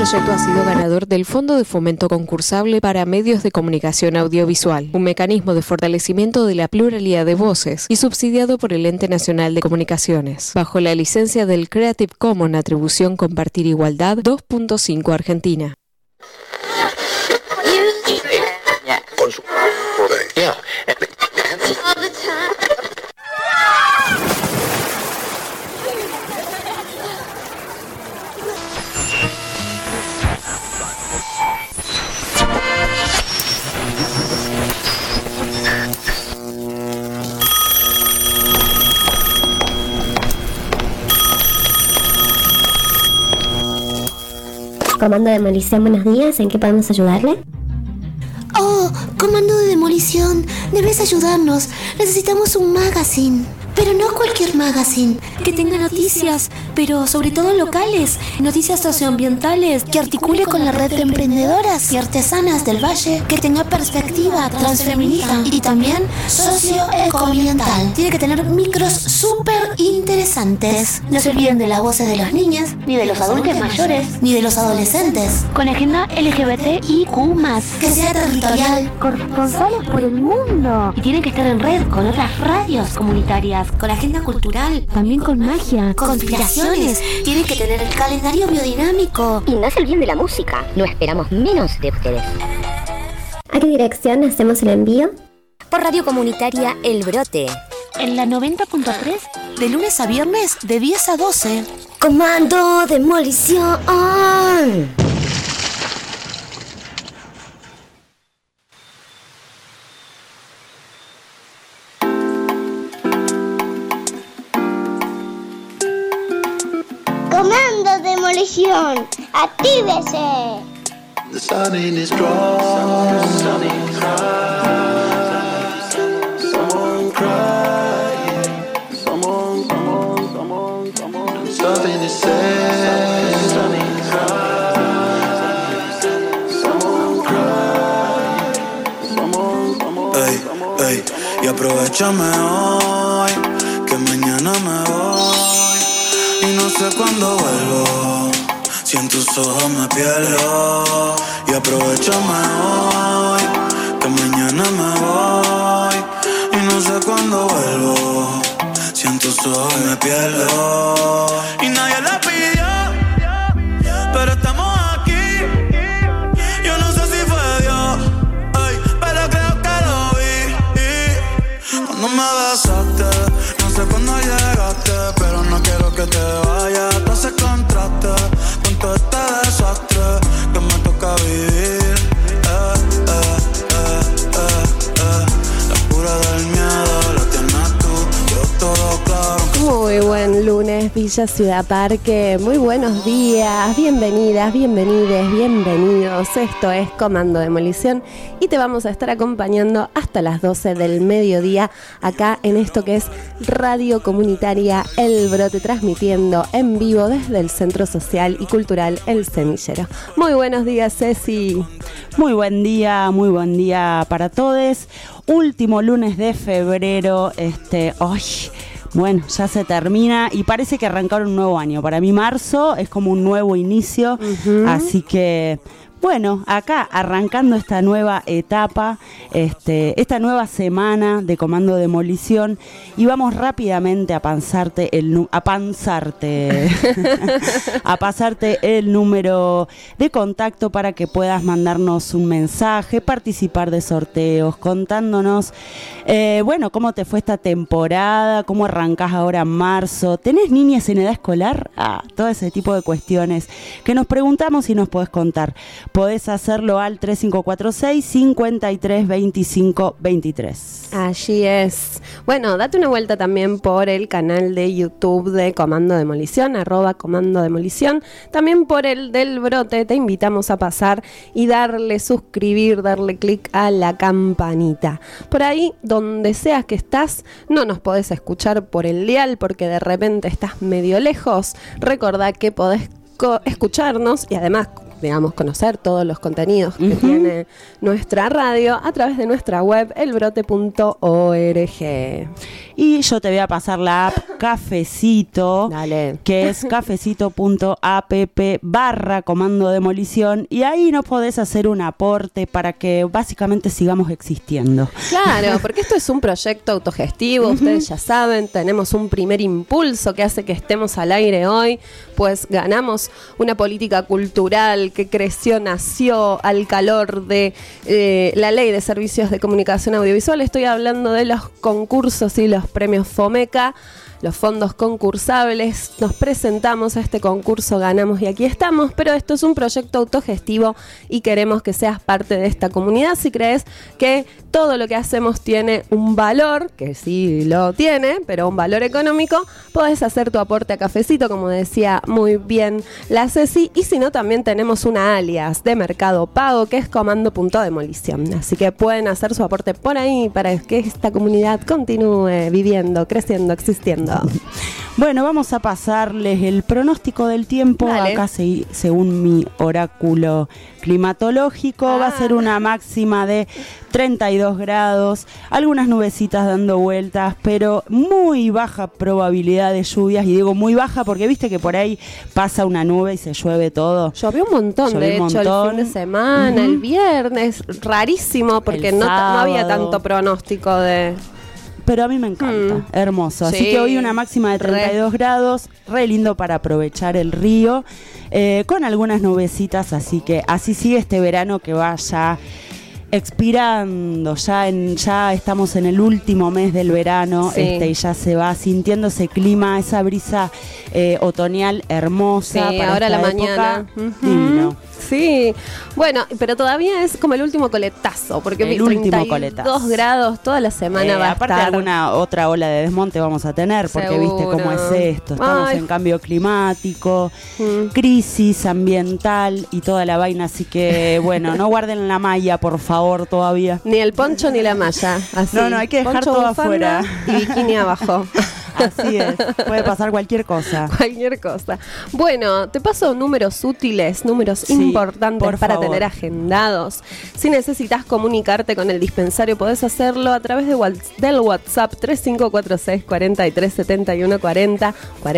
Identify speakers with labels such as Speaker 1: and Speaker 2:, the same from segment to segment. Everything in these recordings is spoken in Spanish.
Speaker 1: proyecto ha sido ganador del Fondo de Fomento Concursable para Medios de Comunicación Audiovisual, un mecanismo de fortalecimiento de la pluralidad de voces y subsidiado por el Ente Nacional de Comunicaciones, bajo la licencia del Creative Commons Atribución Compartir Igualdad 2.5 Argentina.
Speaker 2: Comando de Demolición, buenos días. ¿En qué podemos ayudarle?
Speaker 3: Oh, Comando de Demolición, debes ayudarnos. Necesitamos un magazine. Pero no cualquier magazine, que tenga noticias, pero sobre todo locales, noticias socioambientales, que articule con la red de emprendedoras y artesanas del Valle, que tenga perspectiva transfeminista y también socioecoambiental. Tiene que tener micros súper interesantes. No se olviden de las voces de las niñas, ni de los adultos mayores, ni de los adolescentes. Con agenda LGBTIQ+, que sea territorial, corresponsales por el mundo. Y tiene que estar en red con otras radios comunitarias, con agenda cultural, también con magia, conspiraciones. Tienen que tener el calendario biodinámico.
Speaker 4: Y no se olviden de la música. No esperamos menos de ustedes.
Speaker 2: ¿A qué dirección hacemos el envío?
Speaker 4: Por Radio Comunitaria El Brote.
Speaker 3: En la 90.3, de lunes a viernes, de 10 a 12.
Speaker 4: Comando Demolición.
Speaker 5: Comando Demolición, actívese.
Speaker 6: The sun is strong. Someone crying. Someone, come on. Something to say. Someone crying. Someone, come on.
Speaker 7: Ey, y aprovechame hoy, que mañana me voy. Y no sé cuándo vuelvo, si en tus ojos me pierdo. Y aprovechame hoy, que mañana me voy. Y no sé cuándo vuelvo, si en tus ojos me pierdo. Y nadie la pidió, pero estamos aquí. Yo no sé si fue Dios, pero creo que lo vi. Cuando me besaste, no sé cuándo llegaste, pero no quiero que te vayas. Tú haces contraste con todo este desastre que me toca vivir. La cura del miedo la tienes tú, yo todo claro.
Speaker 8: Muy buen lunes, Villa Ciudad Parque. Muy buenos días, bienvenidas, bienvenides, bienvenidos. Esto es Comando Demolición y te vamos a estar acompañando hasta las 12 del mediodía acá en esto que es Radio Comunitaria El Brote, transmitiendo en vivo desde el Centro Social y Cultural El Semillero. Muy buenos días, Ceci.
Speaker 9: Muy buen día para todos. Último lunes de febrero, bueno, ya se termina y parece que arrancaron un nuevo año. Para mí marzo es como un nuevo inicio, así que bueno, acá arrancando esta nueva etapa, esta nueva semana de Comando Demolición, y vamos rápidamente a pasarte el número de contacto para que puedas mandarnos un mensaje, participar de sorteos, contándonos, cómo te fue esta temporada, cómo arrancás ahora en marzo, ¿tenés niñas en edad escolar? Todo ese tipo de cuestiones que nos preguntamos y nos podés contar. Podés hacerlo al 3546-532523.
Speaker 8: Allí es. Bueno, date una vuelta también por el canal de YouTube de Comando Demolición, @Comando Demolición. También por el del Brote, te invitamos a pasar y darle suscribir, darle clic a la campanita. Por ahí, donde seas que estás, no nos podés escuchar por el dial porque de repente estás medio lejos. Recordá que podés escucharnos y además, digamos, conocer todos los contenidos que tiene nuestra radio a través de nuestra web elbrote.org.
Speaker 9: Y yo te voy a pasar la app Cafecito,
Speaker 8: Dale.
Speaker 9: que es cafecito.app/Comando Demolición, y ahí nos podés hacer un aporte para que básicamente sigamos existiendo.
Speaker 8: Claro, porque esto es un proyecto autogestivo, ustedes ya saben, tenemos un primer impulso que hace que estemos al aire hoy, pues ganamos una política cultural que creció, nació al calor de la Ley de Servicios de Comunicación Audiovisual. Estoy hablando de los concursos y los premios FOMECA, los fondos concursables. Nos presentamos a este concurso, ganamos y aquí estamos, pero esto es un proyecto autogestivo y queremos que seas parte de esta comunidad. Si crees que todo lo que hacemos tiene un valor, que sí lo tiene, pero un valor económico, podés hacer tu aporte a Cafecito, como decía muy bien la Ceci, y si no, también tenemos una alias de Mercado Pago, que es Comando.demolición. Así que pueden hacer su aporte por ahí para que esta comunidad continúe viviendo, creciendo, existiendo.
Speaker 9: Bueno, vamos a pasarles el pronóstico del tiempo.
Speaker 8: Dale.
Speaker 9: Acá según mi oráculo climatológico va a ser una máxima de 32 grados, algunas nubecitas dando vueltas, pero muy baja probabilidad de lluvias. Y digo muy baja porque viste que por ahí pasa una nube y se llueve todo.
Speaker 8: Llovió un montón, de hecho, el fin de semana, el viernes, rarísimo, porque no había tanto pronóstico de...
Speaker 9: Pero a mí me encanta, hermoso. Así
Speaker 8: Sí.
Speaker 9: que hoy una máxima de 32 grados, re lindo para aprovechar el río, con algunas nubecitas, así que así sigue este verano que va ya expirando, ya estamos en el último mes del verano,
Speaker 8: Sí.
Speaker 9: y ya se va sintiendo ese clima, esa brisa otoñal hermosa.
Speaker 8: Sí,
Speaker 9: para
Speaker 8: ahora a la
Speaker 9: esta época.
Speaker 8: mañana.
Speaker 9: Divino.
Speaker 8: Sí, bueno, pero todavía es como el último coletazo, porque
Speaker 9: El último
Speaker 8: 32
Speaker 9: coletazo.
Speaker 8: grados toda la semana va a
Speaker 9: aparte
Speaker 8: estar.
Speaker 9: alguna otra ola de desmonte vamos a tener, porque viste
Speaker 8: Seguro.
Speaker 9: cómo es esto, estamos
Speaker 8: Ay.
Speaker 9: en cambio climático, crisis ambiental y toda la vaina, así que bueno, no guarden la malla, por favor, todavía.
Speaker 8: Ni el poncho ni la malla, así.
Speaker 9: No, hay que dejar
Speaker 8: Poncho,
Speaker 9: todo
Speaker 8: bufanda
Speaker 9: afuera.
Speaker 8: y bikini abajo.
Speaker 9: Así es, puede pasar cualquier cosa.
Speaker 8: Cualquier cosa. Bueno, te paso números útiles, números
Speaker 9: Sí,
Speaker 8: importantes
Speaker 9: por
Speaker 8: para
Speaker 9: favor.
Speaker 8: tener agendados. Si necesitas comunicarte con el dispensario, podés hacerlo a través del WhatsApp 3546 437140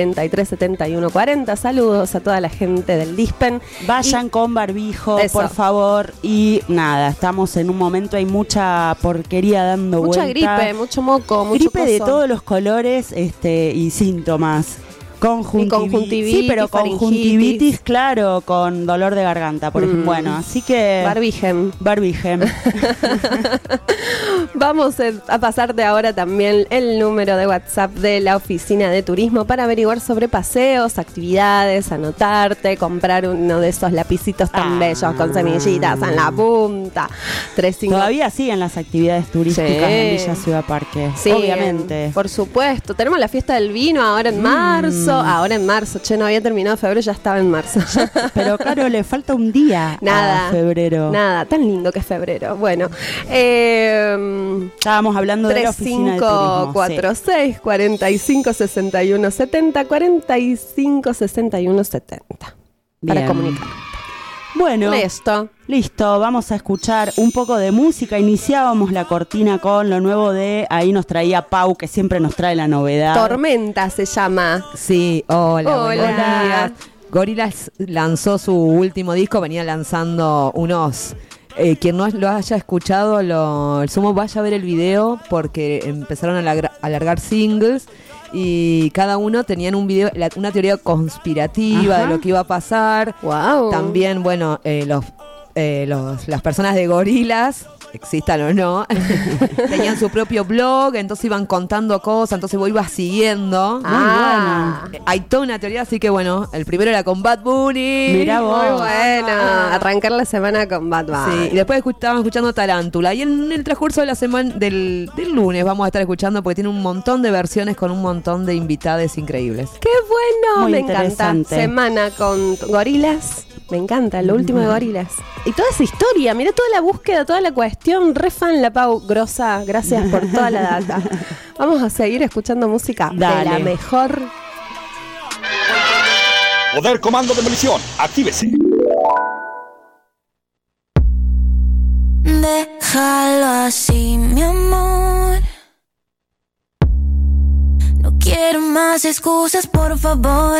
Speaker 8: 437140. Saludos a toda la gente del Dispen.
Speaker 9: Vayan con barbijo,
Speaker 8: Eso.
Speaker 9: por favor. Y nada, estamos en un momento, hay mucha porquería dando
Speaker 8: Mucha
Speaker 9: vuelta.
Speaker 8: gripe, mucho moco, mucho
Speaker 9: Gripe de
Speaker 8: coso.
Speaker 9: todos los colores y síntomas.
Speaker 8: Conjuntivitis,
Speaker 9: Sí, pero
Speaker 8: faringitis.
Speaker 9: conjuntivitis, claro, con dolor de garganta, por ejemplo. Bueno, así que...
Speaker 8: Barbigen. Vamos a pasarte ahora también el número de WhatsApp de la Oficina de Turismo para averiguar sobre paseos, actividades, anotarte, comprar uno de esos lapicitos tan bellos con semillitas en la punta. 35.
Speaker 9: Todavía siguen las actividades turísticas
Speaker 8: Sí.
Speaker 9: en Villa Ciudad Parque,
Speaker 8: Sí,
Speaker 9: obviamente.
Speaker 8: por supuesto. Tenemos la fiesta del vino ahora en marzo. Ahora en marzo. Che, no había terminado febrero, ya estaba en marzo.
Speaker 9: Pero claro, le falta un día
Speaker 8: Nada.
Speaker 9: a febrero.
Speaker 8: Nada, tan lindo que es febrero. Bueno,
Speaker 9: estábamos hablando de la Oficina de Turismo.
Speaker 8: 3546 45 61 70 45 61 70 para
Speaker 9: Bien.
Speaker 8: comunicar.
Speaker 9: Bueno, listo, vamos a escuchar un poco de música. Iniciábamos la cortina con lo nuevo de... Ahí nos traía Pau, que siempre nos trae la novedad.
Speaker 8: Tormenta se llama.
Speaker 10: Sí, hola.
Speaker 8: Hola.
Speaker 10: Buenos días. Gorillaz lanzó su último disco, venía lanzando unos... quien no lo haya escuchado, el sumo vaya a ver el video porque empezaron a largar singles y cada uno tenía en un video una teoría conspirativa de lo que iba a pasar.
Speaker 8: Wow.
Speaker 10: También, bueno, las personas de Gorillaz, existan o no, tenían su propio blog, entonces iban contando cosas, entonces vos ibas siguiendo. Hay toda una teoría, así que bueno, el primero era con Bad Bunny.
Speaker 9: Mirá vos.
Speaker 8: Muy bueno. Arrancar la semana con Bad Bunny.
Speaker 10: Sí, y después estábamos escuchando Tarántula. Y en el transcurso de la semana del lunes vamos a estar escuchando porque tiene un montón de versiones con un montón de invitados increíbles.
Speaker 8: ¡Qué bueno!
Speaker 9: Muy
Speaker 8: Me encanta.
Speaker 9: interesante.
Speaker 8: Semana con Gorillaz. Me encanta, lo último de Gorillaz. Y toda esa historia, mira toda la búsqueda, toda la cuestión. Re fan la Pau, grosa. Gracias por toda la data. Vamos a seguir escuchando música de la mejor.
Speaker 11: Poder Comando Demolición, actívese.
Speaker 12: Déjalo así, mi amor. más excusas, por favor.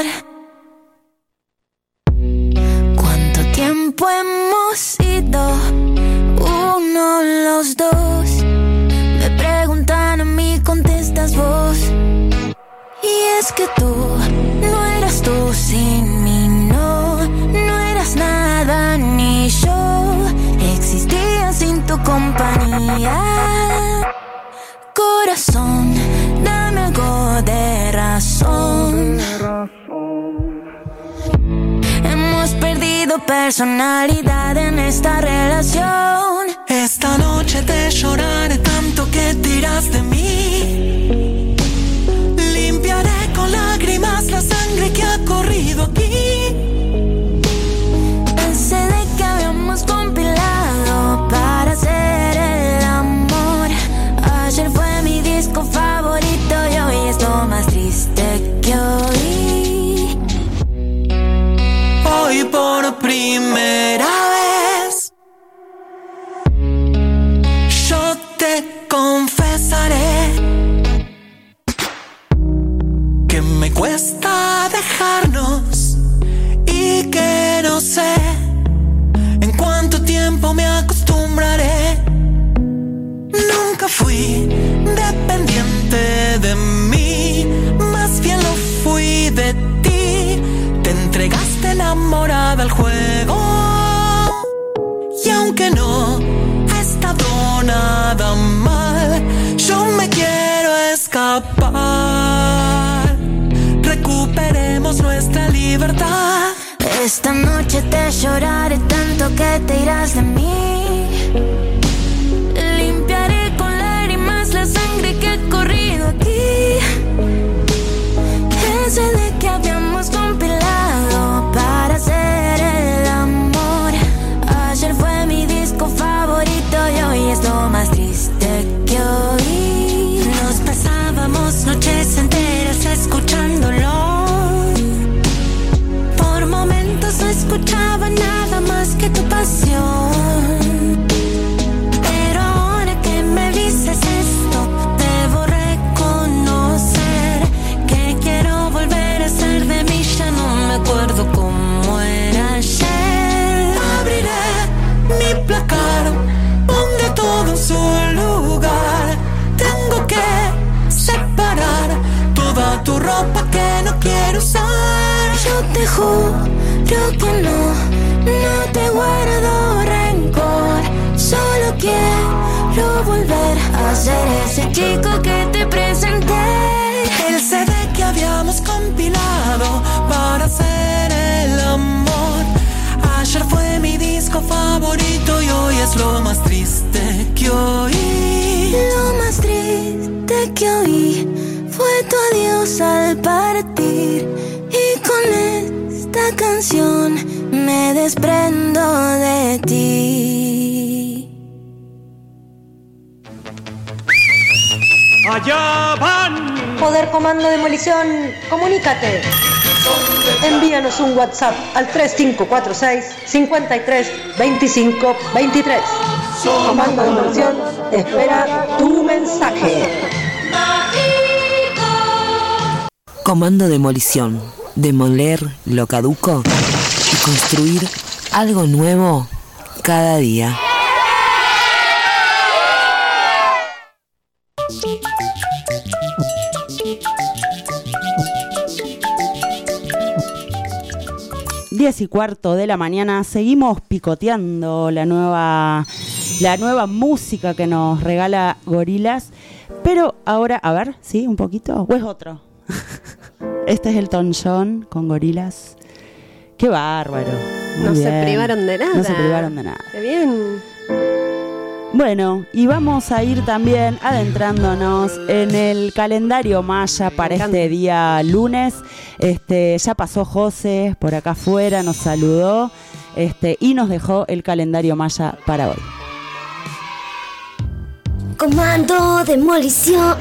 Speaker 12: ¿Cuánto tiempo hemos ido? Uno, los dos. Me preguntan a mí, contestas vos. Y es que tú no eras tú sin mí, no eras nada ni yo. Existía sin tu compañía. Corazón, dame algo de razón. Hemos perdido personalidad en esta relación.
Speaker 13: Esta noche te lloraré tanto que te irás de mí. Limpiaré con lágrimas la sangre que ha corrido aquí.
Speaker 12: El CD que habíamos compilado para hacer el amor. Ayer fue mi disco favorito y hoy es lo más triste que oí.
Speaker 13: Hoy por primera vez yo te confesaré que me cuesta dejarnos y que no sé en cuánto tiempo me acostumbraré. Nunca fui dependiente de mí, más bien lo fui de ti. Te entregaste enamorada al juego y aunque no ha estado nada mal, yo me quiero escapar. Recuperemos nuestra libertad.
Speaker 12: Esta noche te lloraré tanto que te irás de mí. Limpiaré con lágrimas la sangre que ha corrido aquí. Ese de que habíamos compilado para hacer el amor. Ayer fue mi disco favorito y hoy es lo más triste que oí.
Speaker 13: Nos pasábamos noches enteras escuchándolo.
Speaker 12: Por momentos no escuchaba nada más que tu pasión. Pero ahora que me dices esto, debo reconocer que quiero volver a ser de mí. Ya no me acuerdo cómo era ayer.
Speaker 13: Abriré mi placar, pondré todo en su lugar. Tengo que separar toda tu ropa que no quiero usar.
Speaker 12: Yo te juro que no te guardo rencor. Solo quiero volver a ser ese chico que te presenté.
Speaker 13: El CD que habíamos compilado para hacer el amor. Ayer fue mi disco favorito y hoy es lo más triste que oí.
Speaker 12: Lo más triste que oí fue tu adiós al partir. Y con esta canción me desprendo de ti.
Speaker 14: Allá van.
Speaker 15: Poder Comando Demolición, comunícate. Envíanos un WhatsApp al 3546 53 25 23. Comando Demolición espera tu mensaje.
Speaker 16: Comando Demolición. Demoler lo caduco y construir algo nuevo cada día.
Speaker 9: Diez y cuarto de la mañana, seguimos picoteando la nueva música que nos regala Gorillaz, pero ahora, a ver, ¿sí? ¿Un poquito? ¿O es otro? Este es Elton John con Gorillaz. ¡Qué bárbaro!
Speaker 8: No se privaron de nada.
Speaker 9: No se privaron de nada.
Speaker 8: ¡Qué bien!
Speaker 9: Bueno, y vamos a ir también adentrándonos en el calendario maya para este día lunes. Ya pasó José por acá afuera, nos saludó y nos dejó el calendario maya para hoy.
Speaker 4: Comando Demolición.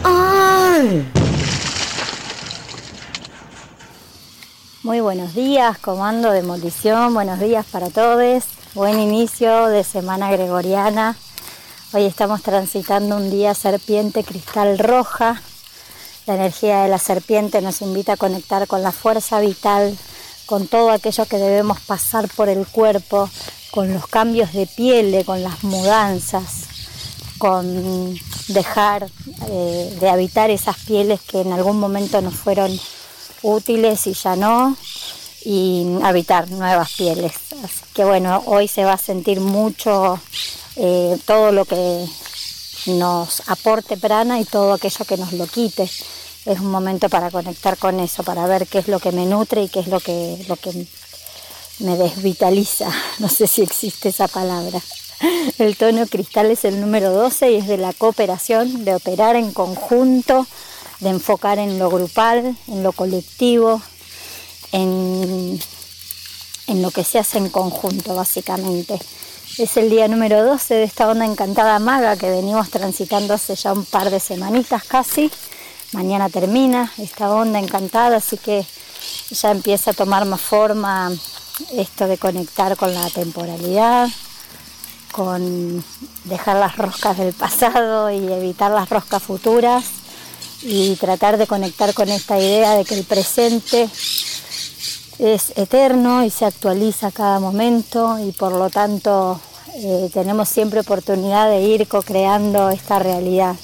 Speaker 17: Muy buenos días, Comando Demolición, buenos días para todos, buen inicio de semana gregoriana. Hoy estamos transitando un día serpiente cristal roja, La energía de la serpiente nos invita a conectar con la fuerza vital, con todo aquello que debemos pasar por el cuerpo, con los cambios de piel, con las mudanzas, con dejar de habitar esas pieles que en algún momento nos fueron útiles y ya no, y habitar nuevas pieles. Así que bueno, hoy se va a sentir mucho todo lo que nos aporte prana y todo aquello que nos lo quite. Es un momento para conectar con eso, para ver qué es lo que me nutre y qué es lo que me desvitaliza. No sé si existe esa palabra. El tono cristal es el número 12 y es de la cooperación, de operar en conjunto, de enfocar en lo grupal, en lo colectivo, en lo que se hace en conjunto, básicamente. Es el día número 12 de esta onda encantada maga que venimos transitando hace ya un par de semanitas casi. Mañana termina esta onda encantada, así que ya empieza a tomar más forma esto de conectar con la temporalidad, con dejar las roscas del pasado y evitar las roscas futuras y tratar de conectar con esta idea de que el presente es eterno y se actualiza a cada momento y por lo tanto tenemos siempre oportunidad de ir co-creando esta realidad.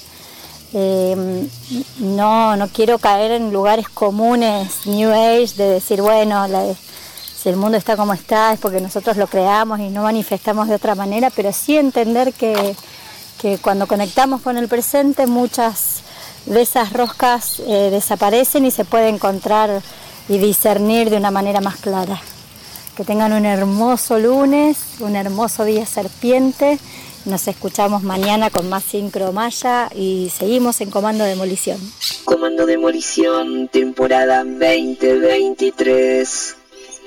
Speaker 17: No quiero caer en lugares comunes, New Age, de decir, bueno, si el mundo está como está es porque nosotros lo creamos y no manifestamos de otra manera, pero sí entender que cuando conectamos con el presente muchas de esas roscas desaparecen y se puede encontrar y discernir de una manera más clara. Que tengan un hermoso lunes, un hermoso día serpiente. Nos escuchamos mañana con más Sincro Maya y seguimos en Comando Demolición.
Speaker 16: Comando Demolición, temporada 2023.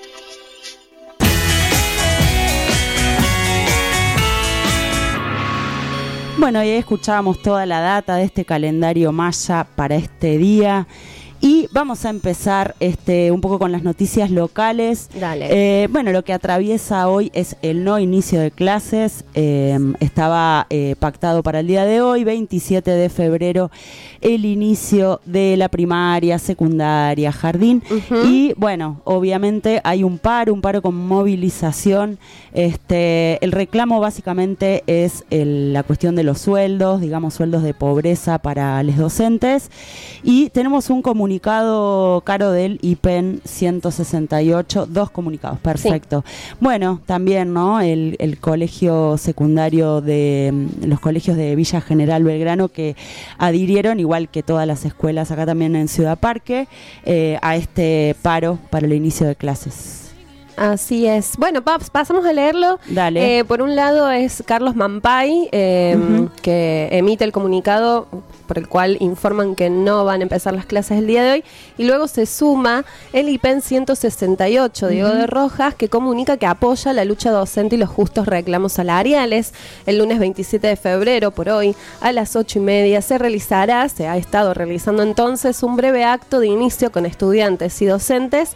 Speaker 9: Bueno, y ahí escuchábamos toda la data de este calendario maya para este día. Y vamos a empezar un poco con las noticias locales.
Speaker 8: Dale.
Speaker 9: Bueno, lo que atraviesa hoy es el no inicio de clases. Estaba pactado para el día de hoy, 27 de febrero, el inicio de la primaria, secundaria, jardín. Uh-huh. Y bueno, obviamente hay un paro con movilización. El reclamo básicamente es la cuestión de los sueldos, digamos sueldos de pobreza para los docentes. Y tenemos un comunicado, Caro, del IPEN 168, 2 comunicados, perfecto. Sí. Bueno, también, ¿no? El colegio secundario los colegios de Villa General Belgrano que adhirieron, igual que todas las escuelas acá también en Ciudad Parque, a este paro para el inicio de clases.
Speaker 8: Así es. Bueno, pasamos a leerlo.
Speaker 9: Dale.
Speaker 8: Por un lado es Carlos Mampay, que emite el comunicado por el cual informan que no van a empezar las clases el día de hoy. Y luego se suma el IPEN 168, Diego de Rojas, que comunica que apoya la lucha docente y los justos reclamos salariales. El lunes 27 de febrero, por hoy, a las 8:30, se ha estado realizando entonces un breve acto de inicio con estudiantes y docentes.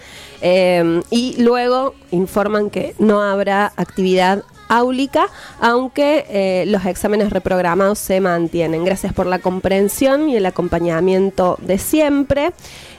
Speaker 8: Y luego informan que no habrá actividad áulica, aunque los exámenes reprogramados se mantienen. Gracias por la comprensión y el acompañamiento de siempre.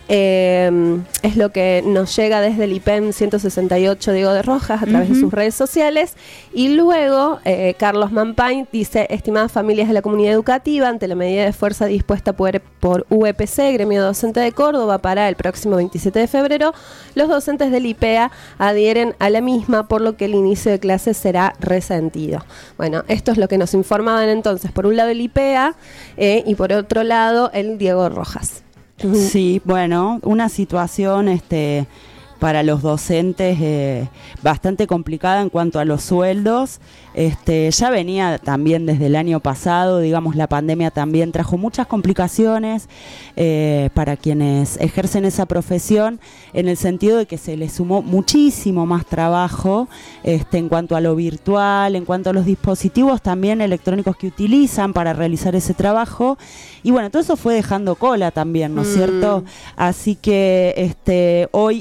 Speaker 8: Es lo que nos llega desde el IPEN 168 Diego de Rojas a través de sus redes sociales. Y luego Carlos Mampay dice: estimadas familias de la comunidad educativa, ante la medida de fuerza dispuesta por UEPC, Gremio Docente de Córdoba, para el próximo 27 de febrero, los docentes del IPEA adhieren a la misma, por lo que el inicio de clases será resentido. Bueno, esto es lo que nos informaban entonces, por un lado el IPEA y por otro lado el Diego Rojas.
Speaker 9: Sí, bueno, una situación para los docentes bastante complicada en cuanto a los sueldos. Ya venía también desde el año pasado, digamos, la pandemia también trajo muchas complicaciones para quienes ejercen esa profesión, en el sentido de que se les sumó muchísimo más trabajo en cuanto a lo virtual, en cuanto a los dispositivos también electrónicos que utilizan para realizar ese trabajo. Y bueno, todo eso fue dejando cola también, ¿no es cierto? Así que hoy, 27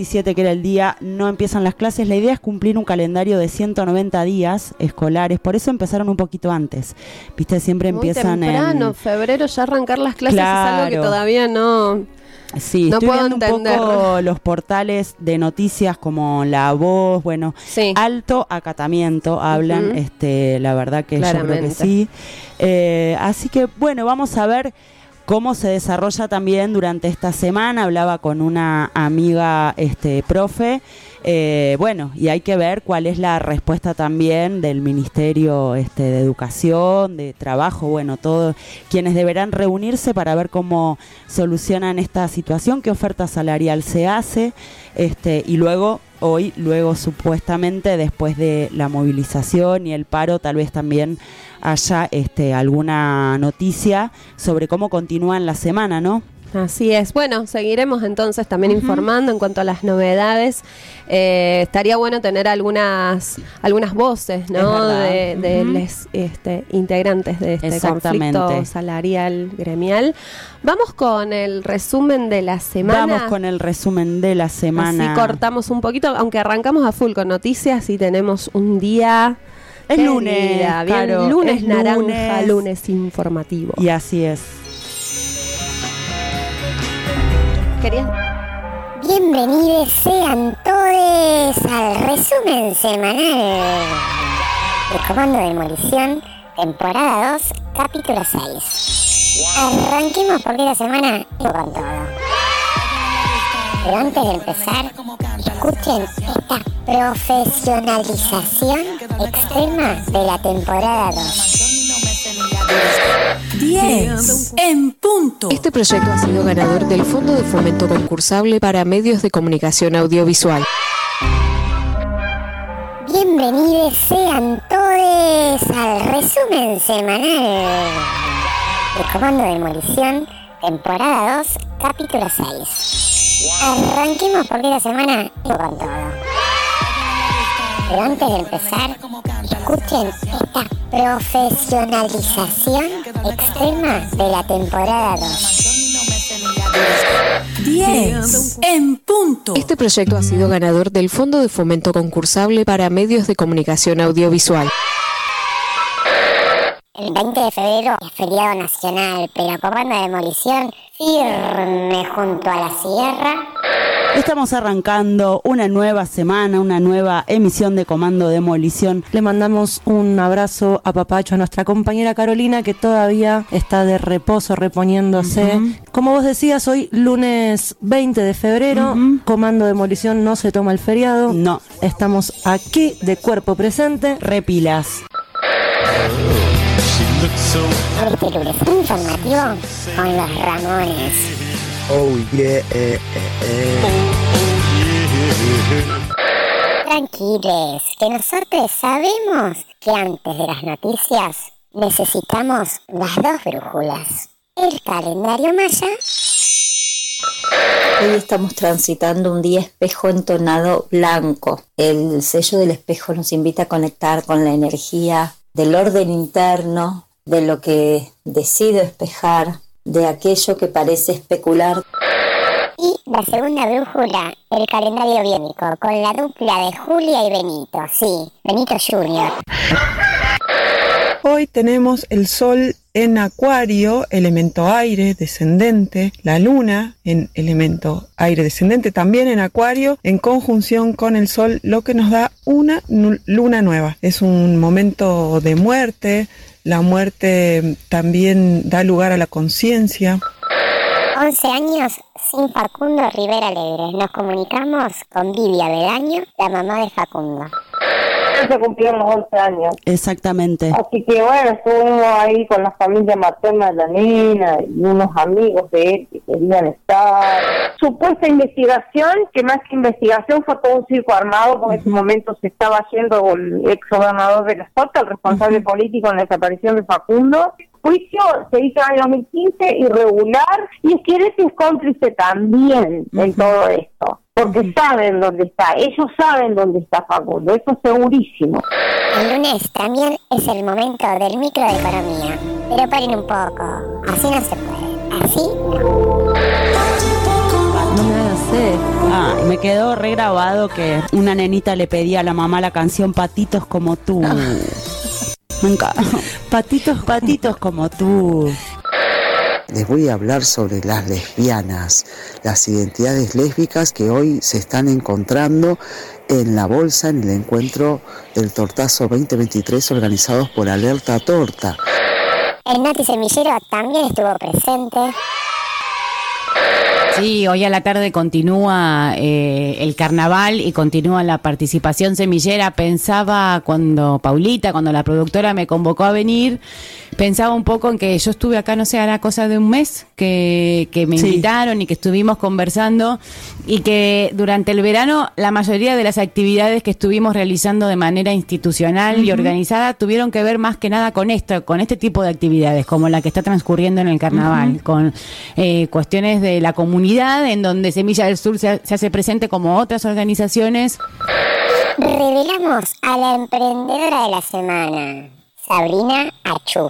Speaker 9: 27, que era el día, no empiezan las clases. La idea es cumplir un calendario de 190 días escolares, por eso empezaron un poquito antes. Viste, siempre
Speaker 8: muy
Speaker 9: empiezan
Speaker 8: temprano, febrero ya arrancar las clases.
Speaker 9: Claro.
Speaker 8: Es algo que todavía no...
Speaker 9: Sí,
Speaker 8: no
Speaker 9: estoy
Speaker 8: puedo
Speaker 9: viendo
Speaker 8: entender.
Speaker 9: un poco los portales de noticias como La Voz, bueno,
Speaker 8: sí.
Speaker 9: Alto acatamiento hablan, la verdad que
Speaker 8: claramente.
Speaker 9: yo creo que sí. Así que bueno, vamos a ver cómo se desarrolla también durante esta semana. Hablaba con una amiga profe, bueno, y hay que ver cuál es la respuesta también del Ministerio de Educación, de Trabajo, bueno, todos quienes deberán reunirse para ver cómo solucionan esta situación, qué oferta salarial se hace, y luego supuestamente después de la movilización y el paro, tal vez también haya alguna noticia sobre cómo continúa en la semana, ¿no?
Speaker 8: Así es. Bueno, seguiremos entonces también informando en cuanto a las novedades. Estaría bueno tener algunas voces, ¿no? De los integrantes de este conflicto salarial gremial. Vamos con el resumen de la semana.
Speaker 9: Vamos con el resumen de la semana.
Speaker 8: Así cortamos un poquito, aunque arrancamos a full con noticias y tenemos un día...
Speaker 9: Es lunes,
Speaker 8: bien,
Speaker 9: claro,
Speaker 8: lunes
Speaker 9: es
Speaker 8: naranja, lunes informativo.
Speaker 9: Y así es.
Speaker 5: Bienvenidos sean todos al resumen semanal de Comando Demolición, temporada 2, capítulo 6. Arranquemos porque esta semana con todo. Pero antes de empezar, escuchen esta profesionalización extrema de la temporada 2.
Speaker 1: 10 en punto. Este proyecto ha sido ganador del Fondo de Fomento Concursable para Medios de Comunicación Audiovisual.
Speaker 5: Bienvenidos sean todos al resumen semanal de Comando Demolición, temporada 2, capítulo 6. Arranquemos porque esta semana con todo. Pero antes de empezar, escuchen esta profesionalización extrema de la temporada 2.
Speaker 1: 10 en punto. Este proyecto ha sido ganador del Fondo de Fomento Concursable para Medios de Comunicación Audiovisual.
Speaker 5: El 20 de febrero es feriado nacional, pero Comando Demolición firme junto a la sierra.
Speaker 9: Estamos arrancando una nueva semana, una nueva emisión de Comando Demolición.
Speaker 15: Le mandamos un abrazo a Papacho, a nuestra compañera Carolina, que todavía está de reposo, reponiéndose. Como vos decías, hoy lunes 20 de febrero, Comando Demolición no se toma el feriado.
Speaker 9: No.
Speaker 15: Estamos aquí de cuerpo presente.
Speaker 9: Repilas.
Speaker 5: Este lunes informativo con los Ramones.
Speaker 14: Oh yeah,
Speaker 5: Tranquiles, que nosotros sabemos que antes de las noticias necesitamos las dos brújulas. El calendario maya.
Speaker 18: Hoy estamos transitando un día espejo entonado blanco. El sello del espejo nos invita a conectar con la energía del orden interno, de lo que decido espejar, de aquello que parece especular.
Speaker 5: Y la segunda brújula, el calendario biónico, con la dupla de Julia y Benito, sí, Benito Junior.
Speaker 19: Hoy tenemos el Sol en Acuario, elemento aire descendente, la Luna en elemento aire descendente también en Acuario, en conjunción con el Sol, lo que nos da una luna nueva. Es un momento de muerte, la muerte también da lugar a la conciencia.
Speaker 5: 11 años sin Facundo Rivera Alegre. Nos comunicamos con Vivi Avedaño, la mamá de Facundo.
Speaker 20: Se cumplieron los 11 años.
Speaker 9: Exactamente.
Speaker 20: Así que bueno, estuvimos ahí con la familia materna de la nena y unos amigos de él que querían estar. Supuesta investigación, que más que investigación fue todo un circo armado, porque en ese momento se estaba haciendo el ex gobernador de La Sota, el responsable político en la desaparición de Facundo. Juicio se hizo en el 2015, irregular, y Schiaretti es cómplice también en todo esto, porque saben dónde está, ellos saben dónde está Facundo, eso es segurísimo.
Speaker 5: El lunes también es el momento del micro de economía, pero paren un poco, así no se puede, así no.
Speaker 15: No me hagas
Speaker 9: sé. Me quedó regrabado que una nenita le pedía a la mamá la canción Patitos como tú. Me encanta. Patitos como tú.
Speaker 21: Les voy a hablar sobre las lesbianas, las identidades lésbicas que hoy se están encontrando en la bolsa en el encuentro del Tortazo 2023 organizados por Alerta Torta.
Speaker 5: El Nati Semillero también estuvo presente.
Speaker 22: Sí, hoy a la tarde continúa el carnaval y continúa la participación semillera. Pensaba cuando la productora me convocó a venir, pensaba un poco en que yo estuve acá, no sé, hará cosa de un mes que me invitaron y que estuvimos conversando, y que durante el verano la mayoría de las actividades que estuvimos realizando de manera institucional y organizada tuvieron que ver más que nada con este tipo de actividades, como la que está transcurriendo en el carnaval, con cuestiones de la comunidad, en donde Semilla del Sur se hace presente como otras organizaciones.
Speaker 5: Revelamos a la emprendedora de la semana, Sabrina Achu.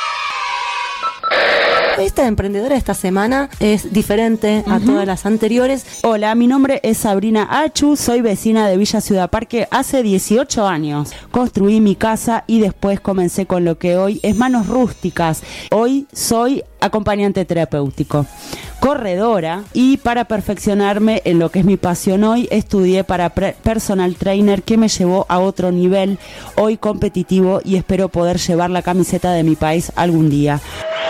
Speaker 15: Esta emprendedora de esta semana es diferente a todas las anteriores.
Speaker 9: Hola, mi nombre es Sabrina Achu, soy vecina de Villa Ciudad Parque hace 18 años. Construí mi casa y después comencé con lo que hoy es Manos Rústicas. Hoy soy acompañante terapéutico, corredora, y para perfeccionarme en lo que es mi pasión hoy, estudié para personal trainer, que me llevó a otro nivel hoy competitivo, y espero poder llevar la camiseta de mi país algún día.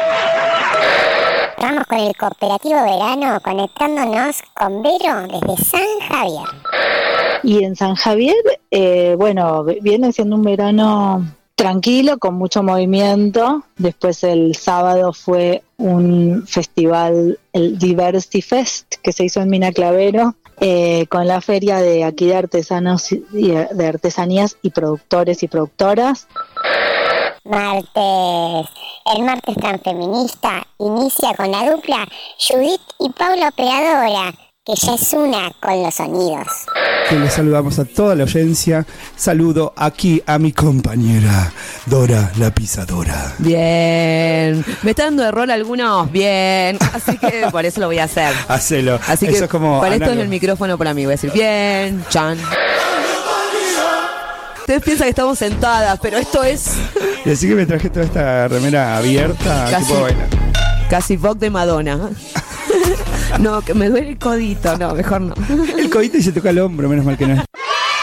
Speaker 5: Vamos con el Cooperativo Verano, conectándonos con Vero desde San Javier.
Speaker 23: Y en San Javier, viene siendo un verano tranquilo, con mucho movimiento. Después el sábado fue un festival, el Diversity Fest, que se hizo en Mina Clavero, con la feria de aquí de artesanos y de artesanías y productores y productoras.
Speaker 5: El martes tan feminista inicia con la dupla Judith y Paula Operadora, que ya es una con los sonidos.
Speaker 24: Que les saludamos a toda la audiencia. Saludo aquí a mi compañera Dora la Pisadora.
Speaker 10: Bien. Me está dando error algunos. Bien. Así que por eso lo voy a hacer.
Speaker 24: Hacelo.
Speaker 10: Así
Speaker 24: eso
Speaker 10: que
Speaker 24: es como
Speaker 10: para esto es el micrófono para mí. Voy a decir bien. Chan. Ustedes piensan que estamos sentadas, pero esto es...
Speaker 24: Y así que me traje toda esta remera abierta.
Speaker 10: Casi Vogue de Madonna. No, que me duele el codito. No, mejor no.
Speaker 24: El codito y se toca el hombro, menos mal que no es.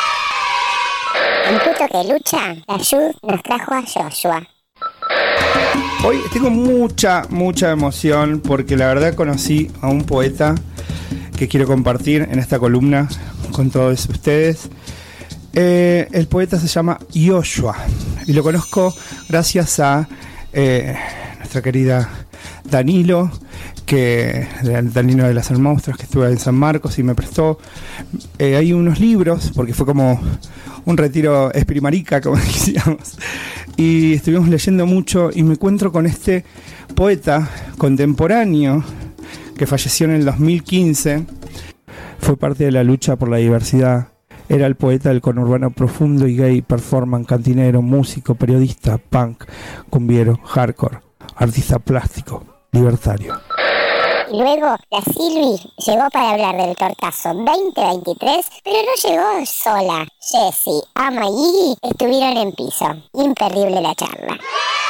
Speaker 5: En Puto que Lucha, la Yud nos trajo a Joshua.
Speaker 24: Hoy tengo mucha emoción porque la verdad conocí a un poeta que quiero compartir en esta columna con todos ustedes. El poeta se llama Joshua y lo conozco gracias a nuestra querida Danilo, Danilo de las Hermostras, que estuve en San Marcos y me prestó hay unos libros, porque fue como un retiro espirimarica, como decíamos, y estuvimos leyendo mucho y me encuentro con este poeta contemporáneo que falleció en el 2015, fue parte de la lucha por la diversidad. Era el poeta del conurbano profundo y gay, performance, cantinero, músico, periodista, punk, cumbiero, hardcore, artista plástico, libertario.
Speaker 5: Y luego la Silvi llegó para hablar del Tortazo 2023, pero no llegó sola. Jessie, Ama y Iggy estuvieron en piso. Imperdible la charla.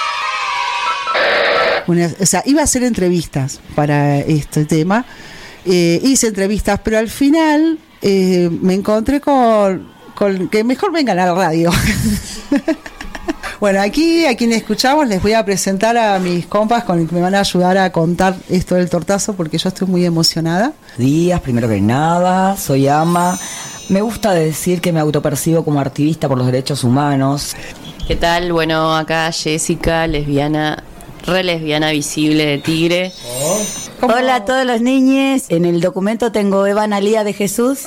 Speaker 25: Iba a hacer entrevistas para este tema. Hice entrevistas, pero al final me encontré con que mejor vengan a la radio. Bueno, aquí a quienes escuchamos les voy a presentar a mis compas con los que me van a ayudar a contar esto del Tortazo, porque yo estoy muy emocionada.
Speaker 26: Días, primero que nada, soy Ama. Me gusta decir que me autopercibo como activista por los derechos humanos.
Speaker 27: ¿Qué tal? Bueno, acá Jessica, lesbiana, re lesbiana visible de Tigre.
Speaker 28: Hola a todos los niños. En el documento tengo Eva Analía de Jesús.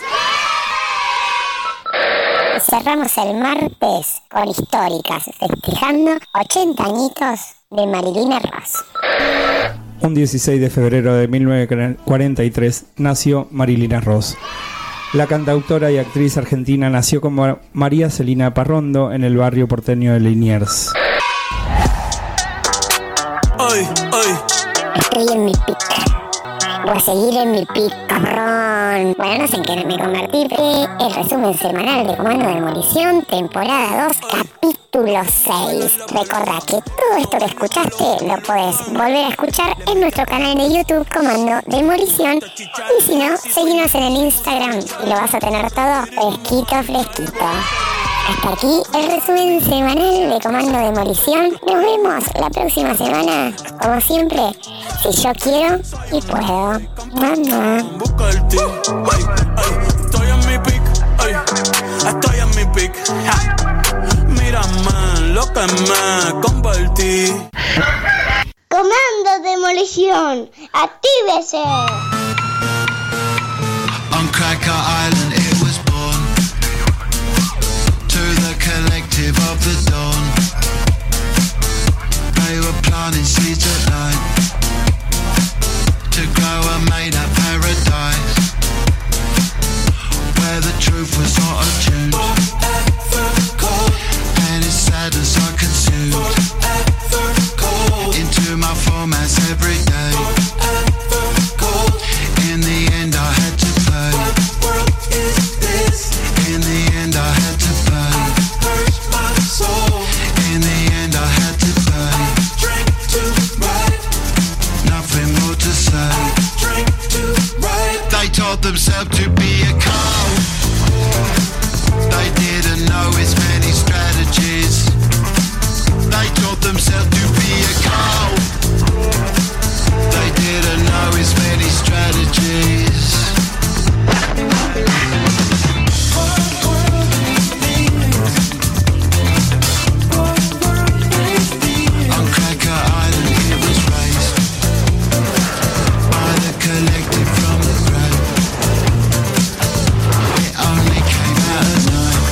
Speaker 5: Cerramos el martes con históricas, festejando 80 añitos de Marilina Ross.
Speaker 24: Un 16 de febrero de 1943 nació Marilina Ross. La cantautora y actriz argentina nació como María Celina Parrondo en el barrio porteño de Liniers.
Speaker 5: Estoy en mi pica. o a seguir en mi pic, cabrón. Bueno, no sé en qué me convertí. El resumen semanal de Comando Demolición, temporada 2, capítulo 6. Recordá que todo esto que escuchaste lo podés volver a escuchar en nuestro canal de YouTube, Comando Demolición. Y si no, seguinos en el Instagram y lo vas a tener todo fresquito. Hasta aquí el resumen semanal de Comando Demolición. Nos vemos la próxima semana, como siempre, si yo quiero y puedo. Mamá.
Speaker 2: Estoy en mi pick, estoy en mi pick. Mírame lo que me convertí.
Speaker 3: Comando Demolición, actívese.
Speaker 4: On Cracker Island it was born, to the collective of the dawn. They were planting seeds at night, to grow a made-up paradise, where the truth was auto-tuned, and its sadness I consumed into my formats every day. In the end I had to pay. In the end I had to pay. In the end I had to pay. Nothing more to say. They told themselves to be a cult. They didn't know its many strategies. They told themselves to be a cult. They didn't know its many strategies. On Cracker Island it was raised by the collective from the grave. It only came out at night.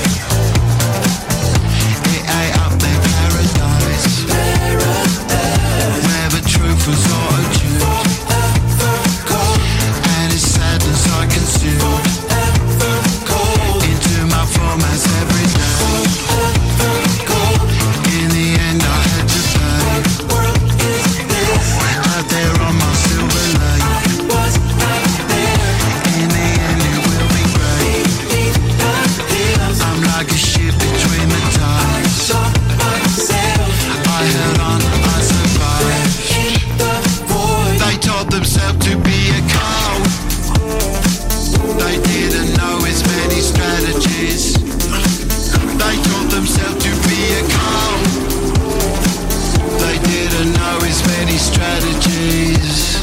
Speaker 4: It ate up their paradise, where the truth was auto-tuned, and its sadness I consumed into my formats every day. In the end I had to pay. Out there on my silver lake. In the end it will be great. I'm like a ship between the tides. I held on, I survived. They told themselves to be a cult. They didn't know its many strategies. They told themselves to be a cult. They didn't know its many strategies.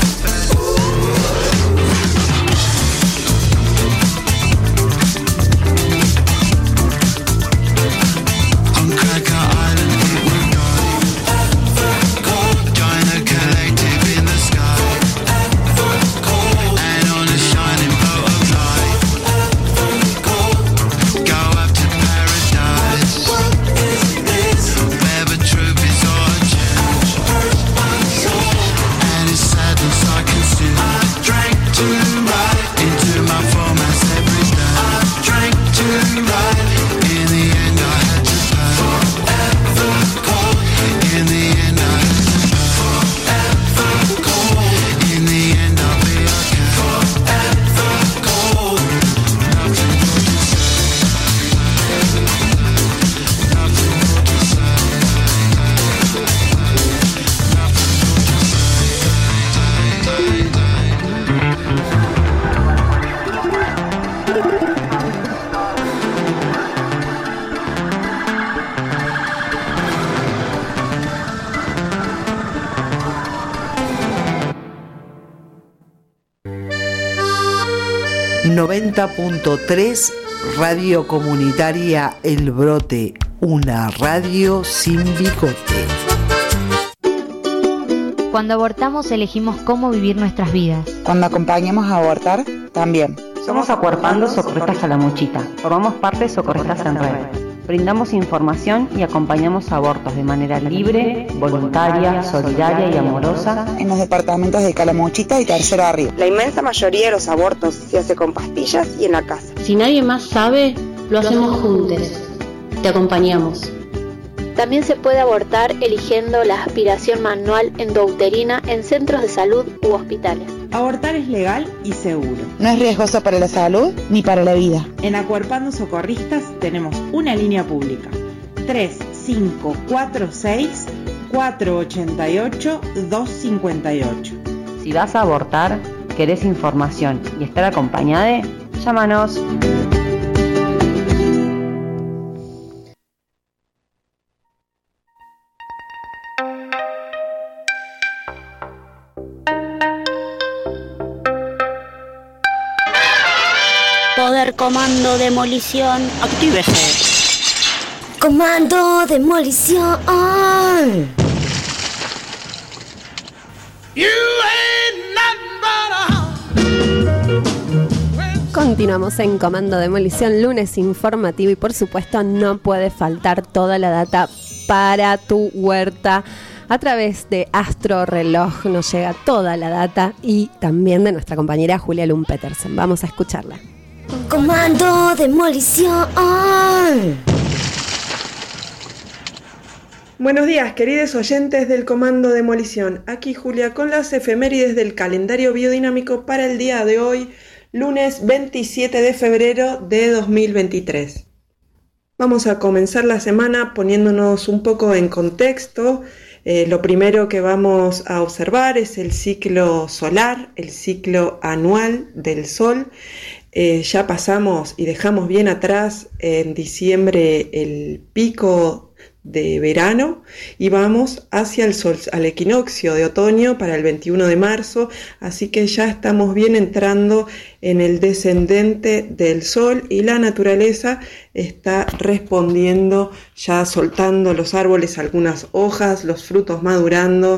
Speaker 4: On Cracker Island it will go. Join a collective in the sky, and on a shining boat of light, go up to paradise, where the truth is all changed, and its sadness I consume. I drank too right into my formats every day. I drank too right. In the end I had to pay. In the end I had to pay. In the end I'll be okay. Nothing more to say. Nothing more to say.
Speaker 21: ...90.3 Radio Comunitaria El Brote, una radio sin bigote.
Speaker 6: Cuando abortamos elegimos cómo vivir nuestras vidas.
Speaker 7: Cuando acompañamos a abortar, también.
Speaker 11: Somos Acuerpando Socorristas Calamuchita. Formamos parte de Socorristas en Red. Brindamos información y acompañamos abortos de manera libre, voluntaria, solidaria y amorosa
Speaker 7: en los departamentos de Calamuchita y Tercero Arriba.
Speaker 12: La inmensa mayoría de los abortos se hace con pastillas y en la casa.
Speaker 13: Si nadie más sabe, lo hacemos juntos. Te acompañamos.
Speaker 29: También se puede abortar eligiendo la aspiración manual endouterina en centros de salud u hospitales.
Speaker 1: Abortar es legal y seguro.
Speaker 7: No es riesgoso para la salud ni para la vida.
Speaker 1: En Acuerpando Socorristas tenemos una línea pública: 3546 488 258.
Speaker 11: Si vas a abortar, querés información y estar acompañada, llámanos.
Speaker 3: Poder comando demolición, actívese.
Speaker 5: Comando demolición.
Speaker 8: Continuamos en Comando Demolición, lunes informativo, y por supuesto no puede faltar toda la data para tu huerta. A través de Astro Reloj nos llega toda la data, y también de nuestra compañera Julia Lund Petersen. Vamos a escucharla.
Speaker 5: Comando demolición.
Speaker 14: Buenos días, queridos oyentes del Comando Demolición. Aquí Julia con las efemérides del calendario biodinámico para el día de hoy, lunes 27 de febrero de 2023. Vamos a comenzar la semana poniéndonos un poco en contexto. Lo primero que vamos a observar es el ciclo solar, el ciclo anual del Sol. Ya pasamos y dejamos bien atrás en diciembre el pico de verano y vamos hacia el sol, al equinoccio de otoño para el 21 de marzo, así que ya estamos bien entrando en el descendente del sol y la naturaleza está respondiendo, ya soltando los árboles algunas hojas, los frutos madurando,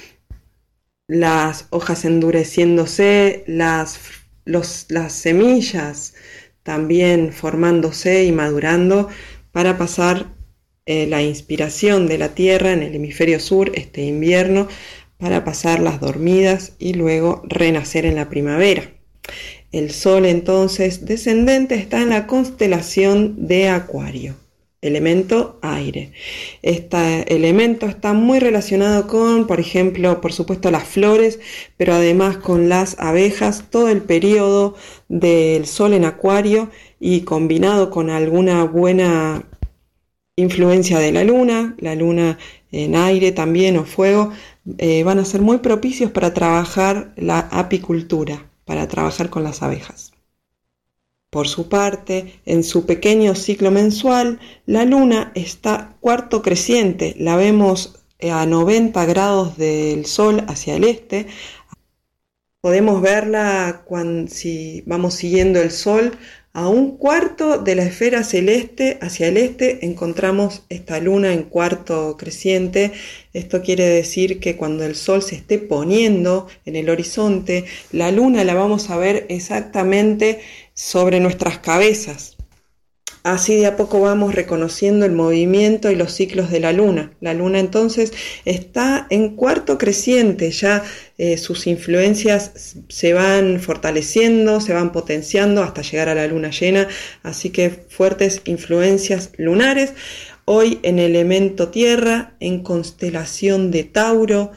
Speaker 14: las hojas endureciéndose, las semillas también formándose y madurando para pasar la inspiración de la tierra en el hemisferio sur este invierno, para pasar las dormidas y luego renacer en la primavera. El sol entonces descendente está en la constelación de Acuario, elemento aire. Este elemento está muy relacionado con, por ejemplo, por supuesto las flores, pero además con las abejas, todo el periodo del sol en Acuario, y combinado con alguna buena influencia de la luna en aire también o fuego, van a ser muy propicios para trabajar la apicultura, para trabajar con las abejas. Por su parte, en su pequeño ciclo mensual, la luna está cuarto creciente, la vemos a 90 grados del sol hacia el este. Podemos verla si vamos siguiendo el sol. A un cuarto de la esfera celeste hacia el este encontramos esta luna en cuarto creciente. Esto quiere decir que cuando el sol se esté poniendo en el horizonte, la luna la vamos a ver exactamente sobre nuestras cabezas. Así de a poco vamos reconociendo el movimiento y los ciclos de la luna. La luna entonces está en cuarto creciente, ya sus influencias se van fortaleciendo, se van potenciando hasta llegar a la luna llena, así que fuertes influencias lunares. Hoy en elemento tierra, en constelación de Tauro,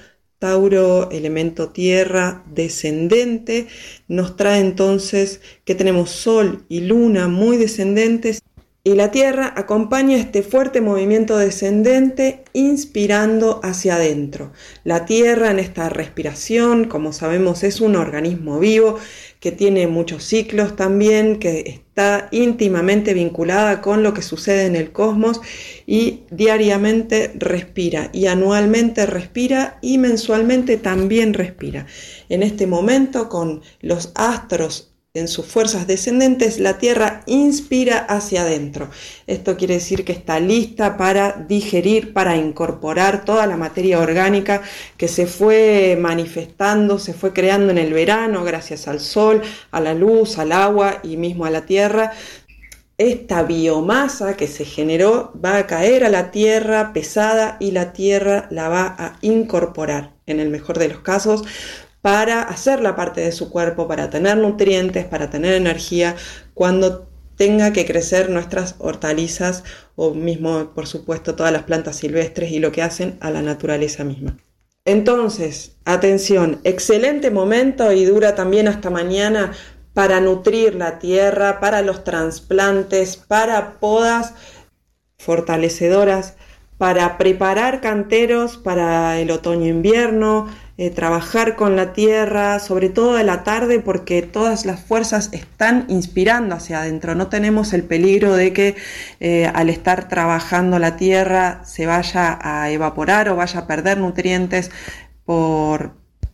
Speaker 14: elemento tierra descendente, nos trae entonces que tenemos sol y luna muy descendentes, y la tierra acompaña este fuerte movimiento descendente inspirando hacia adentro. La tierra en esta respiración, como sabemos, es un organismo vivo que tiene muchos ciclos también, que está íntimamente vinculada con lo que sucede en el cosmos, y diariamente respira, y anualmente respira, y mensualmente también respira. En este momento, con los astros en sus fuerzas descendentes, la Tierra inspira hacia adentro. Esto quiere decir que está lista para digerir, para incorporar toda la materia orgánica que se fue manifestando, se fue creando en el verano gracias al sol, a la luz, al agua y mismo a la Tierra. Esta biomasa que se generó va a caer a la Tierra pesada, y la Tierra la va a incorporar, en el mejor de los casos, para hacerla parte de su cuerpo, para tener nutrientes, para tener energía cuando tenga que crecer nuestras hortalizas, o mismo, por supuesto, todas las plantas silvestres y lo que hacen a la naturaleza misma. Entonces, atención, excelente momento y dura también hasta mañana para nutrir la tierra, para los trasplantes, para podas fortalecedoras, para preparar canteros para el otoño-invierno, trabajar con la tierra, sobre todo de la tarde, porque todas las fuerzas están inspirando hacia adentro. No tenemos el peligro de que al estar trabajando la tierra se vaya a evaporar o vaya a perder nutrientes por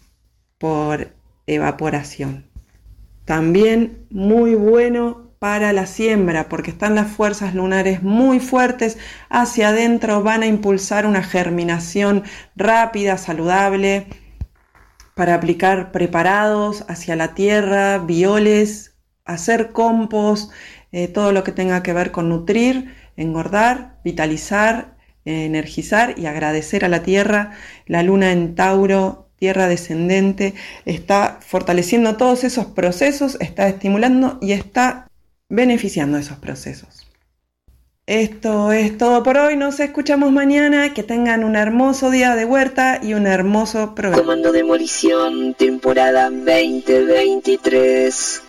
Speaker 14: evaporación. También muy bueno para la siembra, porque están las fuerzas lunares muy fuertes hacia adentro, van a impulsar una germinación rápida, saludable, para aplicar preparados hacia la tierra, bioles, hacer compost, todo lo que tenga que ver con nutrir, engordar, vitalizar, energizar y agradecer a la tierra. La luna en Tauro, tierra descendente, está fortaleciendo todos esos procesos, está estimulando y está beneficiando esos procesos. Esto es todo por hoy, nos escuchamos mañana, que tengan un hermoso día de huerta y un hermoso programa.
Speaker 9: Comando Demolición, temporada 2023.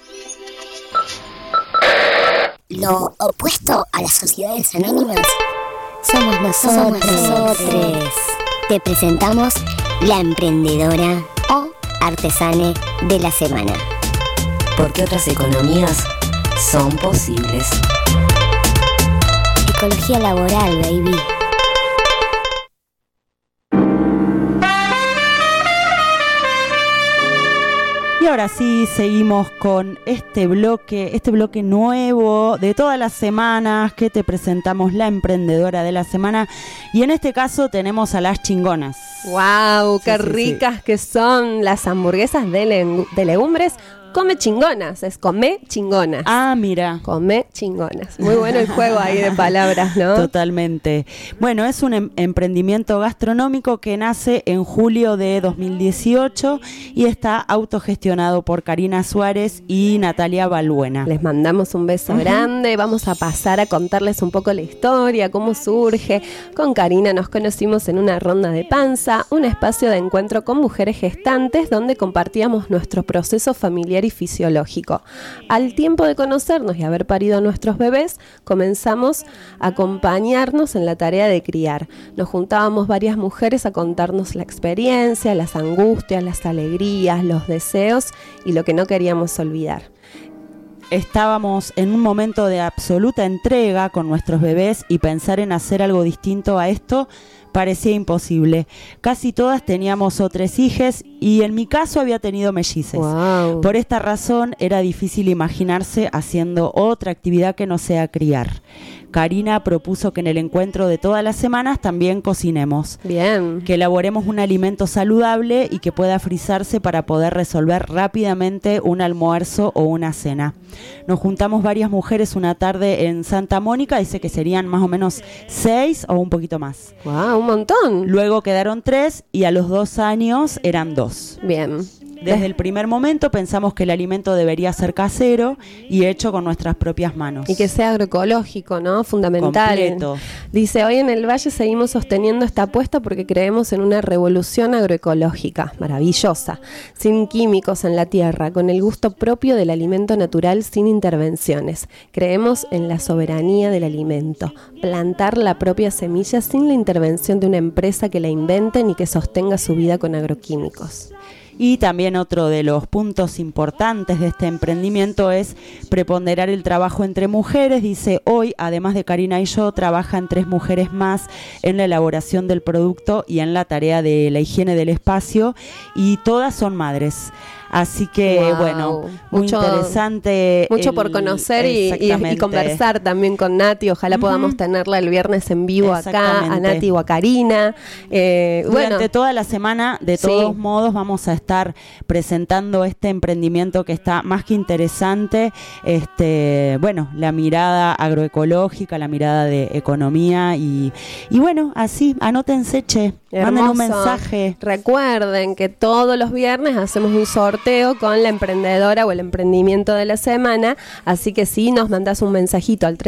Speaker 5: Lo opuesto a las sociedades anónimas somos nosotros. Te presentamos la emprendedora o artesane de la semana.
Speaker 15: Porque otras economías son posibles.
Speaker 5: Ecología laboral, baby.
Speaker 1: Y ahora sí, seguimos con este bloque nuevo de todas las semanas que te presentamos la emprendedora de la semana. Y en este caso tenemos a las chingonas.
Speaker 8: ¡Wow! ¡Qué ricas que son las hamburguesas de legumbres! Come chingonas, es come chingonas.
Speaker 1: Ah, mira.
Speaker 8: Come chingonas. Muy bueno el juego ahí de palabras, ¿no?
Speaker 1: Totalmente. Bueno, es un emprendimiento gastronómico que nace en julio de 2018 y está autogestionado por Karina Suárez y Natalia Balbuena.
Speaker 8: Les mandamos un beso grande. Vamos a pasar a contarles un poco la historia, cómo surge. Con Karina nos conocimos en una ronda de panza, un espacio de encuentro con mujeres gestantes donde compartíamos nuestro proceso familiar y fisiológico. Al tiempo de conocernos y haber parido a nuestros bebés, comenzamos a acompañarnos en la tarea de criar. Nos juntábamos varias mujeres a contarnos la experiencia, las angustias, las alegrías, los deseos y lo que no queríamos olvidar.
Speaker 1: Estábamos en un momento de absoluta entrega con nuestros bebés y pensar en hacer algo distinto a esto parecía imposible. Casi todas teníamos o 3 hijes y en mi caso había tenido mellices.
Speaker 8: Wow.
Speaker 1: Por esta razón era difícil imaginarse haciendo otra actividad que no sea criar. Karina propuso que en el encuentro de todas las semanas también cocinemos.
Speaker 8: Bien.
Speaker 1: Que elaboremos un alimento saludable y que pueda frizarse para poder resolver rápidamente un almuerzo o una cena. Nos juntamos varias mujeres una tarde en Santa Mónica, dice que serían más o menos 6 o un poquito más.
Speaker 8: ¡Wow! Un montón.
Speaker 1: Luego quedaron 3 y a los 2 años eran 2.
Speaker 8: Bien.
Speaker 1: Desde el primer momento pensamos que el alimento debería ser casero y hecho con nuestras propias manos.
Speaker 8: Y que sea agroecológico, ¿no? Fundamental.
Speaker 1: Completo.
Speaker 8: Dice, hoy en el Valle seguimos sosteniendo esta apuesta porque creemos en una revolución agroecológica, maravillosa, sin químicos en la tierra, con el gusto propio del alimento natural sin intervenciones. Creemos en la soberanía del alimento, plantar la propia semilla sin la intervención de una empresa que la invente ni que sostenga su vida con agroquímicos.
Speaker 1: Y también otro de los puntos importantes de este emprendimiento es preponderar el trabajo entre mujeres. Dice, hoy, además de Karina y yo, trabajan 3 mujeres más en la elaboración del producto y en la tarea de la higiene del espacio, y todas son madres. Así que, wow, bueno, muy interesante.
Speaker 8: Mucho por conocer y conversar también con Nati. Ojalá podamos tenerla el viernes en vivo acá, a Nati o a Karina.
Speaker 1: Durante toda la semana, de todos modos, vamos a estar presentando este emprendimiento que está más que interesante. Bueno, la mirada agroecológica, la mirada de economía y bueno, así, anótense, manden un mensaje.
Speaker 8: Recuerden que todos los viernes hacemos un sorteo con la emprendedora o el emprendimiento de la semana, así que si nos mandás un mensajito al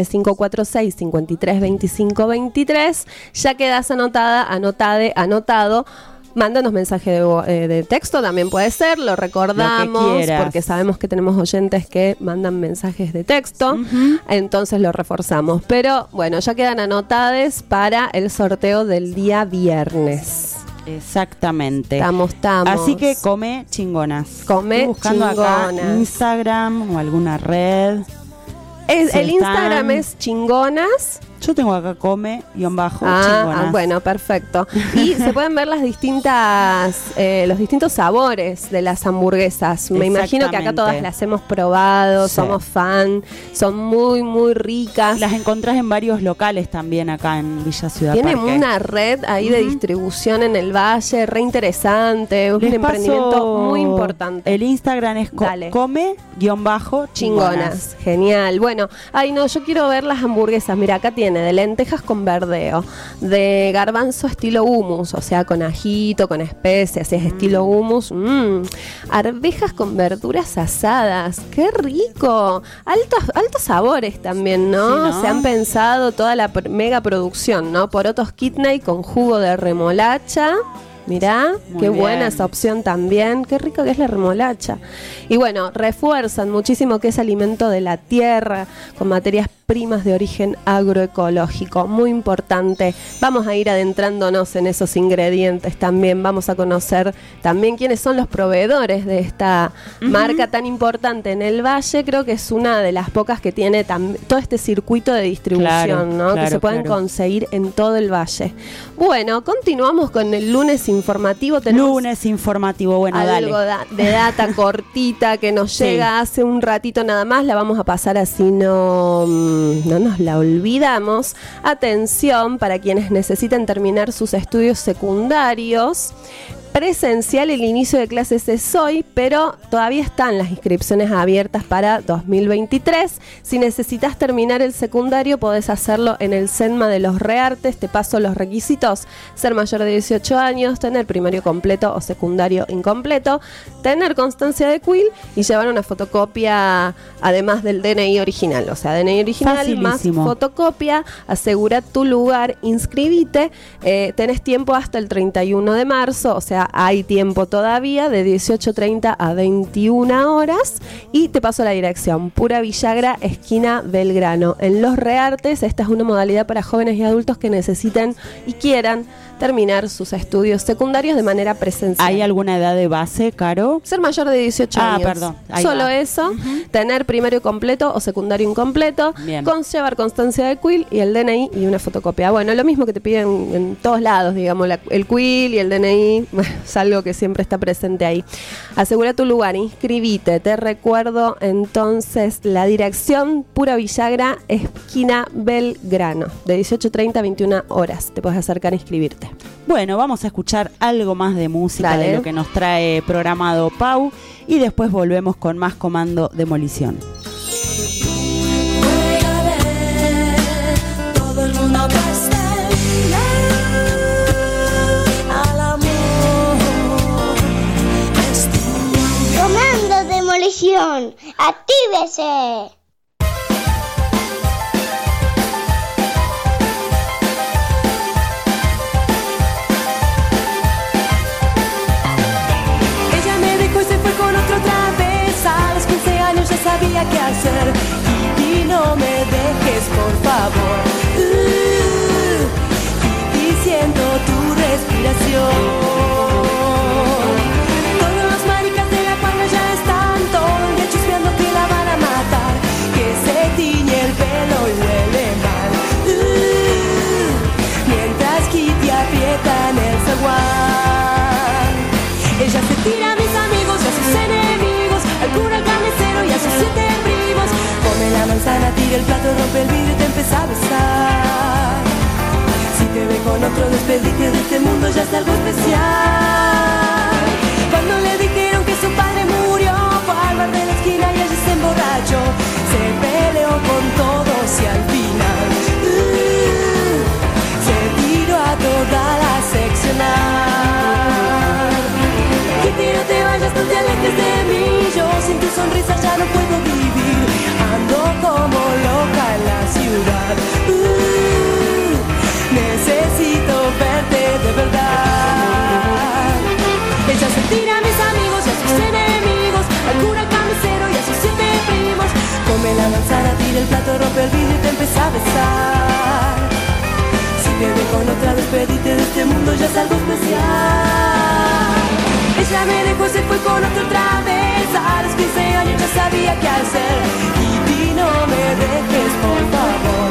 Speaker 8: 3546-532523, ya quedás anotado Mándanos mensaje de texto, también puede ser, lo recordamos, porque sabemos que tenemos oyentes que mandan mensajes de texto, entonces lo reforzamos. Pero bueno, ya quedan anotadas para el sorteo del día viernes.
Speaker 1: Exactamente.
Speaker 8: Estamos.
Speaker 1: Así que come chingonas.
Speaker 8: Come
Speaker 1: Estoy buscando
Speaker 8: chingonas.
Speaker 1: acá Instagram o alguna red.
Speaker 8: El Instagram es chingonas.
Speaker 1: Yo tengo acá come_chingonas.
Speaker 8: Bueno, perfecto. Y se pueden ver las los distintos sabores de las hamburguesas. Me imagino que acá todas las hemos probado, somos fan, son muy, muy ricas.
Speaker 1: Las encontrás en varios locales también acá en Villa Ciudad Parque.
Speaker 8: Tienen una red ahí de distribución en el valle, re interesante, un emprendimiento muy importante.
Speaker 1: El Instagram es come_chingonas.
Speaker 8: Genial. Bueno, yo quiero ver las hamburguesas. Mira, acá tiene de lentejas con verdeo, de garbanzo estilo hummus, o sea, con ajito, con especias, es estilo hummus. Arvejas con verduras asadas, ¡qué rico! Altos sabores también, ¿no?
Speaker 1: Sí, ¿no?
Speaker 8: Se han pensado toda la mega producción, ¿no? Porotos kidney con jugo de remolacha. Mirá, qué buena esa opción también. Qué rico que es la remolacha. Y bueno, refuerzan muchísimo que es alimento de la tierra, con materias primas de origen agroecológico. Muy importante. Vamos a ir adentrándonos en esos ingredientes también. Vamos a conocer también quiénes son los proveedores de esta marca tan importante en el Valle. Creo que es una de las pocas que tiene todo este circuito de distribución, ¿no? Que se pueden conseguir en todo el Valle. Bueno, continuamos con el lunes informativo.
Speaker 1: Lunes informativo, bueno,
Speaker 8: algo de data cortita que nos llega hace un ratito nada más. La vamos a pasar así, no nos la olvidamos. Atención para quienes necesiten terminar sus estudios secundarios. Presencial, el inicio de clases es hoy, pero todavía están las inscripciones abiertas para 2023. Si necesitas terminar el secundario, podés hacerlo en el CENMA de los Reartes. Te paso los requisitos: ser mayor de 18 años, tener primario completo o secundario incompleto, tener constancia de CUIL y llevar una fotocopia además del DNI original. O sea, DNI original más fotocopia. Asegura tu lugar, inscribite. Tenés tiempo hasta el 31 de marzo, o sea, hay tiempo todavía, de 18:30 a 21 horas. Y te paso la dirección: Pura Villagra, esquina Belgrano, en Los Reartes. Esta es una modalidad para jóvenes y adultos que necesiten y quieran terminar sus estudios secundarios de manera presencial.
Speaker 1: ¿Hay alguna edad de base, Caro?
Speaker 8: Ser mayor de 18 años.
Speaker 1: Perdón.
Speaker 8: Solo eso. Tener primario completo o secundario incompleto.
Speaker 1: Bien.
Speaker 8: Llevar constancia de CUIL y el DNI y una fotocopia. Bueno, lo mismo que te piden en todos lados, digamos, el CUIL y el DNI. Bueno, es algo que siempre está presente ahí. Asegura tu lugar, inscribite. Te recuerdo entonces la dirección: Pura Villagra, esquina Belgrano, de 18:30 a 21 horas. Te puedes acercar a inscribirte.
Speaker 1: Bueno, vamos a escuchar algo más de música de lo que nos trae programado Pau y después volvemos con más Comando Demolición.
Speaker 4: Todo el mundo al amor.
Speaker 5: Comando Demolición, actívese.
Speaker 4: Sabía qué hacer y no me dejes, por favor. Y siento tu respiración. Todos los maricas de la palma ya están todo el día chispeando que la van a matar, que se tiñe el pelo y huele mal. Mientras Kitty aprieta en el zaguán, ella se tira a mis amigos y a sus enemigos, al cura, al carnicero y a sus 7 primos. Come la manzana, tira el plato, rompe el vidrio y te empieza a besar. Si te ve con otro, despedite de este mundo, ya es algo especial. Cuando le dijeron que su padre murió, fue al bar de la esquina y allí se emborrachó. Se peleó con todos y al final se tiró a toda la seccional. Que no te vayas, no te alejes de mí. Yo sin tu sonrisa ya no puedo vivir. Ando como loca en la ciudad. Necesito verte de verdad.
Speaker 10: te rompe el vidrio y te empieza a besar. Si te ve con otra, despedite de este mundo, ya es algo especial. Ella me dejó y se fue con otra vez. A los 15 años ya sabía qué hacer. Y no me dejes, por favor.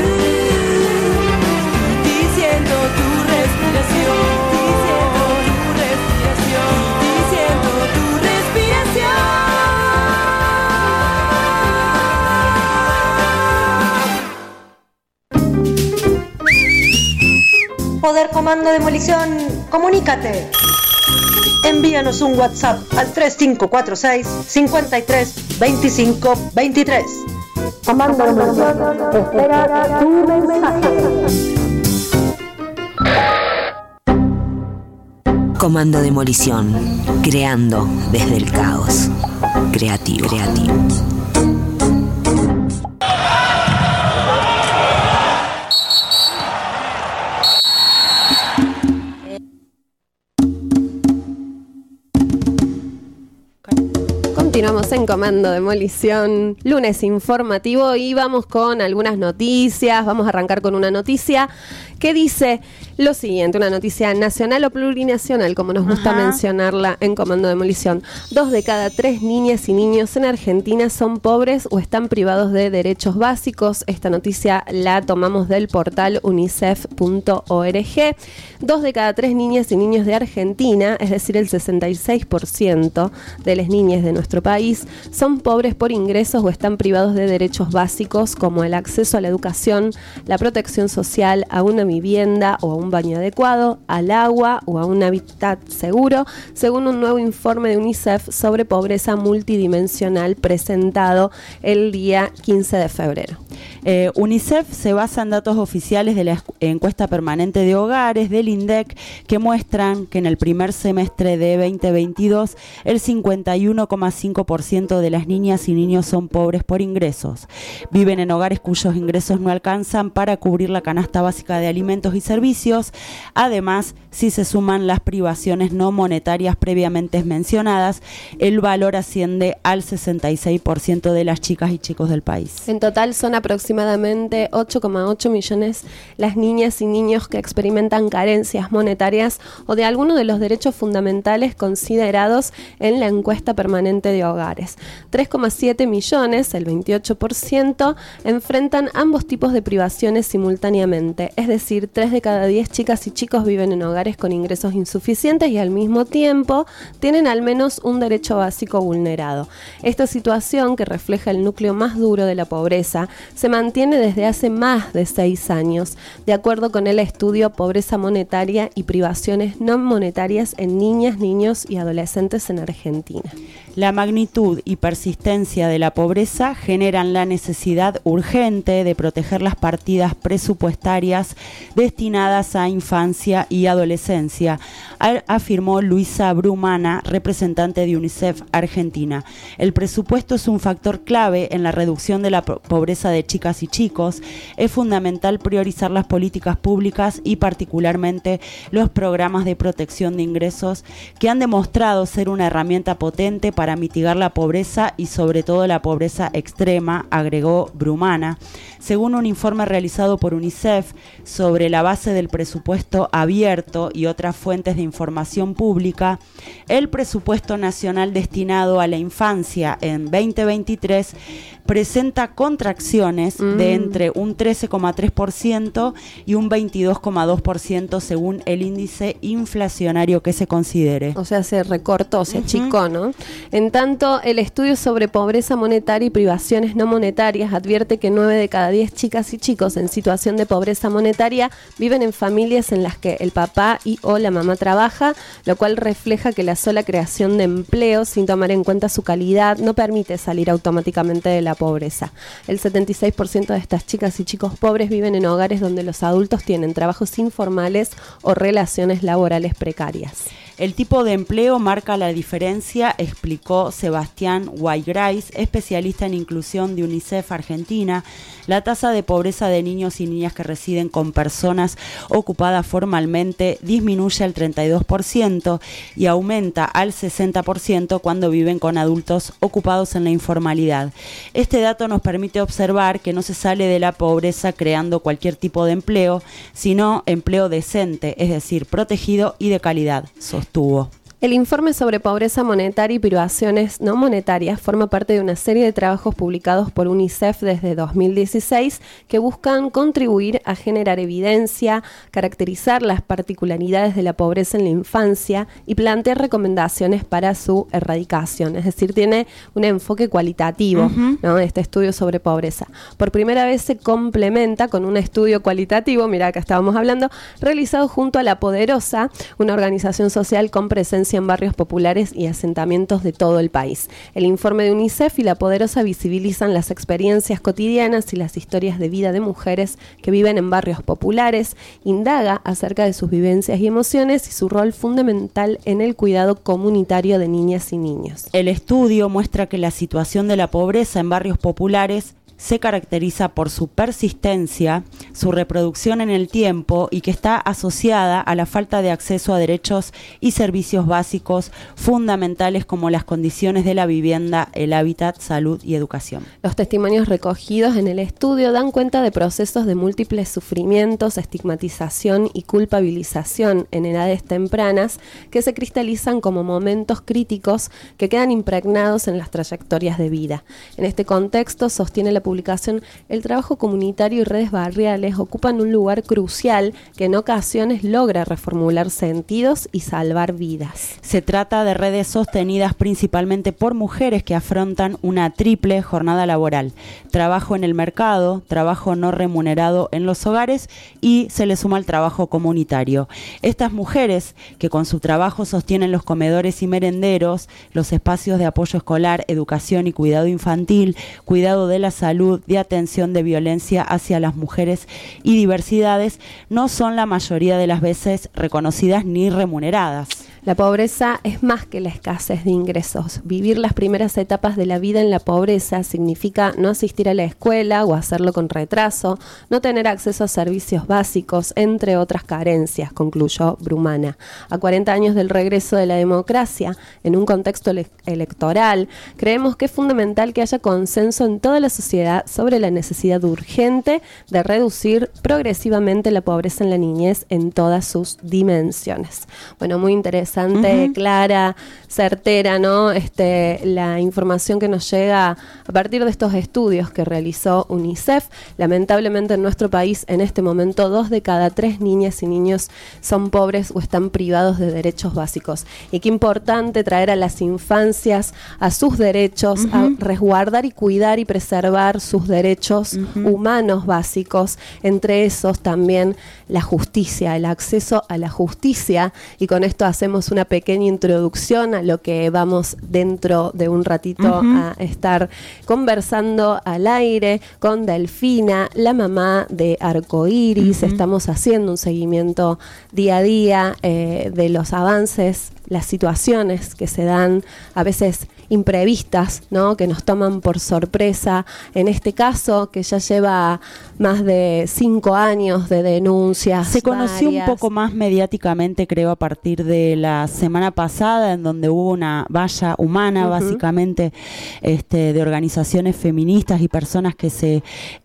Speaker 10: Diciendo tu respiración. Diciendo tu respiración.
Speaker 16: Poder Comando Demolición, comunícate. Envíanos un WhatsApp al 3546 53 25 23. Comando Demolición espera tu mensaje.
Speaker 15: Comando Demolición, creando desde el caos. Creativo.
Speaker 8: Continuamos en Comando Demolición, lunes informativo, y vamos con algunas noticias. Vamos a arrancar con una noticia que dice lo siguiente, una noticia nacional o plurinacional, como nos gusta mencionarla en Comando Demolición. 2 de cada 3 niñas y niños en Argentina son pobres o están privados de derechos básicos. Esta noticia la tomamos del portal unicef.org. 2 de cada 3 niñas y niños de Argentina, es decir, el 66% de las niñas de nuestro país, son pobres por ingresos o están privados de derechos básicos como el acceso a la educación, la protección social, a una vivienda o a un baño adecuado, al agua o a un hábitat seguro, según un nuevo informe de UNICEF sobre pobreza multidimensional presentado el día 15 de febrero.
Speaker 1: UNICEF se basa en datos oficiales de la encuesta permanente de hogares del INDEC, que muestran que en el primer semestre de 2022 el 51,5% de las niñas y niños son pobres por ingresos. Viven en hogares cuyos ingresos no alcanzan para cubrir la canasta básica de alimentos y servicios. Además, si se suman las privaciones no monetarias previamente mencionadas, el valor asciende al 66% de las chicas y chicos del país.
Speaker 8: En total son aproximadamente 8,8 millones las niñas y niños que experimentan carencias monetarias o de alguno de los derechos fundamentales considerados en la encuesta permanente de hogares. 3,7 millones, el 28%, enfrentan ambos tipos de privaciones simultáneamente, es decir, 3 de cada 10 chicas y chicos viven en hogares con ingresos insuficientes y al mismo tiempo tienen al menos un derecho básico vulnerado. Esta situación, que refleja el núcleo más duro de la pobreza, se mantiene desde hace más de 6 años, de acuerdo con el estudio Pobreza Monetaria y Privaciones No Monetarias en Niñas, Niños y Adolescentes en Argentina.
Speaker 1: La magnitud y persistencia de la pobreza generan la necesidad urgente de proteger las partidas presupuestarias destinadas a infancia y adolescencia, afirmó Luisa Brumana, representante de UNICEF Argentina. El presupuesto es un factor clave en la reducción de la pobreza de chicas y chicos. Es fundamental priorizar las políticas públicas y particularmente los programas de protección de ingresos, que han demostrado ser una herramienta potente para mitigar la pobreza y sobre todo la pobreza extrema, agregó Brumana. Según un informe realizado por UNICEF sobre la base del presupuesto abierto y otras fuentes de información pública, el presupuesto nacional destinado a la infancia en 2023 presenta contracciones de entre un 13,3% y un 22,2% según el índice inflacionario que se considere.
Speaker 8: O sea, se recortó, se achicó, ¿no? En tanto, el estudio sobre pobreza monetaria y privaciones no monetarias advierte que 9 de cada 10 chicas y chicos en situación de pobreza monetaria viven en familias en las que el papá y o la mamá trabaja, lo cual refleja que la sola creación de empleo sin tomar en cuenta su calidad no permite salir automáticamente de la pobreza. El 76% de estas chicas y chicos pobres viven en hogares donde los adultos tienen trabajos informales o relaciones laborales precarias.
Speaker 1: El tipo de empleo marca la diferencia, explicó Sebastián Guaygrais, especialista en inclusión de UNICEF Argentina. La tasa de pobreza de niños y niñas que residen con personas ocupadas formalmente disminuye al 32% y aumenta al 60% cuando viven con adultos ocupados en la informalidad. Este dato nos permite observar que no se sale de la pobreza creando cualquier tipo de empleo, sino empleo decente, es decir, protegido y de calidad, sostuvo.
Speaker 8: El informe sobre pobreza monetaria y privaciones no monetarias forma parte de una serie de trabajos publicados por UNICEF desde 2016 que buscan contribuir a generar evidencia, caracterizar las particularidades de la pobreza en la infancia y plantear recomendaciones para su erradicación. Es decir, tiene un enfoque cualitativo, ¿no? Este estudio sobre pobreza. Por primera vez se complementa con un estudio cualitativo, mira, acá estábamos hablando, realizado junto a La Poderosa, una organización social con presencia en barrios populares y asentamientos de todo el país. El informe de UNICEF y La Poderosa visibilizan las experiencias cotidianas y las historias de vida de mujeres que viven en barrios populares, indaga acerca de sus vivencias y emociones y su rol fundamental en el cuidado comunitario de niñas y niños.
Speaker 1: El estudio muestra que la situación de la pobreza en barrios populares se caracteriza por su persistencia, su reproducción en el tiempo y que está asociada a la falta de acceso a derechos y servicios básicos fundamentales como las condiciones de la vivienda, el hábitat, salud y educación.
Speaker 8: Los testimonios recogidos en el estudio dan cuenta de procesos de múltiples sufrimientos, estigmatización y culpabilización en edades tempranas que se cristalizan como momentos críticos que quedan impregnados en las trayectorias de vida. En este contexto, sostiene la publicación, el trabajo comunitario y redes barriales ocupan un lugar crucial que en ocasiones logra reformular sentidos y salvar vidas.
Speaker 1: Se trata de redes sostenidas principalmente por mujeres que afrontan una triple jornada laboral: trabajo en el mercado, trabajo no remunerado en los hogares y se le suma el trabajo comunitario. Estas mujeres que con su trabajo sostienen los comedores y merenderos, los espacios de apoyo escolar, educación y cuidado infantil, cuidado de la salud, de atención de violencia hacia las mujeres y diversidades, no son la mayoría de las veces reconocidas ni remuneradas.
Speaker 8: La pobreza es más que la escasez de ingresos. Vivir las primeras etapas de la vida en la pobreza significa no asistir a la escuela o hacerlo con retraso, no tener acceso a servicios básicos, entre otras carencias, concluyó Brumana. A 40 años del regreso de la democracia, en un contexto electoral, creemos que es fundamental que haya consenso en toda la sociedad sobre la necesidad urgente de reducir progresivamente la pobreza en la niñez en todas sus dimensiones. Bueno, muy interesante, clara, certera, ¿no? La información que nos llega a partir de estos estudios que realizó UNICEF. Lamentablemente en nuestro país en este momento 2 de cada 3 niñas y niños son pobres o están privados de derechos básicos. Y qué importante traer a las infancias a sus derechos, a resguardar y cuidar y preservar sus derechos humanos básicos, entre esos también la justicia, el acceso a la justicia. Y con esto hacemos una pequeña introducción a lo que vamos dentro de un ratito a estar conversando al aire con Delfina, la mamá de Arcoiris. Estamos haciendo un seguimiento día a día de los avances, las situaciones que se dan a veces imprevistas, ¿no? Que nos toman por sorpresa. En este caso, que ya lleva más de 5 años de denuncias.
Speaker 1: Se conoció un poco más mediáticamente, creo, a partir de la semana pasada, en donde hubo una valla humana, básicamente, de organizaciones feministas y personas que se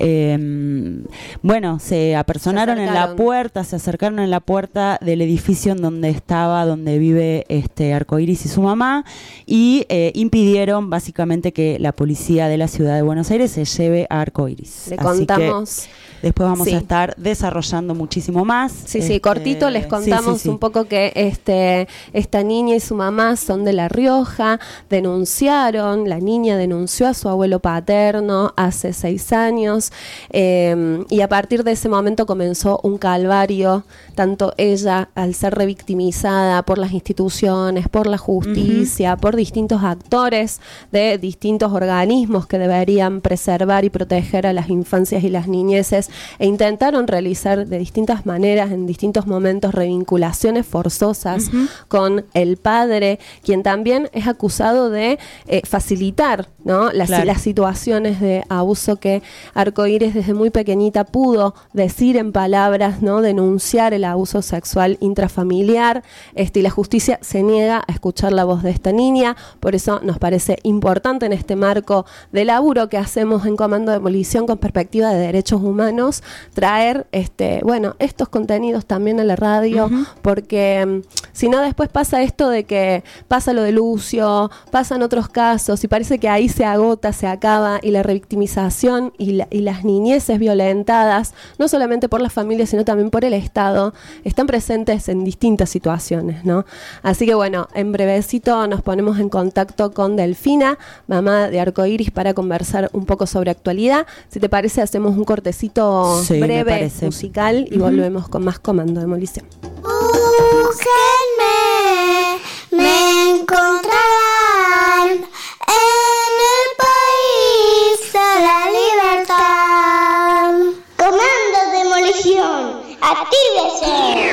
Speaker 1: apersonaron en la puerta, se acercaron en la puerta del edificio en donde vive Arcoiris y su mamá, y impidieron básicamente que la policía de la ciudad de Buenos Aires se lleve a Arcoiris.
Speaker 8: Le contamos.
Speaker 1: Después vamos a estar desarrollando muchísimo más.
Speaker 8: Sí, cortito les contamos un poco que esta niña y su mamá son de La Rioja, la niña denunció a su abuelo paterno hace 6 años, y a partir de ese momento comenzó un calvario, tanto ella al ser revictimizada por las instituciones instituciones, por la justicia, por distintos actores de distintos organismos que deberían preservar y proteger a las infancias y las niñeces, e intentaron realizar de distintas maneras, en distintos momentos, revinculaciones forzosas con el padre, quien también es acusado de facilitar, ¿no?, las situaciones de abuso que Arcoíris desde muy pequeñita pudo decir en palabras, ¿no?, denunciar el abuso sexual intrafamiliar, y la justicia se niega a escuchar la voz de esta niña. Por eso nos parece importante, en este marco de laburo que hacemos en Comando Demolición con perspectiva de derechos humanos, traer estos contenidos también a la radio, porque si no después pasa esto de que pasa lo de Lucio, pasan otros casos y parece que ahí se agota, se acaba, y la revictimización y las niñeces violentadas, no solamente por las familias sino también por el Estado, están presentes en distintas situaciones, ¿no? Así que bueno, en brevecito nos ponemos en contacto con Delfina, mamá de Arcoíris, para conversar un poco sobre actualidad. Si te parece, hacemos un cortecito breve musical y volvemos con más Comando Demolición.
Speaker 5: Búsquenme, me encontrarán en el país de la libertad. Comando Demolición, actívese.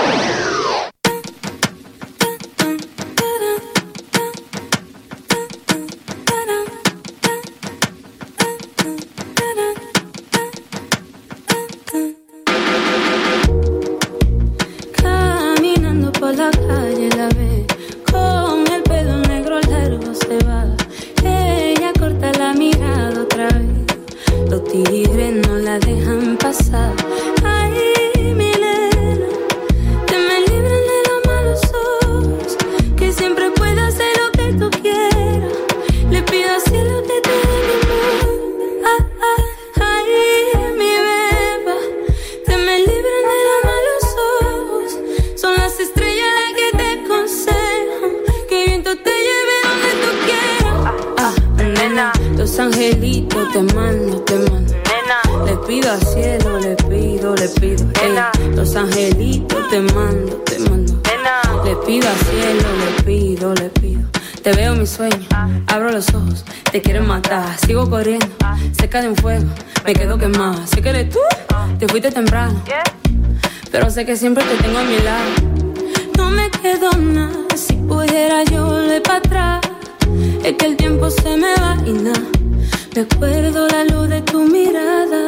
Speaker 10: Caminando por la calle la ve, con el pelo negro largo se va. Ella corta la mirada otra vez, los tigres no la dejan pasar. Ay, mi nena, te me libran de los malos ojos, que siempre puedo hacer lo que tú quieras. Le pido al cielo que te dé mi amor. Ay, mi beba, te me libran de los malos ojos. Son las estrellas las que te aconsejan, que viento te lleve donde tú quieras. Nena, los angelitos te mando, nena. Le pido al cielo, le pido, nena. Los angelitos te mando, nena. Le pido al cielo, le pido. Te veo en mis sueños, abro los ojos, te quiero matar. Sigo corriendo, cerca de un fuego, me quedo quemada. Sé que eres tú, te fuiste temprano, pero sé que siempre te tengo a mi lado. No me quedo nada, si pudiera yo volver para atrás. Es que el tiempo se me va y nada, recuerdo la luz de tu mirada.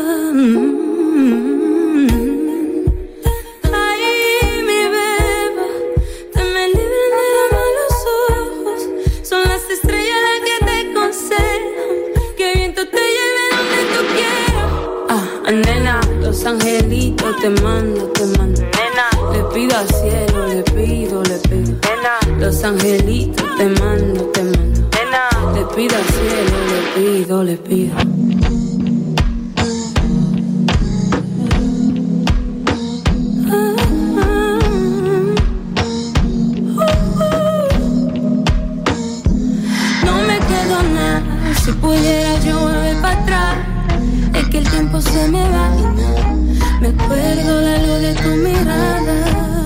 Speaker 10: Ay, mi beba, te me libran de los malos ojos. Son las estrellas las que te aconsejan, que viento te lleve donde tú quieras. Nena, los angelitos te mando, nena. Le pido al cielo, le pido, nena. Los angelitos te mando, nena. Le pido al cielo, le pido. No me quedo nada, si pudiera yo volver para atrás. Es que el tiempo se me va y nada, me acuerdo la luz de tu mirada.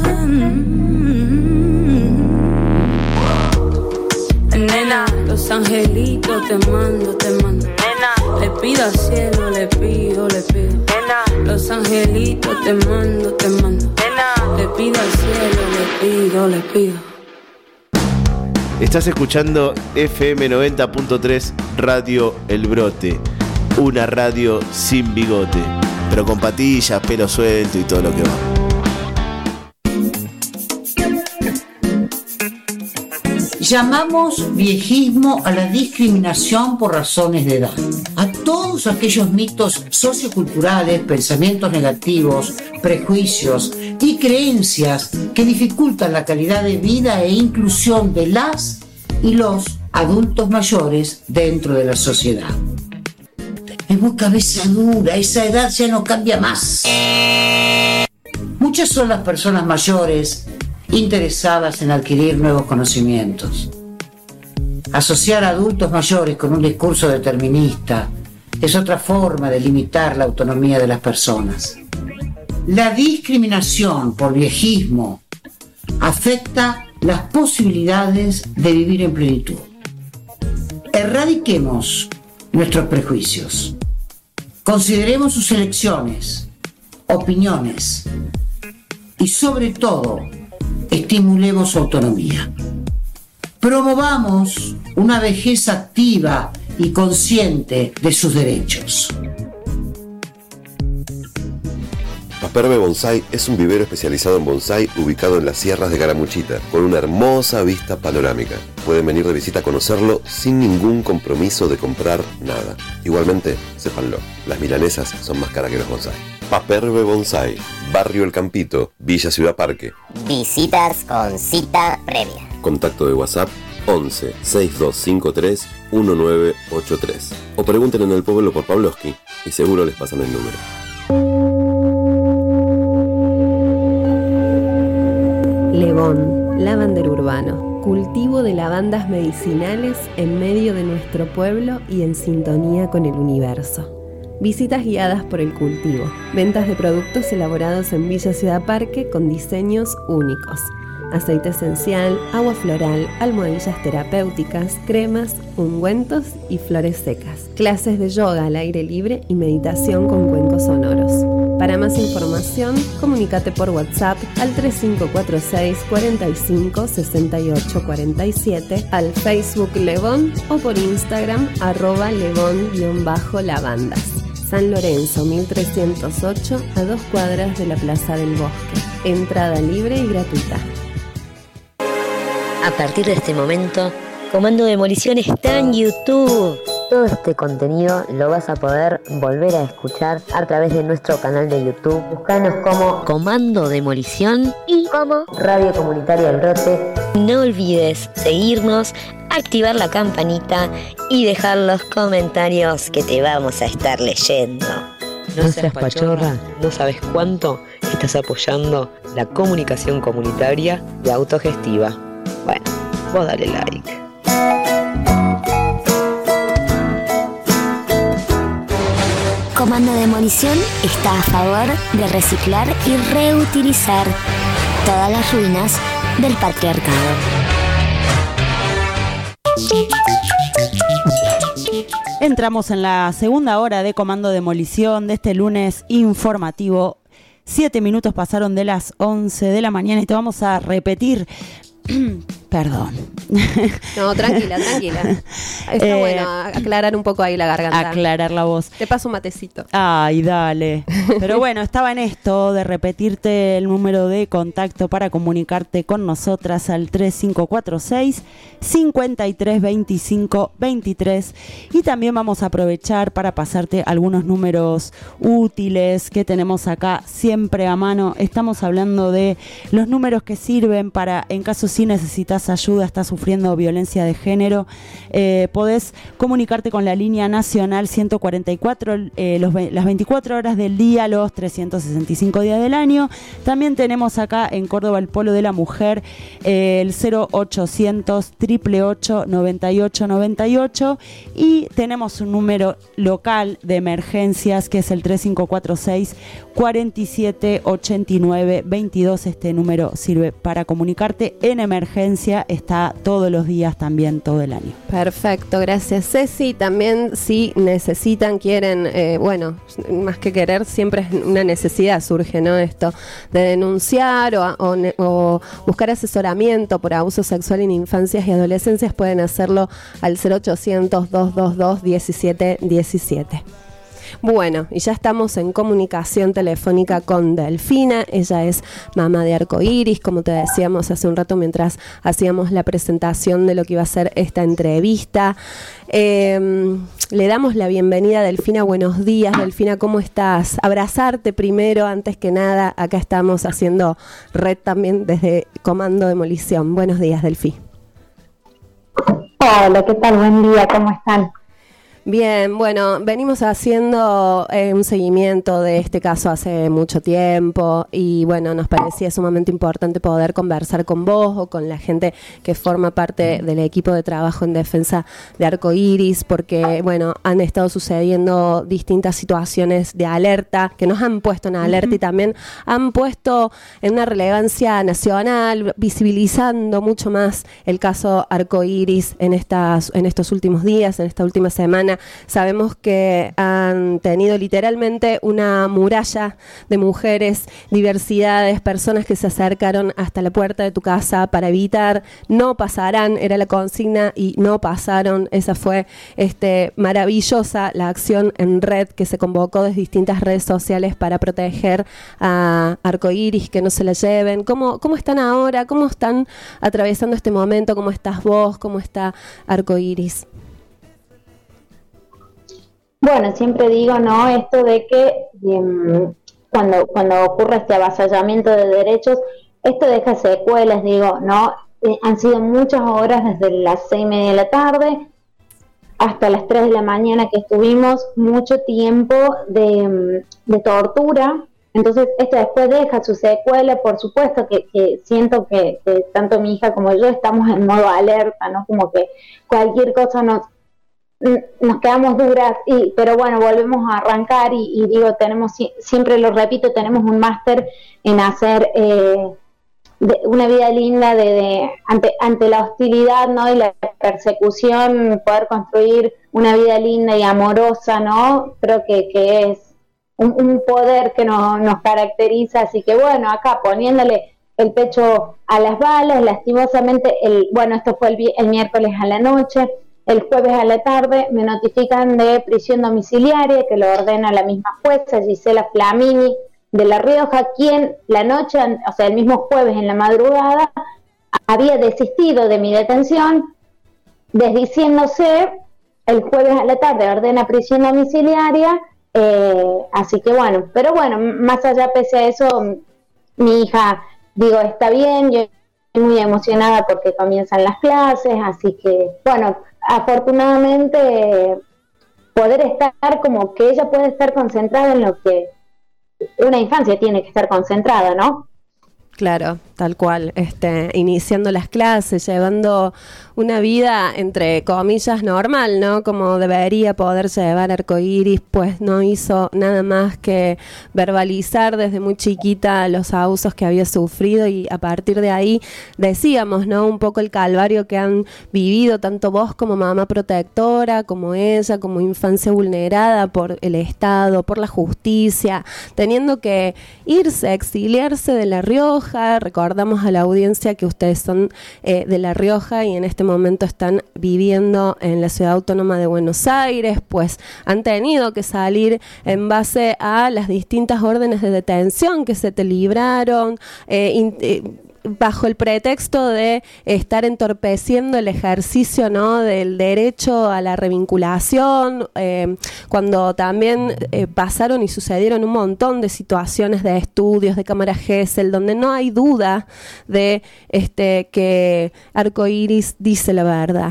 Speaker 10: Nena, los angelitos te mando, nena. Le pido al cielo, le pido, nena. Los angelitos te mando, nena. Le pido al cielo, le pido.
Speaker 17: Estás escuchando FM 90.3 Radio El Brote, una radio sin bigote, pero con patillas, pelo suelto y todo lo que va.
Speaker 18: Llamamos viejismo a la discriminación por razones de edad. A todos aquellos mitos socioculturales, pensamientos negativos, prejuicios y creencias que dificultan la calidad de vida e inclusión de las y los adultos mayores dentro de la sociedad. Es muy cabeza dura, esa edad ya no cambia más. Muchas son las personas mayores interesadas en adquirir nuevos conocimientos. Asociar a adultos mayores con un discurso determinista es otra forma de limitar la autonomía de las personas. La discriminación por viejismo afecta las posibilidades de vivir en plenitud. Erradiquemos nuestros prejuicios. Consideremos sus elecciones, opiniones y sobre todo, estimulemos su autonomía. Promovamos una vejez activa y consciente de sus derechos.
Speaker 19: Paperbe Bonsai es un vivero especializado en bonsai ubicado en las sierras de Caramuchita, con una hermosa vista panorámica. Pueden venir de visita a conocerlo sin ningún compromiso de comprar nada. Igualmente, sépanlo, las milanesas son más caras que los bonsai. Paperbe Bonsai, Barrio El Campito, Villa Ciudad Parque.
Speaker 5: Visitas con cita previa.
Speaker 19: Contacto de WhatsApp 11 6253 1983. O pregunten en el pueblo por Pavlovsky y seguro les pasan el número.
Speaker 8: Levón, lavandero urbano, cultivo de lavandas medicinales en medio de nuestro pueblo y en sintonía con el universo. Visitas guiadas por el cultivo, ventas de productos elaborados en Villa Ciudad Parque con diseños únicos. Aceite esencial, agua floral, almohadillas terapéuticas, cremas, ungüentos y flores secas. Clases de yoga al aire libre y meditación con cuencos sonoros. Para más información, comunícate por WhatsApp al 3546 45 68 47, al Facebook Levón o por Instagram @levón_lavandas. San Lorenzo 1308, a 2 cuadras de la Plaza del Bosque. Entrada libre y gratuita.
Speaker 20: A partir de este momento, Comando Demolición está en YouTube. Todo este contenido lo vas a poder volver a escuchar a través de nuestro canal de YouTube. Búscanos como Comando Demolición y como Radio Comunitaria El Brote. No olvides seguirnos, activar la campanita y dejar los comentarios que te vamos a estar leyendo. No seas pachorra, no sabes cuánto estás apoyando la comunicación comunitaria y autogestiva. Bueno, vos dale like.
Speaker 5: Comando Demolición está a favor de reciclar y reutilizar todas las ruinas del patriarcado.
Speaker 1: Entramos en la segunda hora de Comando Demolición de este lunes informativo. 7 minutos pasaron de las 11 de la mañana y te vamos a repetir. Perdón.
Speaker 8: No, tranquila. Está bueno aclarar un poco ahí la garganta.
Speaker 1: Aclarar la voz.
Speaker 8: Te paso un matecito.
Speaker 1: Ay, dale. Pero bueno, estaba en esto de repetirte el número de contacto para comunicarte con nosotras al 3546 5325 23. Y también vamos a aprovechar para pasarte algunos números útiles que tenemos acá siempre a mano. Estamos hablando de los números que sirven para, en caso si necesitas ayuda, estás sufriendo violencia de género, podés comunicarte con la línea nacional 144 las 24 horas del día, los 365 días del año. También tenemos acá en Córdoba el Polo de la Mujer, el 0800 888 9898, y tenemos un número local de emergencias que es el 3546 47 89 22. Este número sirve para comunicarte en emergencia, está todos los días también, todo el año.
Speaker 8: Perfecto, gracias Ceci. También si necesitan, quieren, bueno, más que querer, siempre es una necesidad, surge, ¿no? Esto de denunciar o buscar asesoramiento por abuso sexual en infancias y adolescencias, pueden hacerlo al 0800 222 1717. Bueno, y ya estamos en comunicación telefónica con Delfina. Ella es mamá de Arcoiris, como te decíamos hace un rato mientras hacíamos la presentación de lo que iba a ser esta entrevista. Le damos la bienvenida a Delfina. Buenos días, Delfina, ¿cómo estás? Abrazarte primero, antes que nada. Acá estamos haciendo red también desde Comando Demolición. Buenos días, Delfi.
Speaker 22: Hola, ¿qué tal? Buen día, ¿cómo están?
Speaker 8: Bien, bueno, venimos haciendo un seguimiento de este caso hace mucho tiempo y bueno, nos parecía sumamente importante poder conversar con vos o con la gente que forma parte del equipo de trabajo en defensa de Arcoiris, porque bueno, han estado sucediendo distintas situaciones de alerta que nos han puesto en alerta y también han puesto en una relevancia nacional, visibilizando mucho más el caso Arcoiris en estos últimos días, en esta última semana. Sabemos que han tenido literalmente una muralla de mujeres, diversidades, personas que se acercaron hasta la puerta de tu casa para evitar, no pasarán, era la consigna y no pasaron. Esa fue maravillosa la acción en red que se convocó desde distintas redes sociales para proteger a Arcoiris, que no se la lleven. ¿Cómo están ahora? ¿Cómo están atravesando este momento? ¿Cómo estás vos? ¿Cómo está Arcoiris?
Speaker 2: Bueno, siempre digo, ¿no? Esto de que cuando ocurre este avasallamiento de derechos, esto deja secuelas, digo, ¿no? Han sido muchas horas desde las 6:30 de la tarde hasta las 3 de la mañana que estuvimos, mucho tiempo de tortura. Entonces esto después deja su secuela, por supuesto que siento que tanto mi hija como yo estamos en modo alerta, ¿no? Como que cualquier cosa nos quedamos duras, pero bueno, volvemos a arrancar y digo, tenemos, siempre lo repito, tenemos un máster en hacer una vida linda ante la hostilidad, ¿no? Y la persecución, poder construir una vida linda y amorosa, ¿no? Creo que es un poder que nos caracteriza, así que bueno, acá poniéndole el pecho a las balas, lastimosamente, esto fue el miércoles a la noche. El jueves a la tarde me notifican de prisión domiciliaria que lo ordena la misma jueza Gisela Flamini de La Rioja, quien la noche, o sea, el mismo jueves en la madrugada, había desistido de mi detención, desdiciéndose. El jueves a la tarde ordena prisión domiciliaria, así que bueno, pero bueno, más allá, pese a eso, mi hija, digo, está bien, yo estoy muy emocionada porque comienzan las clases, así que bueno, afortunadamente poder estar como que ella puede estar concentrada en lo que una infancia tiene que estar concentrada, ¿no?
Speaker 8: Claro, tal cual, iniciando las clases, llevando una vida, entre comillas, normal, ¿no? Como debería poder llevar Arcoiris, pues no hizo nada más que verbalizar desde muy chiquita los abusos que había sufrido y a partir de ahí decíamos, ¿no? Un poco el calvario que han vivido tanto vos como mamá protectora, como ella, como infancia vulnerada por el Estado, por la justicia, teniendo que irse, exiliarse de La Rioja. Recordamos a la audiencia que ustedes son de La Rioja y en este momento están viviendo en la Ciudad Autónoma de Buenos Aires, pues han tenido que salir en base a las distintas órdenes de detención que se te libraron, bajo el pretexto de estar entorpeciendo el ejercicio, ¿no? Del derecho a la revinculación, cuando también pasaron y sucedieron un montón de situaciones de estudios de cámara Gesell, donde no hay duda de que Arcoiris dice la verdad.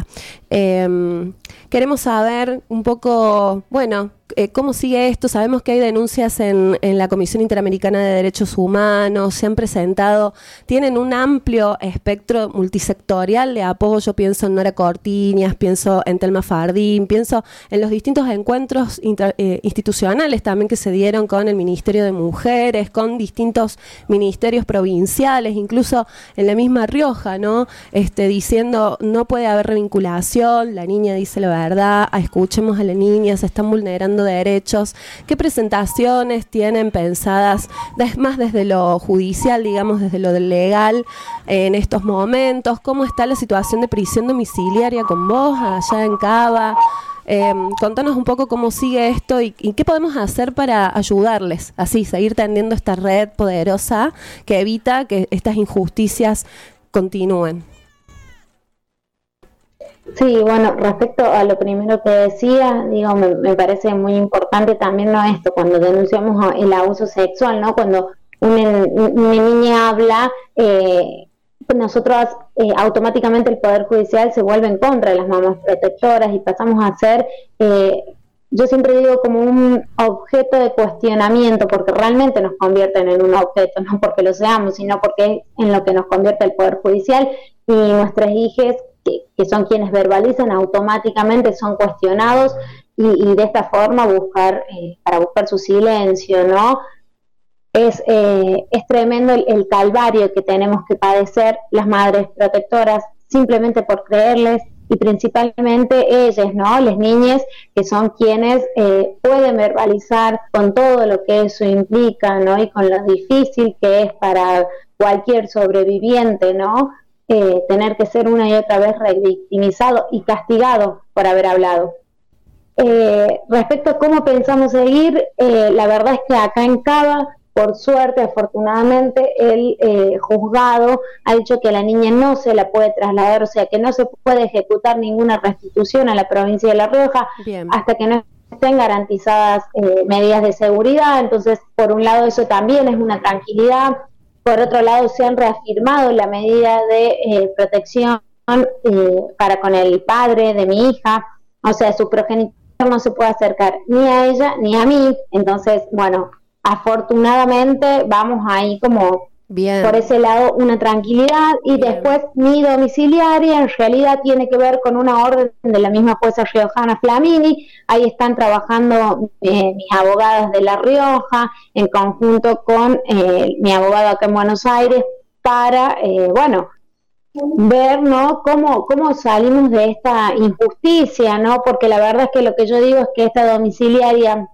Speaker 8: Queremos saber un poco, bueno, ¿cómo sigue esto? Sabemos que hay denuncias en la Comisión Interamericana de Derechos Humanos, se han presentado, tienen un amplio espectro multisectorial de apoyo, pienso en Nora Cortiñas, pienso en Telma Fardín, pienso en los distintos encuentros institucionales también que se dieron con el Ministerio de Mujeres, con distintos ministerios provinciales, incluso en la misma Rioja, ¿no? Diciendo no puede haber revinculación, la niña dice la verdad, escuchemos a la niña, se están vulnerando derechos. ¿Qué presentaciones tienen pensadas más desde lo judicial, digamos, desde lo legal en estos momentos? ¿Cómo está la situación de prisión domiciliaria con vos allá en Cava? Contanos un poco cómo sigue esto y qué podemos hacer para ayudarles, así, seguir tendiendo esta red poderosa que evita que estas injusticias continúen.
Speaker 2: Sí, bueno, respecto a lo primero que decía, digo, me parece muy importante también, ¿no? Esto, cuando denunciamos el abuso sexual, ¿no? Cuando una niña habla, nosotros automáticamente el Poder Judicial se vuelve en contra de las mamás protectoras y pasamos a ser, yo siempre digo, como un objeto de cuestionamiento, porque realmente nos convierten en un objeto, no porque lo seamos, sino porque es en lo que nos convierte el Poder Judicial, y nuestras hijas, que son quienes verbalizan, automáticamente son cuestionados y de esta forma para buscar su silencio, ¿no? Es tremendo el calvario que tenemos que padecer las madres protectoras simplemente por creerles, y principalmente ellas, ¿no? Las niñas, que son quienes pueden verbalizar con todo lo que eso implica, ¿no? Y con lo difícil que es para cualquier sobreviviente, ¿no? Tener que ser una y otra vez revictimizado y castigado por haber hablado. Respecto a cómo pensamos seguir, la verdad es que acá en Cava, por suerte, afortunadamente, el juzgado ha dicho que a la niña no se la puede trasladar, o sea, que no se puede ejecutar ninguna restitución a la provincia de La Rioja. Bien. Hasta que no estén garantizadas medidas de seguridad. Entonces, por un lado, eso también es una tranquilidad. Por otro lado, se han reafirmado la medida de protección para con el padre de mi hija, o sea, su progenitor no se puede acercar ni a ella ni a mí. Entonces, bueno, afortunadamente vamos ahí como bien, por ese lado una tranquilidad. Y bien, después mi domiciliaria en realidad tiene que ver con una orden de la misma jueza riojana Flamini. Ahí están trabajando mis abogadas de La Rioja en conjunto con mi abogado acá en Buenos Aires para, ver, ¿no?, cómo salimos de esta injusticia, ¿no? Porque la verdad es que lo que yo digo es que esta domiciliaria,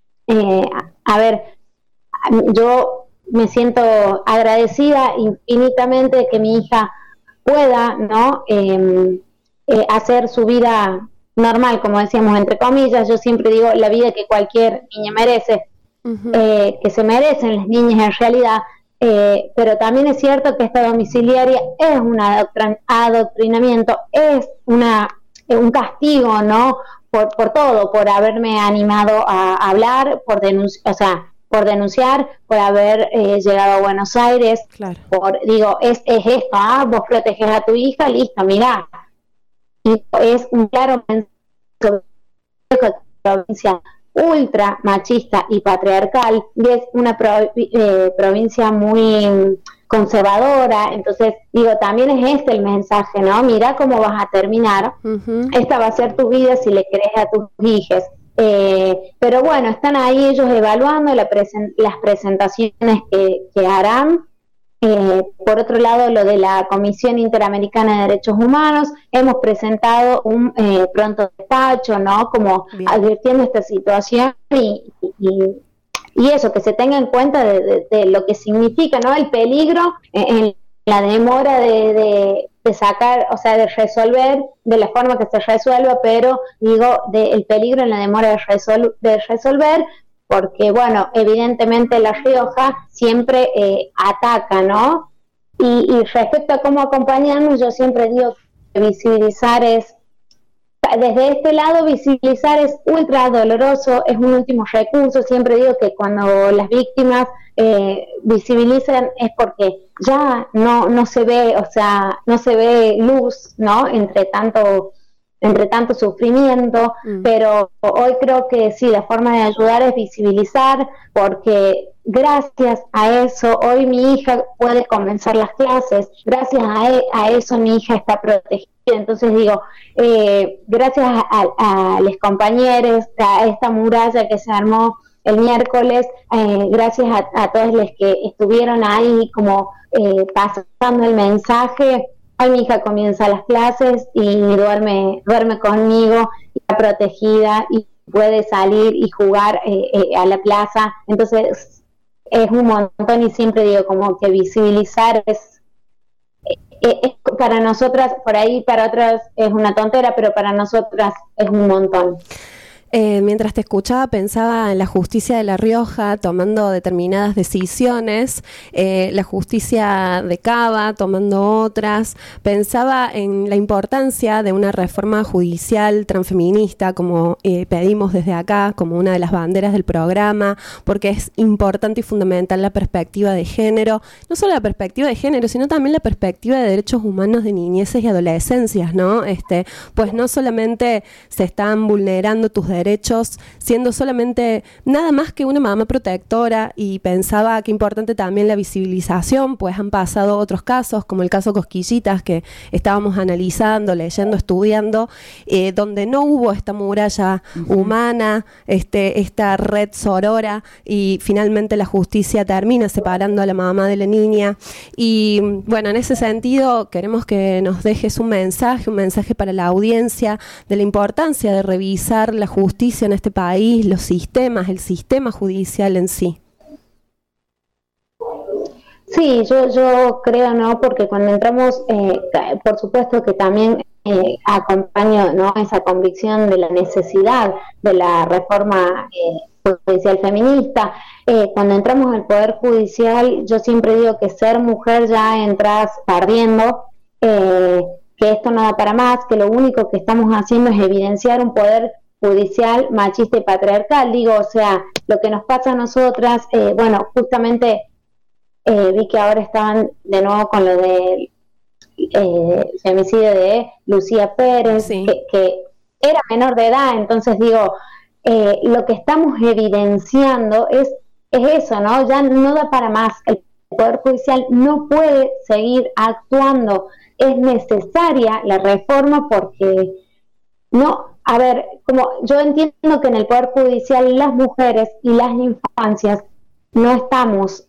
Speaker 2: yo me siento agradecida infinitamente de que mi hija pueda, ¿no?, hacer su vida normal, como decíamos, entre comillas. Yo siempre digo la vida que cualquier niña merece, que se merecen las niñas en realidad, pero también es cierto que esta domiciliaria es un adoctrinamiento, es un castigo, ¿no?, por todo, por haberme animado a hablar, por denunciar, por haber llegado a Buenos Aires. Claro. Es esto, vos proteges a tu hija, listo, mirá. Y es un claro mensaje sobre la provincia ultra machista y patriarcal, y es una provincia muy conservadora. Entonces, también es el mensaje, ¿no? Mirá cómo vas a terminar, esta va a ser tu vida si le crees a tus hijas. Pero bueno, están ahí ellos evaluando las presentaciones que harán. Por otro lado, lo de la Comisión Interamericana de Derechos Humanos, hemos presentado un pronto despacho, ¿no?, como bien, advirtiendo esta situación y eso, que se tenga en cuenta de lo que significa, ¿no?, el peligro en la demora de sacar, o sea, de resolver de la forma que se resuelva, pero el peligro en la demora de resolver, porque, bueno, evidentemente La Rioja siempre ataca, ¿no? Y respecto a cómo acompañarnos, yo siempre digo que visibilizar desde este lado, visibilizar es ultra doloroso, es un último recurso. Siempre digo que cuando las víctimas visibilizan es porque ya no se ve, o sea, no se ve luz, ¿no?, entre tanto sufrimiento. Pero hoy creo que sí, la forma de ayudar es visibilizar, porque gracias a eso hoy mi hija puede comenzar las clases, gracias a eso mi hija está protegida. Entonces gracias a los compañeros, a esta muralla que se armó el miércoles, gracias a todos los que estuvieron ahí como pasando el mensaje. Hoy mi hija comienza las clases y duerme conmigo, y está protegida y puede salir y jugar a la plaza. Entonces es un montón, y siempre digo como que visibilizar es para nosotras, por ahí para otras es una tontera, pero para nosotras es un montón.
Speaker 8: Mientras te escuchaba pensaba en la justicia de La Rioja tomando determinadas decisiones, la justicia de Cava tomando otras. Pensaba en la importancia de una reforma judicial transfeminista, como pedimos desde acá, como una de las banderas del programa, porque es importante y fundamental la perspectiva de género, no solo la perspectiva de género, sino también la perspectiva de derechos humanos de niñeces y adolescencias, ¿no? Pues no solamente se están vulnerando tus derechos, siendo solamente nada más que una mamá protectora, y pensaba que importante también la visibilización, pues han pasado otros casos, como el caso Cosquillitas, que estábamos analizando, leyendo, estudiando, donde no hubo esta muralla humana, esta red sorora, y finalmente la justicia termina separando a la mamá de la niña. Y bueno, en ese sentido queremos que nos dejes un mensaje para la audiencia de la importancia de revisar la justicia en este país, los sistemas, el sistema judicial en sí.
Speaker 2: Sí, yo creo, ¿no? Porque cuando entramos, por supuesto que también acompaño, ¿no?, esa convicción de la necesidad de la reforma judicial feminista. Cuando entramos al Poder Judicial, yo siempre digo que ser mujer ya entras perdiendo, que esto no da para más, que lo único que estamos haciendo es evidenciar un poder judicial machista y patriarcal. Digo, o sea, lo que nos pasa a nosotras, bueno, justamente vi que ahora estaban de nuevo con lo del femicidio de Lucía Pérez, sí, que era menor de edad. Entonces digo, lo que estamos evidenciando es eso, ¿no? Ya no da para más. El Poder Judicial no puede seguir actuando. Es necesaria la reforma porque no, a ver, como yo entiendo que en el Poder Judicial las mujeres y las infancias no estamos,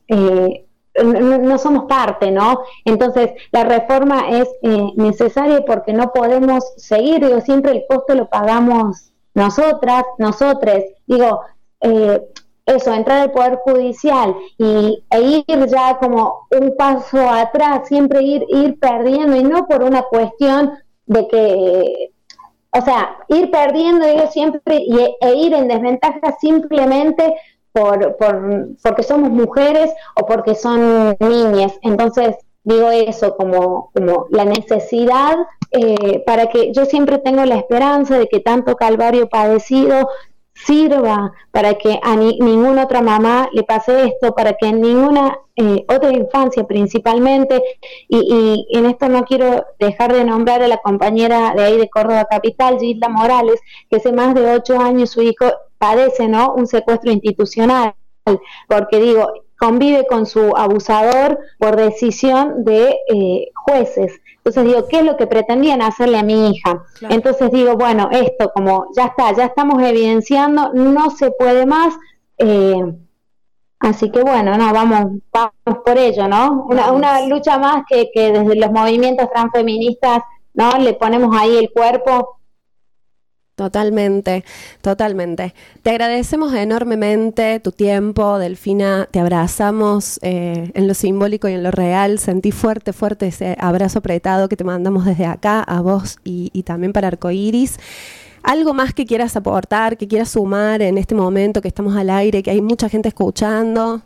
Speaker 2: no somos parte, ¿no? Entonces la reforma es necesaria porque no podemos seguir, digo, siempre el costo lo pagamos nosotras, nosotres, digo, eso, entrar al Poder Judicial e ir ya como un paso atrás, siempre ir perdiendo, y no por una cuestión de que, o sea, ir perdiendo siempre e ir en desventaja simplemente porque somos mujeres o porque son niñas. Entonces digo eso como la necesidad, para que yo siempre tengo la esperanza de que tanto calvario padecido sirva para que a ninguna otra mamá le pase esto, para que en ninguna otra infancia principalmente, y en esto no quiero dejar de nombrar a la compañera de ahí de Córdoba Capital, Gilda Morales, que hace más de 8 años su hijo padece, ¿no?, un secuestro institucional, porque digo, convive con su abusador por decisión de jueces. Entonces digo, ¿qué es lo que pretendían hacerle a mi hija? Claro. Entonces digo, bueno, esto como ya estamos evidenciando, no se puede más, así que bueno, no, vamos por ello, ¿no? Una lucha más que desde los movimientos transfeministas, ¿no?, le ponemos ahí el cuerpo.
Speaker 8: Totalmente. Te agradecemos enormemente tu tiempo, Delfina. Te abrazamos en lo simbólico y en lo real. Sentí fuerte ese abrazo apretado que te mandamos desde acá, a vos y también para Arcoiris. ¿Algo más que quieras aportar, que quieras sumar en este momento que estamos al aire, que hay mucha gente escuchando?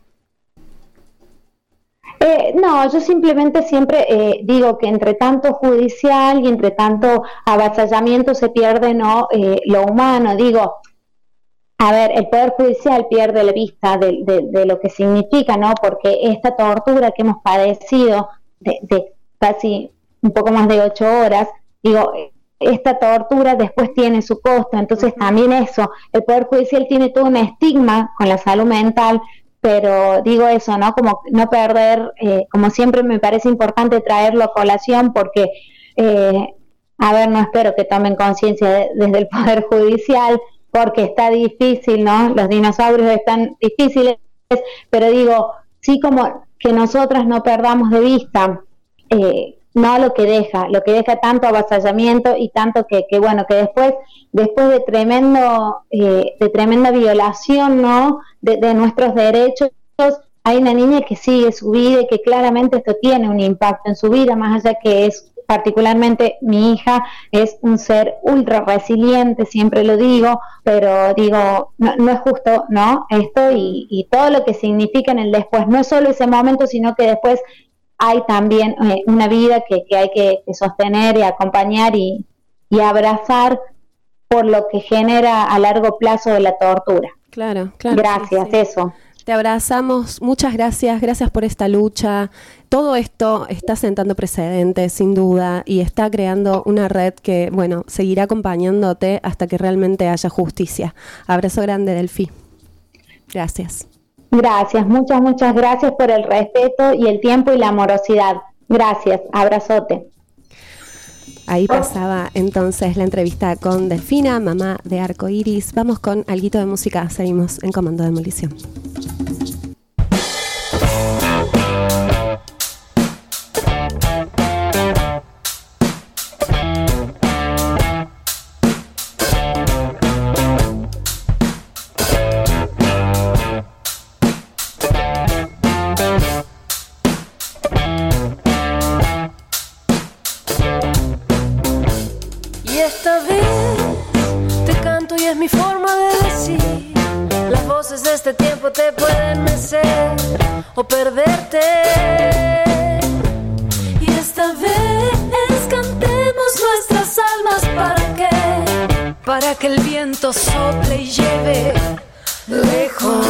Speaker 2: No, yo simplemente siempre digo que entre tanto judicial y entre tanto avasallamiento se pierde, ¿no?, lo humano. Digo, a ver, el Poder Judicial pierde la vista de lo que significa, ¿no?, porque esta tortura que hemos padecido de casi un poco más de 8 horas, digo, esta tortura después tiene su costo. Entonces también eso, el Poder Judicial tiene todo un estigma con la salud mental. Pero digo eso, ¿no?, como no perder, como siempre me parece importante traerlo a colación porque, a ver, no espero que tomen conciencia desde el Poder Judicial porque está difícil, ¿no?, los dinosaurios están difíciles, pero digo, sí, como que nosotras no perdamos de vista, no lo que deja tanto avasallamiento y tanto que bueno, que después de tremenda violación, ¿no?, de nuestros derechos, hay una niña que sigue su vida y que claramente esto tiene un impacto en su vida, más allá que es particularmente mi hija es un ser ultra resiliente, siempre lo digo, pero digo, no es justo, ¿no? Esto y todo lo que significa en el después, no es solo ese momento, sino que después hay también una vida que hay que sostener y acompañar y abrazar por lo que genera a largo plazo la tortura.
Speaker 8: Claro.
Speaker 2: Gracias, sí. Eso.
Speaker 8: Te abrazamos, muchas gracias por esta lucha. Todo esto está sentando precedentes, sin duda, y está creando una red que, bueno, seguirá acompañándote hasta que realmente haya justicia. Abrazo grande, Delfi. Gracias.
Speaker 2: Gracias, muchas gracias por el respeto y el tiempo y la amorosidad. Gracias, abrazote.
Speaker 8: Ahí pasaba entonces la entrevista con Delfina, mamá de Arcoiris. Vamos con alguito de música, seguimos en Comando Demolición.
Speaker 10: Esta vez te canto y es mi forma de decir. Las voces de este tiempo te pueden mecer o perderte. Y esta vez cantemos nuestras almas. ¿Para qué? Para que el viento sople y lleve lejos.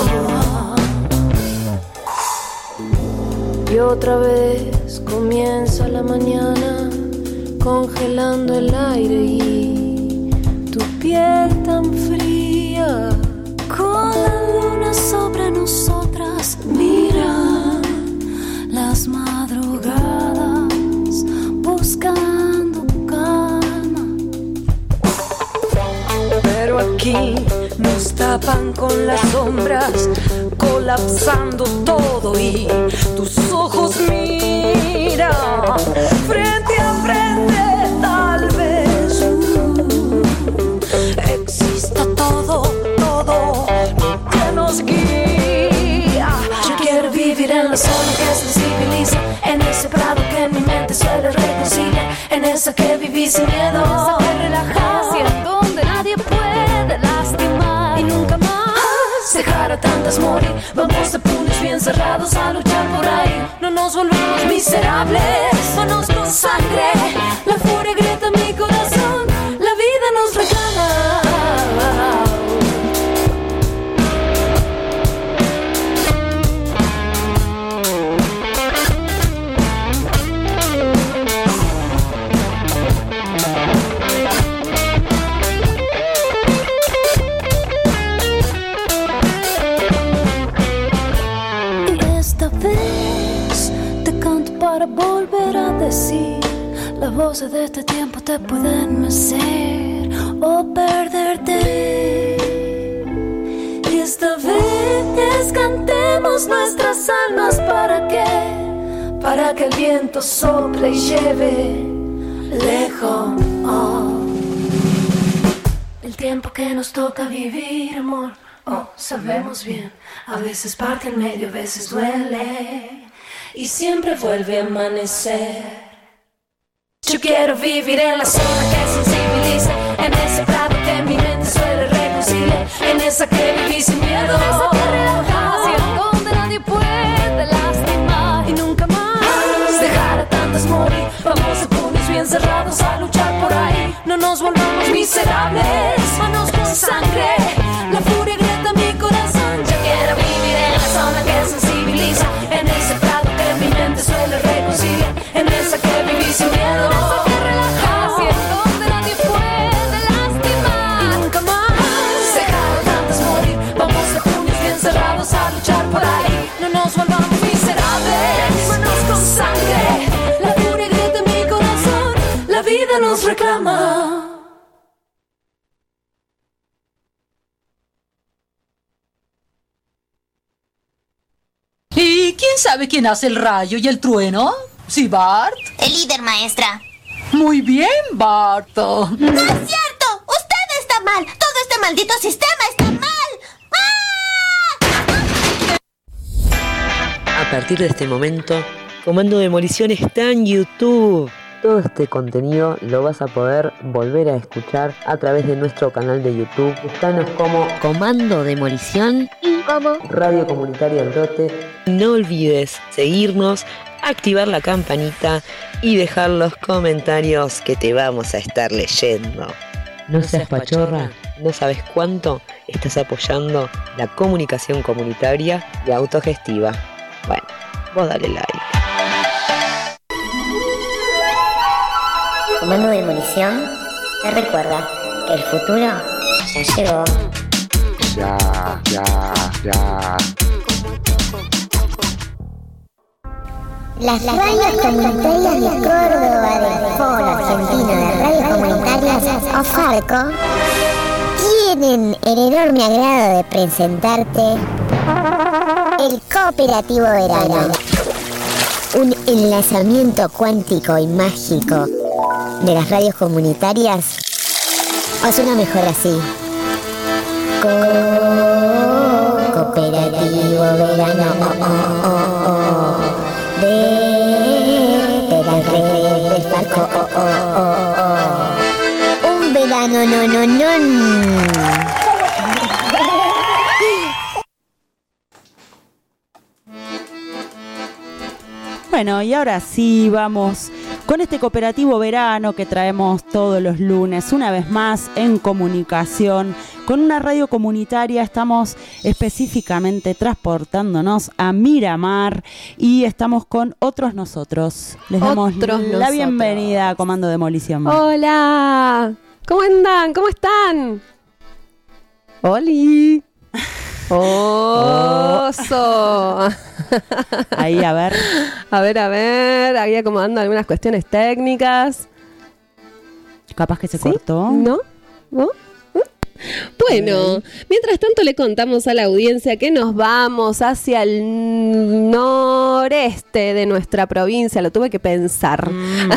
Speaker 10: Y otra vez comienza la mañana, congelando el aire y tu piel tan fría. Con la luna sobre nosotras, mira las madrugadas buscando calma. Pero aquí nos tapan con las sombras, colapsando todo y tus ojos mira frente a frente. Tal vez exista todo que nos guía. Yo quiero vivir en la zona que sensibiliza, en ese prado que en mi mente suele reconciliar, en esa que viví sin miedo, en esa que relaja, en donde nadie puede lastimar y nunca más dejar a tantas morir. Vamos de puños bien cerrados a luchar por ahí. No nos volvamos miserables, manos con sangre. La furia grita en mi corazón, la vida nos reclama. Para volver a decir, las voces de este tiempo te pueden mecer o perderte. Y esta vez cantemos nuestras almas. ¿Para qué? Para que el viento sople y lleve lejos. El tiempo que nos toca vivir, amor, sabemos bien. A veces parte en medio, a veces duele. Y siempre vuelve a amanecer. Yo quiero vivir en la zona que sensibiliza, en ese prado que mi mente suele reconciliar, en esa que viví sin miedo, en esa que relaja, donde nadie puede lastimar y nunca más dejar a tantas morir. Vamos de puños bien cerrados a luchar por ahí. No nos volvamos miserables, manos con sangre. La furia grita en mi corazón. Yo quiero vivir en la zona que sensibiliza, en ese prado mi mente suele reconciliar, en esa que viví sin miedo, en esa que relaja, donde nadie puede lastimar y nunca más dejar a tantas morir. Vamos de puños bien cerrados a luchar por ahí. No nos volvamos miserables, manos con sangre. La furia grita en mi corazón, la vida nos reclama.
Speaker 6: ¿Y quién sabe quién hace el rayo y el trueno? ¿Sí, Bart?
Speaker 21: El líder, maestra.
Speaker 6: Muy bien, Bart.
Speaker 21: ¡No es cierto! ¡Usted está mal! ¡Todo este maldito sistema está mal!
Speaker 20: ¡Ah! A partir de este momento, Comando Demolición está en YouTube. Todo este contenido lo vas a poder volver a escuchar a través de nuestro canal de YouTube. Búscanos como
Speaker 15: Comando Demolición
Speaker 20: y como Radio Comunitaria El Brote.
Speaker 15: No olvides seguirnos, activar la campanita y dejar los comentarios que te vamos a estar leyendo.
Speaker 20: No seas pachorra.
Speaker 15: No sabes cuánto estás apoyando la comunicación comunitaria y autogestiva. Bueno, vos dale like.
Speaker 5: Comando de Demolición te recuerda que el futuro ya llegó.
Speaker 12: Ya.
Speaker 5: Las radios comunitarias de Córdoba, del Foro Argentino de Radios Comunitarias, o FARCO, tienen el enorme agrado de presentarte el Cooperativo Verano. Un enlazamiento cuántico y mágico de las radios comunitarias. O suena mejor así. Cooperativo Verano. De las redes del Farco. Un verano no.
Speaker 1: Bueno, y ahora sí vamos con este cooperativo verano que traemos todos los lunes, una vez más en comunicación con una radio comunitaria. Estamos específicamente transportándonos a Miramar y estamos con otros nosotros. Les damos la bienvenida a Comando Demolición.
Speaker 8: Hola, ¿cómo andan? ¿Cómo están? ¡Holi! ¡Oso!
Speaker 1: Ahí, a ver.
Speaker 8: A ver, ahí acomodando algunas cuestiones técnicas.
Speaker 1: Capaz que se cortó.
Speaker 8: ¿No? Bueno, mientras tanto le contamos a la audiencia que nos vamos hacia el noreste de nuestra provincia, lo tuve que pensar,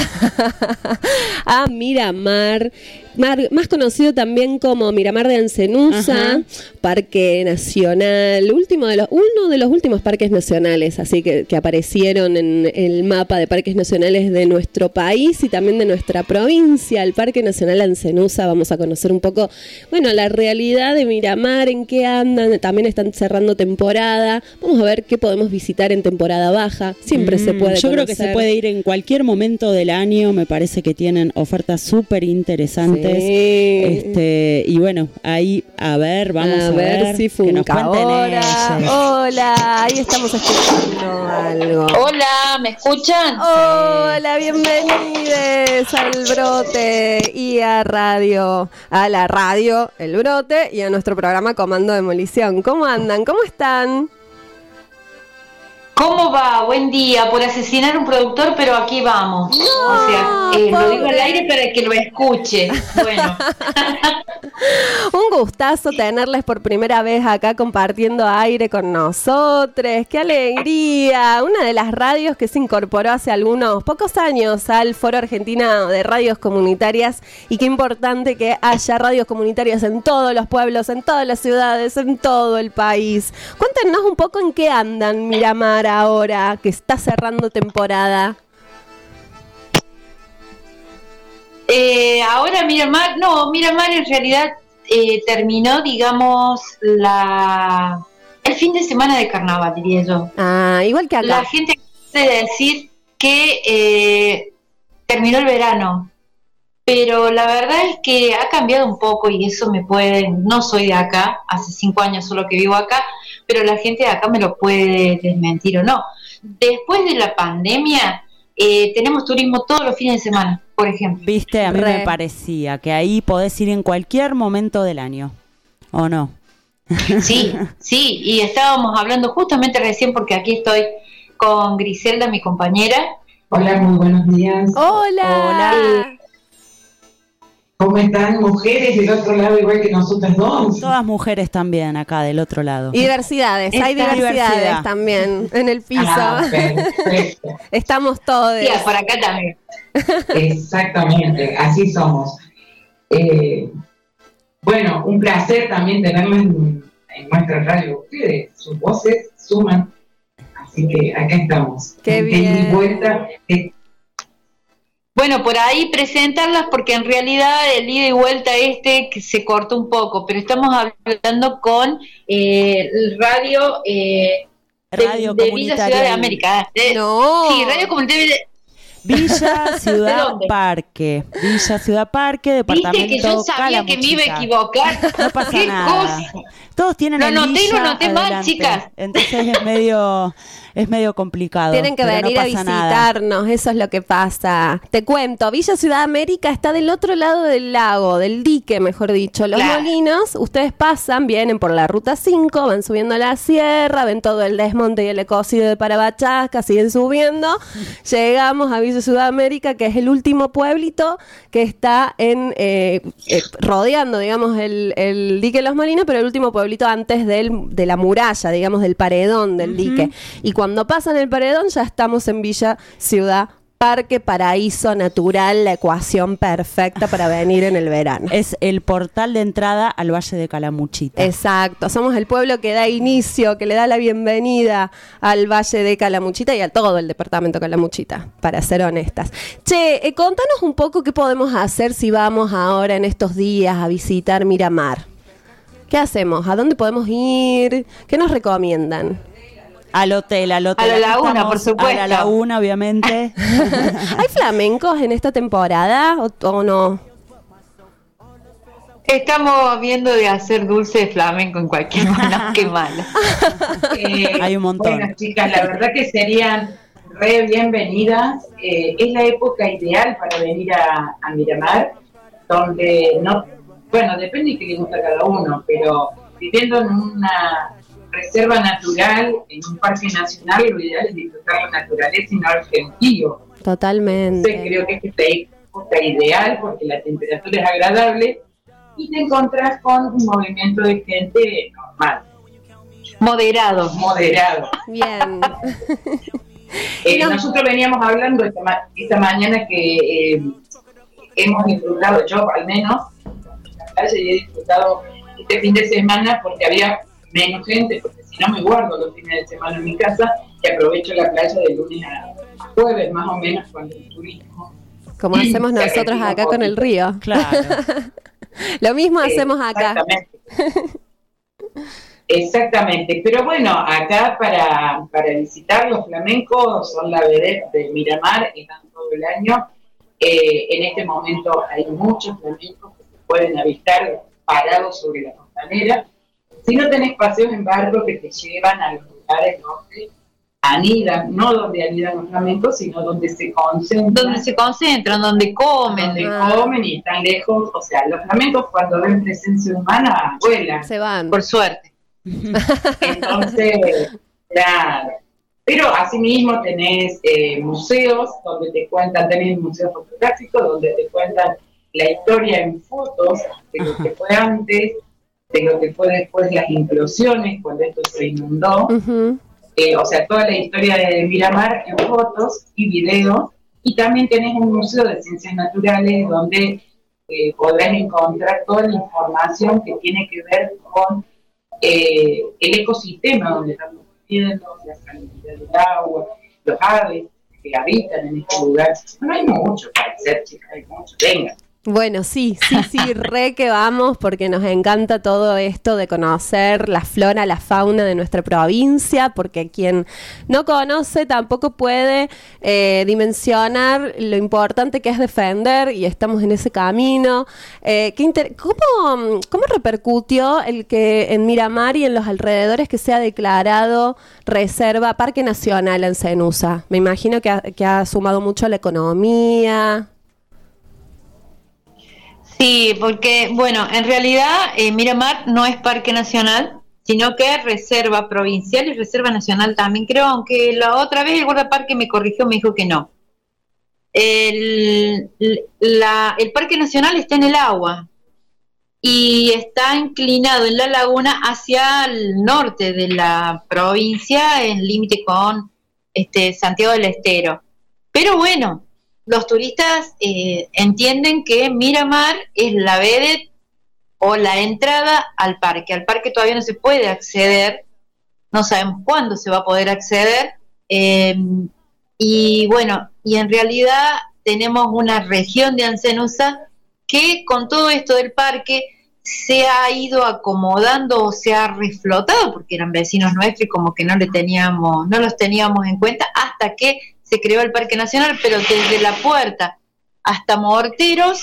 Speaker 8: a Miramar, más conocido también como Miramar de Ancenusa, Parque Nacional, uno de los últimos parques nacionales, así que aparecieron en el mapa de parques nacionales de nuestro país y también de nuestra provincia, el Parque Nacional Ancenusa. Vamos a conocer un poco, bueno, la realidad de Miramar, en qué andan, también están cerrando temporada, vamos a ver qué podemos visitar en temporada baja, siempre se puede
Speaker 1: Yo
Speaker 8: conocer.
Speaker 1: creo que se puede ir en cualquier momento del año, me parece que tienen ofertas súper interesantes. Sí. Y bueno, ahí vamos a ver
Speaker 8: si
Speaker 1: que nos cuenten ellos.
Speaker 8: Hola, ahí estamos escuchando algo.
Speaker 13: Hola, ¿me escuchan?
Speaker 8: Hola, bienvenidos al Brote y a la radio El Brote y a nuestro programa Comando Demolición. ¿Cómo andan? ¿Cómo están?
Speaker 13: ¿Cómo va? Buen día. Por asesinar un productor, pero aquí vamos. Lo digo al aire para que lo escuche. Bueno.
Speaker 8: Un gustazo tenerles por primera vez acá compartiendo aire con nosotros. ¡Qué alegría! Una de las radios que se incorporó hace algunos pocos años al Foro Argentino de Radios Comunitarias, y qué importante que haya radios comunitarias en todos los pueblos, en todas las ciudades, en todo el país. Cuéntenos un poco en qué andan Miramar ahora, que está cerrando temporada.
Speaker 13: Ahora Miramar en realidad terminó, digamos, el fin de semana de carnaval, diría yo.
Speaker 8: Igual que acá.
Speaker 13: La gente quiere decir que terminó el verano, pero la verdad es que ha cambiado un poco y eso no soy de acá, hace 5 años solo que vivo acá, pero la gente de acá me lo puede desmentir o no. Después de la pandemia, tenemos turismo todos los fines de semana, por ejemplo.
Speaker 1: Viste, a mí me parecía que ahí podés ir en cualquier momento del año, ¿o no?
Speaker 13: Sí, y estábamos hablando justamente recién, porque aquí estoy con Griselda, mi compañera.
Speaker 22: Hola, muy buenos días.
Speaker 8: Hola.
Speaker 22: ¿Cómo están, mujeres del otro lado igual que nosotras dos?
Speaker 1: Todas mujeres también acá del otro lado.
Speaker 8: Y diversidades, hay diversidades también en el piso.
Speaker 22: Perfecto.
Speaker 8: Estamos todos.
Speaker 13: Sí, por acá también.
Speaker 22: Exactamente, así somos. Bueno, un placer también tenerlas en nuestra radio. Ustedes, sus voces suman. Así que acá estamos.
Speaker 8: Qué bien.
Speaker 13: Bueno, bueno, por ahí presentarlas porque en realidad el ida y vuelta que se cortó un poco, pero estamos hablando con el radio de Villa Ciudad de América.
Speaker 8: No.
Speaker 13: Sí, Radio Comunitaria
Speaker 1: Villa Ciudad Parque. Villa Ciudad Parque, departamento
Speaker 13: Viste que yo sabía que me iba a equivocar.
Speaker 1: No pasa
Speaker 13: ¿Qué
Speaker 1: nada.
Speaker 13: cosa?
Speaker 1: Todos tienen el
Speaker 13: Lo
Speaker 1: Villa
Speaker 13: noté mal,
Speaker 1: adelante.
Speaker 13: chicas.
Speaker 1: Entonces es medio complicado.
Speaker 8: Tienen que
Speaker 1: pero
Speaker 8: venir
Speaker 1: no
Speaker 8: a
Speaker 1: pasa
Speaker 8: visitarnos,
Speaker 1: nada.
Speaker 8: eso es lo que pasa. Te cuento, Villa Ciudad América está del otro lado del lago, del dique, mejor dicho. Los molinos, ustedes pasan, vienen por la ruta 5, van subiendo a la sierra, ven todo el desmonte y el ecocidio de Parabachasca, siguen subiendo. Llegamos a Villa Ciudad América, que es el último pueblito que está rodeando, digamos, el dique de Los Molinos, pero el último pueblito antes de la muralla, digamos, del paredón del dique. Y cuando pasan el paredón ya estamos en Villa Ciudad Parque, paraíso natural, la ecuación perfecta para venir en el verano.
Speaker 1: Es el portal de entrada al Valle de Calamuchita.
Speaker 8: Exacto, somos el pueblo que da inicio, que le da la bienvenida al Valle de Calamuchita y a todo el departamento de Calamuchita, para ser honestas. Che, contanos un poco qué podemos hacer si vamos ahora en estos días a visitar Miramar. ¿Qué hacemos? ¿A dónde podemos ir? ¿Qué nos recomiendan?
Speaker 1: Al hotel.
Speaker 13: A la laguna, por supuesto.
Speaker 1: A la laguna, obviamente.
Speaker 8: ¿Hay flamencos en esta temporada o no?
Speaker 13: Estamos viendo de hacer dulce de flamenco en cualquier momento. Qué malo.
Speaker 1: Hay un montón.
Speaker 22: Bueno, chicas, la verdad que serían re bienvenidas. Es la época ideal para venir a Miramar, donde no, bueno, depende de qué le gusta a cada uno, pero viviendo en una reserva natural, en un parque nacional, lo ideal es disfrutar la naturaleza y no el gentío.
Speaker 8: Totalmente.
Speaker 22: Entonces creo que es esta época ideal porque la temperatura es agradable y te encontrás con un movimiento de gente normal.
Speaker 13: Moderado.
Speaker 8: Bien.
Speaker 22: Nosotros veníamos hablando esta mañana que hemos disfrutado, yo al menos, la calle, y he disfrutado este fin de semana porque había menos gente, porque si no me guardo los fines de semana en mi casa y aprovecho la playa de lunes a jueves, más o menos, cuando el turismo.
Speaker 8: Como hacemos nosotros acá con el río.
Speaker 1: Claro.
Speaker 8: Lo mismo hacemos acá.
Speaker 22: Exactamente, pero bueno, acá para visitar los flamencos son la vedette de Miramar, están todo el año. En este momento hay muchos flamencos que se pueden avistar parados sobre la costanera. Si no tenés paseos en barco que te llevan a los lugares donde anidan, no donde anidan los flamencos, sino donde se concentran.
Speaker 13: Donde comen.
Speaker 22: Comen y están lejos. O sea, los flamencos cuando ven presencia humana vuelan.
Speaker 8: Se van.
Speaker 13: Por suerte.
Speaker 22: Entonces, claro. Pero asimismo tenés museos donde te cuentan, tenés museos fotográficos donde te cuentan la historia en fotos de lo que fue antes, de lo que fue después las implosiones, cuando esto se inundó. O sea, toda la historia de Miramar en fotos y videos. Y también tenés un museo de ciencias naturales donde podrás encontrar toda la información que tiene que ver con el ecosistema donde estamos viviendo, la calidad del agua, los aves que habitan en este lugar. No hay mucho para hacer, chicas, hay mucho. Venga.
Speaker 8: Bueno, sí, re que vamos, porque nos encanta todo esto de conocer la flora, la fauna de nuestra provincia, porque quien no conoce tampoco puede dimensionar lo importante que es defender, y estamos en ese camino. ¿Cómo repercutió el que en Miramar y en los alrededores que sea declarado reserva, Parque Nacional en Cenusa? Me imagino que ha sumado mucho a la economía.
Speaker 13: Sí, porque, bueno, en realidad Miramar no es parque nacional, sino que es reserva provincial y reserva nacional también, creo, aunque la otra vez el guardaparque me corrigió, me dijo que no. El parque nacional está en el agua y está inclinado en la laguna hacia el norte de la provincia, en límite con Santiago del Estero. Pero bueno, los turistas entienden que Miramar es la vedette o la entrada al parque. Al parque todavía no se puede acceder, no sabemos cuándo se va a poder acceder, y bueno, y en realidad tenemos una región de Ancenusa que con todo esto del parque se ha ido acomodando o se ha reflotado, porque eran vecinos nuestros y como que no los teníamos en cuenta hasta que se creó el Parque Nacional, pero desde La Puerta hasta Morteros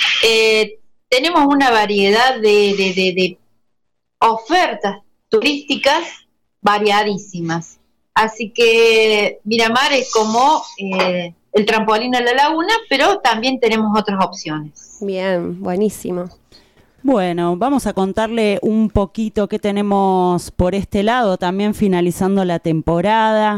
Speaker 13: tenemos una variedad de ofertas turísticas variadísimas. Así que Miramar es como el trampolín a la laguna, pero también tenemos otras opciones.
Speaker 8: Bien, buenísimo.
Speaker 1: Bueno, vamos a contarle un poquito qué tenemos por este lado, también finalizando la temporada.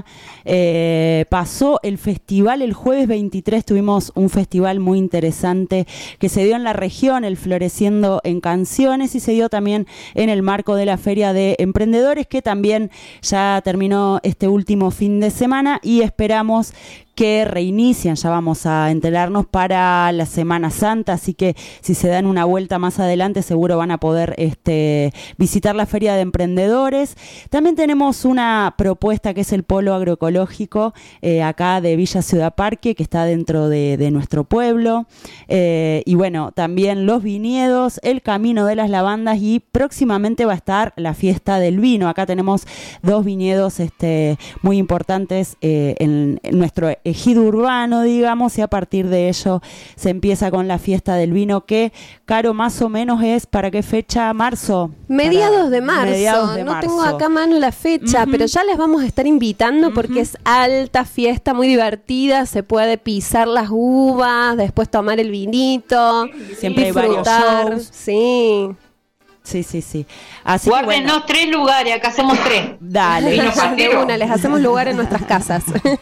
Speaker 1: Pasó el festival el jueves 23, tuvimos un festival muy interesante que se dio en la región, el Floreciendo en Canciones, y se dio también en el marco de la Feria de Emprendedores, que también ya terminó este último fin de semana y esperamos que reinician, ya vamos a enterarnos para la Semana Santa, así que si se dan una vuelta más adelante seguro van a poder visitar la Feria de Emprendedores. También tenemos una propuesta que es el Polo Agroecológico acá de Villa Ciudad Parque, que está dentro de nuestro pueblo, y bueno, también los viñedos, el Camino de las Lavandas, y próximamente va a estar la Fiesta del Vino. Acá tenemos 2 viñedos muy importantes en nuestro ejido urbano, digamos, y a partir de ello se empieza con la Fiesta del Vino, que, Caro, más o menos es ¿para qué fecha? ¿Marzo?
Speaker 8: Mediados de marzo. No
Speaker 1: marzo.
Speaker 8: tengo acá a mano la fecha, pero ya les vamos a estar invitando porque es alta fiesta, muy divertida, se puede pisar las uvas, después tomar el vinito,
Speaker 1: siempre
Speaker 8: disfrutar.
Speaker 1: Hay varios shows.
Speaker 8: Sí.
Speaker 1: Sí. Así
Speaker 13: Guárdenos
Speaker 1: que, bueno,
Speaker 13: 3 lugares, acá hacemos 3.
Speaker 1: Dale.
Speaker 8: De una, les hacemos lugar en nuestras casas.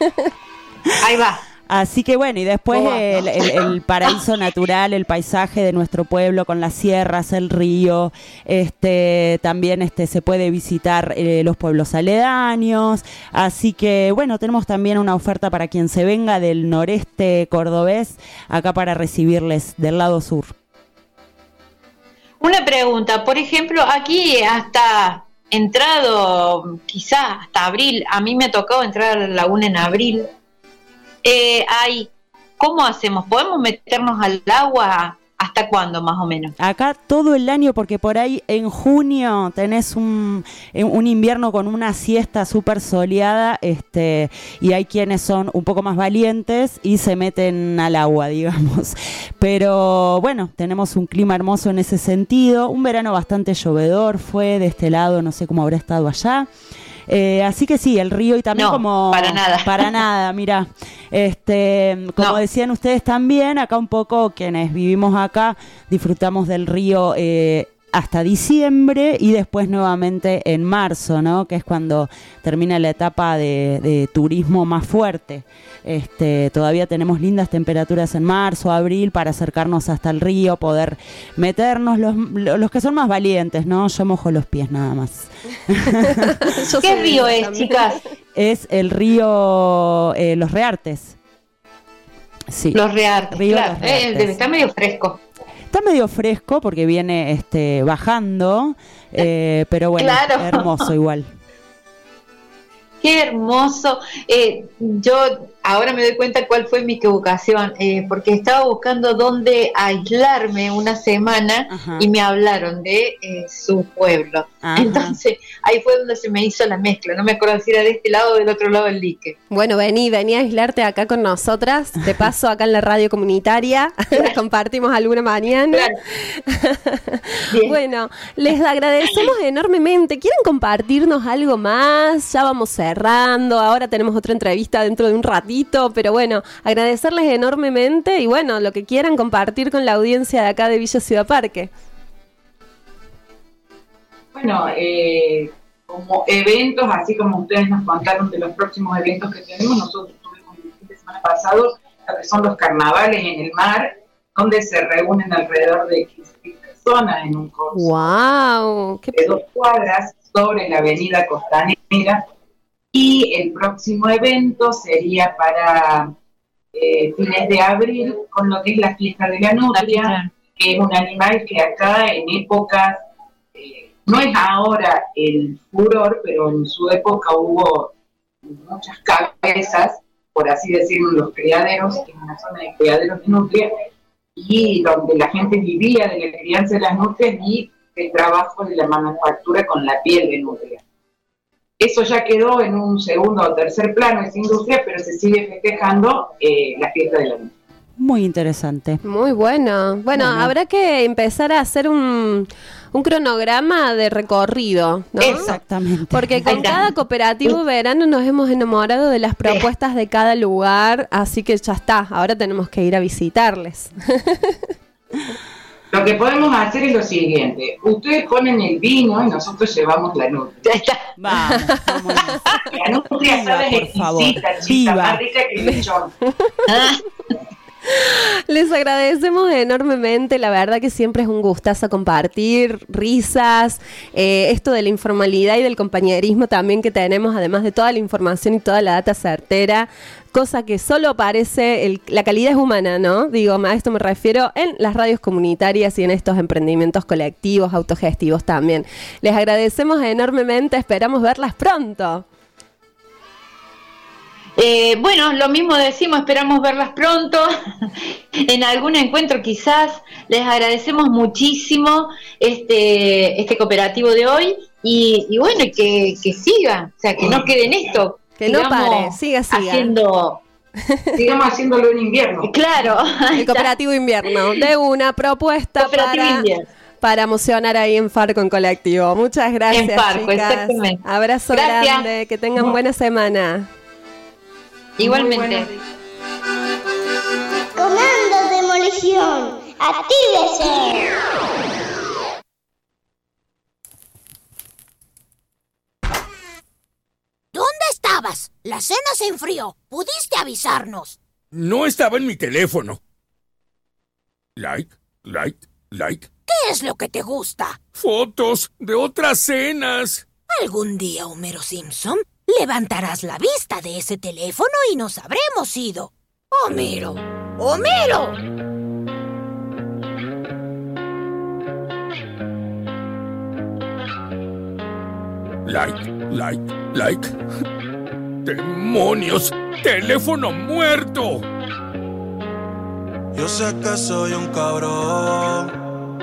Speaker 13: Ahí va.
Speaker 1: Así que bueno, y después el paraíso natural, el paisaje de nuestro pueblo con las sierras, el río, también se puede visitar los pueblos aledaños. Así que bueno, tenemos también una oferta para quien se venga del noreste cordobés, acá para recibirles del lado sur.
Speaker 13: Una pregunta, por ejemplo, aquí hasta entrado, quizás hasta abril, a mí me ha tocado entrar a la laguna en abril. ¿Cómo hacemos? ¿Podemos meternos al agua hasta cuándo más o menos?
Speaker 1: Acá todo el año, porque por ahí en junio tenés un invierno con una siesta súper soleada, y hay quienes son un poco más valientes y se meten al agua, digamos. Pero bueno, tenemos un clima hermoso en ese sentido, un verano bastante llovedor fue de este lado, no sé cómo habrá estado allá. Así que sí, el río, y también para nada, mira, como decían ustedes también, acá un poco quienes vivimos acá disfrutamos del río hasta diciembre y después nuevamente en marzo, ¿no? Que es cuando termina la etapa de turismo más fuerte. Todavía tenemos lindas temperaturas en marzo, abril, para acercarnos hasta el río, poder meternos, los que son más valientes, ¿no? Yo mojo los pies nada más.
Speaker 13: ¿Qué río es, chicas?
Speaker 1: Es el río Los Reartes. Sí.
Speaker 13: Los Reartes, claro.
Speaker 1: Los Reartes.
Speaker 13: Está medio fresco.
Speaker 1: Está medio fresco porque viene bajando, pero bueno,
Speaker 13: claro.
Speaker 1: Hermoso igual.
Speaker 13: Qué hermoso. Yo ahora me doy cuenta cuál fue mi equivocación, porque estaba buscando dónde aislarme una semana. Ajá. Y me hablaron de su pueblo. Ajá. Entonces ahí fue donde se me hizo la mezcla. No me acuerdo si era de este lado o del otro lado del dique.
Speaker 8: Bueno, vení a aislarte acá con nosotras. Te paso acá en la radio comunitaria. Compartimos alguna mañana. Claro. Bueno, les agradecemos enormemente. ¿Quieren compartirnos algo más? Ya vamos cerrando. Ahora tenemos otra entrevista dentro de un ratito, pero bueno, agradecerles enormemente y bueno, lo que quieran compartir con la audiencia de acá de Villa Ciudad Parque.
Speaker 22: Bueno, como eventos, así como ustedes nos contaron de los próximos eventos que tenemos, nosotros tuvimos el fin de semana pasado lo que son los carnavales en el mar, donde se reúnen alrededor de 15.000 personas en un corso de 2 cuadras sobre la avenida Costanera. Y el próximo evento sería para fines de abril, con lo que es la fiesta de la nutria, que es un animal que acá en épocas, no es ahora el furor, pero en su época hubo muchas cabezas por así decirlo, los criaderos, en una zona de criaderos de nutria, y donde la gente vivía de la crianza de las nutrias y el trabajo de la manufactura con la piel de nutria. Eso ya quedó en un segundo o tercer plano, esa industria, pero se sigue festejando la fiesta de la nutria.
Speaker 1: Muy interesante.
Speaker 8: Muy bueno. Bueno, habrá que empezar a hacer un cronograma de recorrido, ¿no?
Speaker 1: Exactamente.
Speaker 8: Porque con cada cooperativo verano nos hemos enamorado de las propuestas de cada lugar, así que ya está, ahora tenemos que ir a visitarles.
Speaker 22: Lo que podemos hacer es lo siguiente: ustedes ponen el vino y nosotros llevamos la nutria.
Speaker 13: Ya está.
Speaker 1: Vamos.
Speaker 22: La nutria sabe exquisita, chica, más rica que el lechón.
Speaker 8: Les agradecemos enormemente, la verdad que siempre es un gustazo compartir risas, esto de la informalidad y del compañerismo también que tenemos, además de toda la información y toda la data certera, cosa que solo aparece, la calidad es humana, ¿no? Digo, a esto me refiero en las radios comunitarias y en estos emprendimientos colectivos, autogestivos también. Les agradecemos enormemente, esperamos verlas pronto.
Speaker 13: Bueno, lo mismo decimos, esperamos verlas pronto en algún encuentro quizás. Les agradecemos muchísimo este cooperativo de hoy y bueno, que siga, o sea, que no quede en esto.
Speaker 8: Que no pare, siga.
Speaker 22: Sigamos haciéndolo en invierno.
Speaker 13: Claro.
Speaker 8: El cooperativo invierno, de una propuesta para emocionar ahí en Farco en colectivo. Muchas gracias,
Speaker 13: en Farco,
Speaker 8: chicas.
Speaker 13: Exactamente.
Speaker 8: Abrazo grande, que tengan buena semana.
Speaker 13: Igualmente.
Speaker 5: Comando Demolición, actívese.
Speaker 21: ¿Dónde estabas? La cena se enfrió. ¿Pudiste avisarnos?
Speaker 7: No estaba en mi teléfono. Like.
Speaker 21: ¿Qué es lo que te gusta?
Speaker 7: Fotos de otras cenas.
Speaker 21: Algún día, Homero Simpson, levantarás la vista de ese teléfono y nos habremos ido. ¡Homero!
Speaker 7: Like. ¡Demonios! ¡Teléfono muerto!
Speaker 4: Yo sé que soy un cabrón.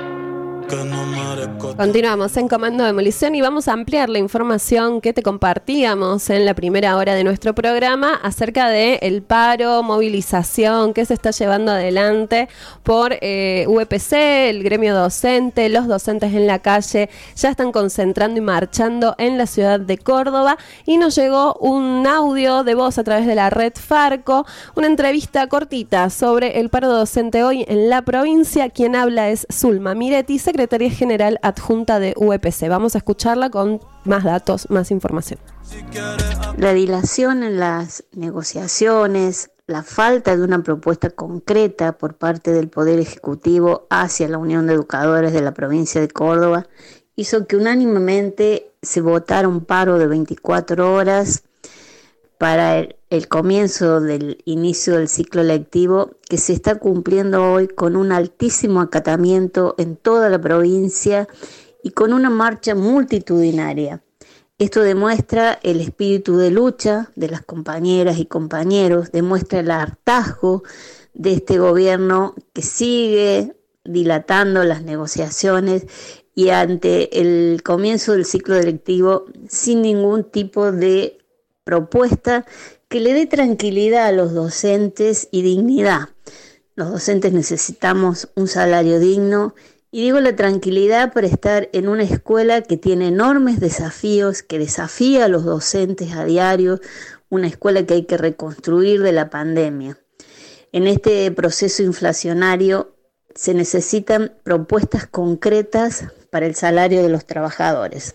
Speaker 8: Continuamos en Comando Demolición y vamos a ampliar la información que te compartíamos en la primera hora de nuestro programa acerca de el paro, movilización que se está llevando adelante por UPC, el gremio docente, los docentes en la calle ya están concentrando y marchando en la ciudad de Córdoba y nos llegó un audio de voz a través de la red Farco, una entrevista cortita sobre el paro docente hoy en la provincia. Quien habla es Zulma Miretti, secretaria general adjunta de UPC. Vamos a escucharla con más datos, más información.
Speaker 12: La dilación en las negociaciones, la falta de una propuesta concreta por parte del Poder Ejecutivo hacia la Unión de Educadores de la provincia de Córdoba hizo que unánimemente se votara un paro de 24 horas para el comienzo del inicio del ciclo lectivo que se está cumpliendo hoy con un altísimo acatamiento en toda la provincia y con una marcha multitudinaria. Esto demuestra el espíritu de lucha de las compañeras y compañeros, demuestra el hartazgo de este gobierno que sigue dilatando las negociaciones y ante el comienzo del ciclo lectivo sin ningún tipo de propuesta que le dé tranquilidad a los docentes y dignidad. Los docentes necesitamos un salario digno y digo la tranquilidad para estar en una escuela que tiene enormes desafíos, que desafía a los docentes a diario, una escuela que hay que reconstruir de la pandemia. En este proceso inflacionario se necesitan propuestas concretas para el salario de los trabajadores.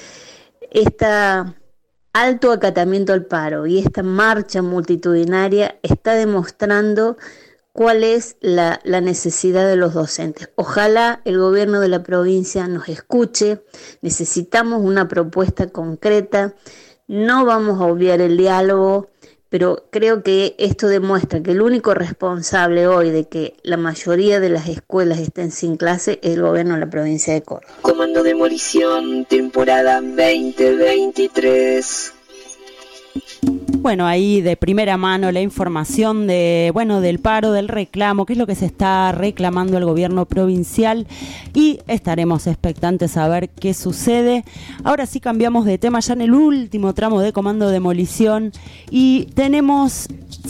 Speaker 12: Alto acatamiento al paro y esta marcha multitudinaria está demostrando cuál es la necesidad de los docentes. Ojalá el gobierno de la provincia nos escuche, necesitamos una propuesta concreta, no vamos a obviar el diálogo, pero creo que esto demuestra que el único responsable hoy de que la mayoría de las escuelas estén sin clase es el gobierno de la provincia de Córdoba.
Speaker 9: Comando Demolición, temporada 2023.
Speaker 1: bueno, ahí de primera mano la información de, bueno, del paro, del reclamo, qué es lo que se está reclamando el gobierno provincial, y estaremos expectantes a ver qué sucede. Ahora sí cambiamos de tema ya en el último tramo de Comando Demolición y tenemos,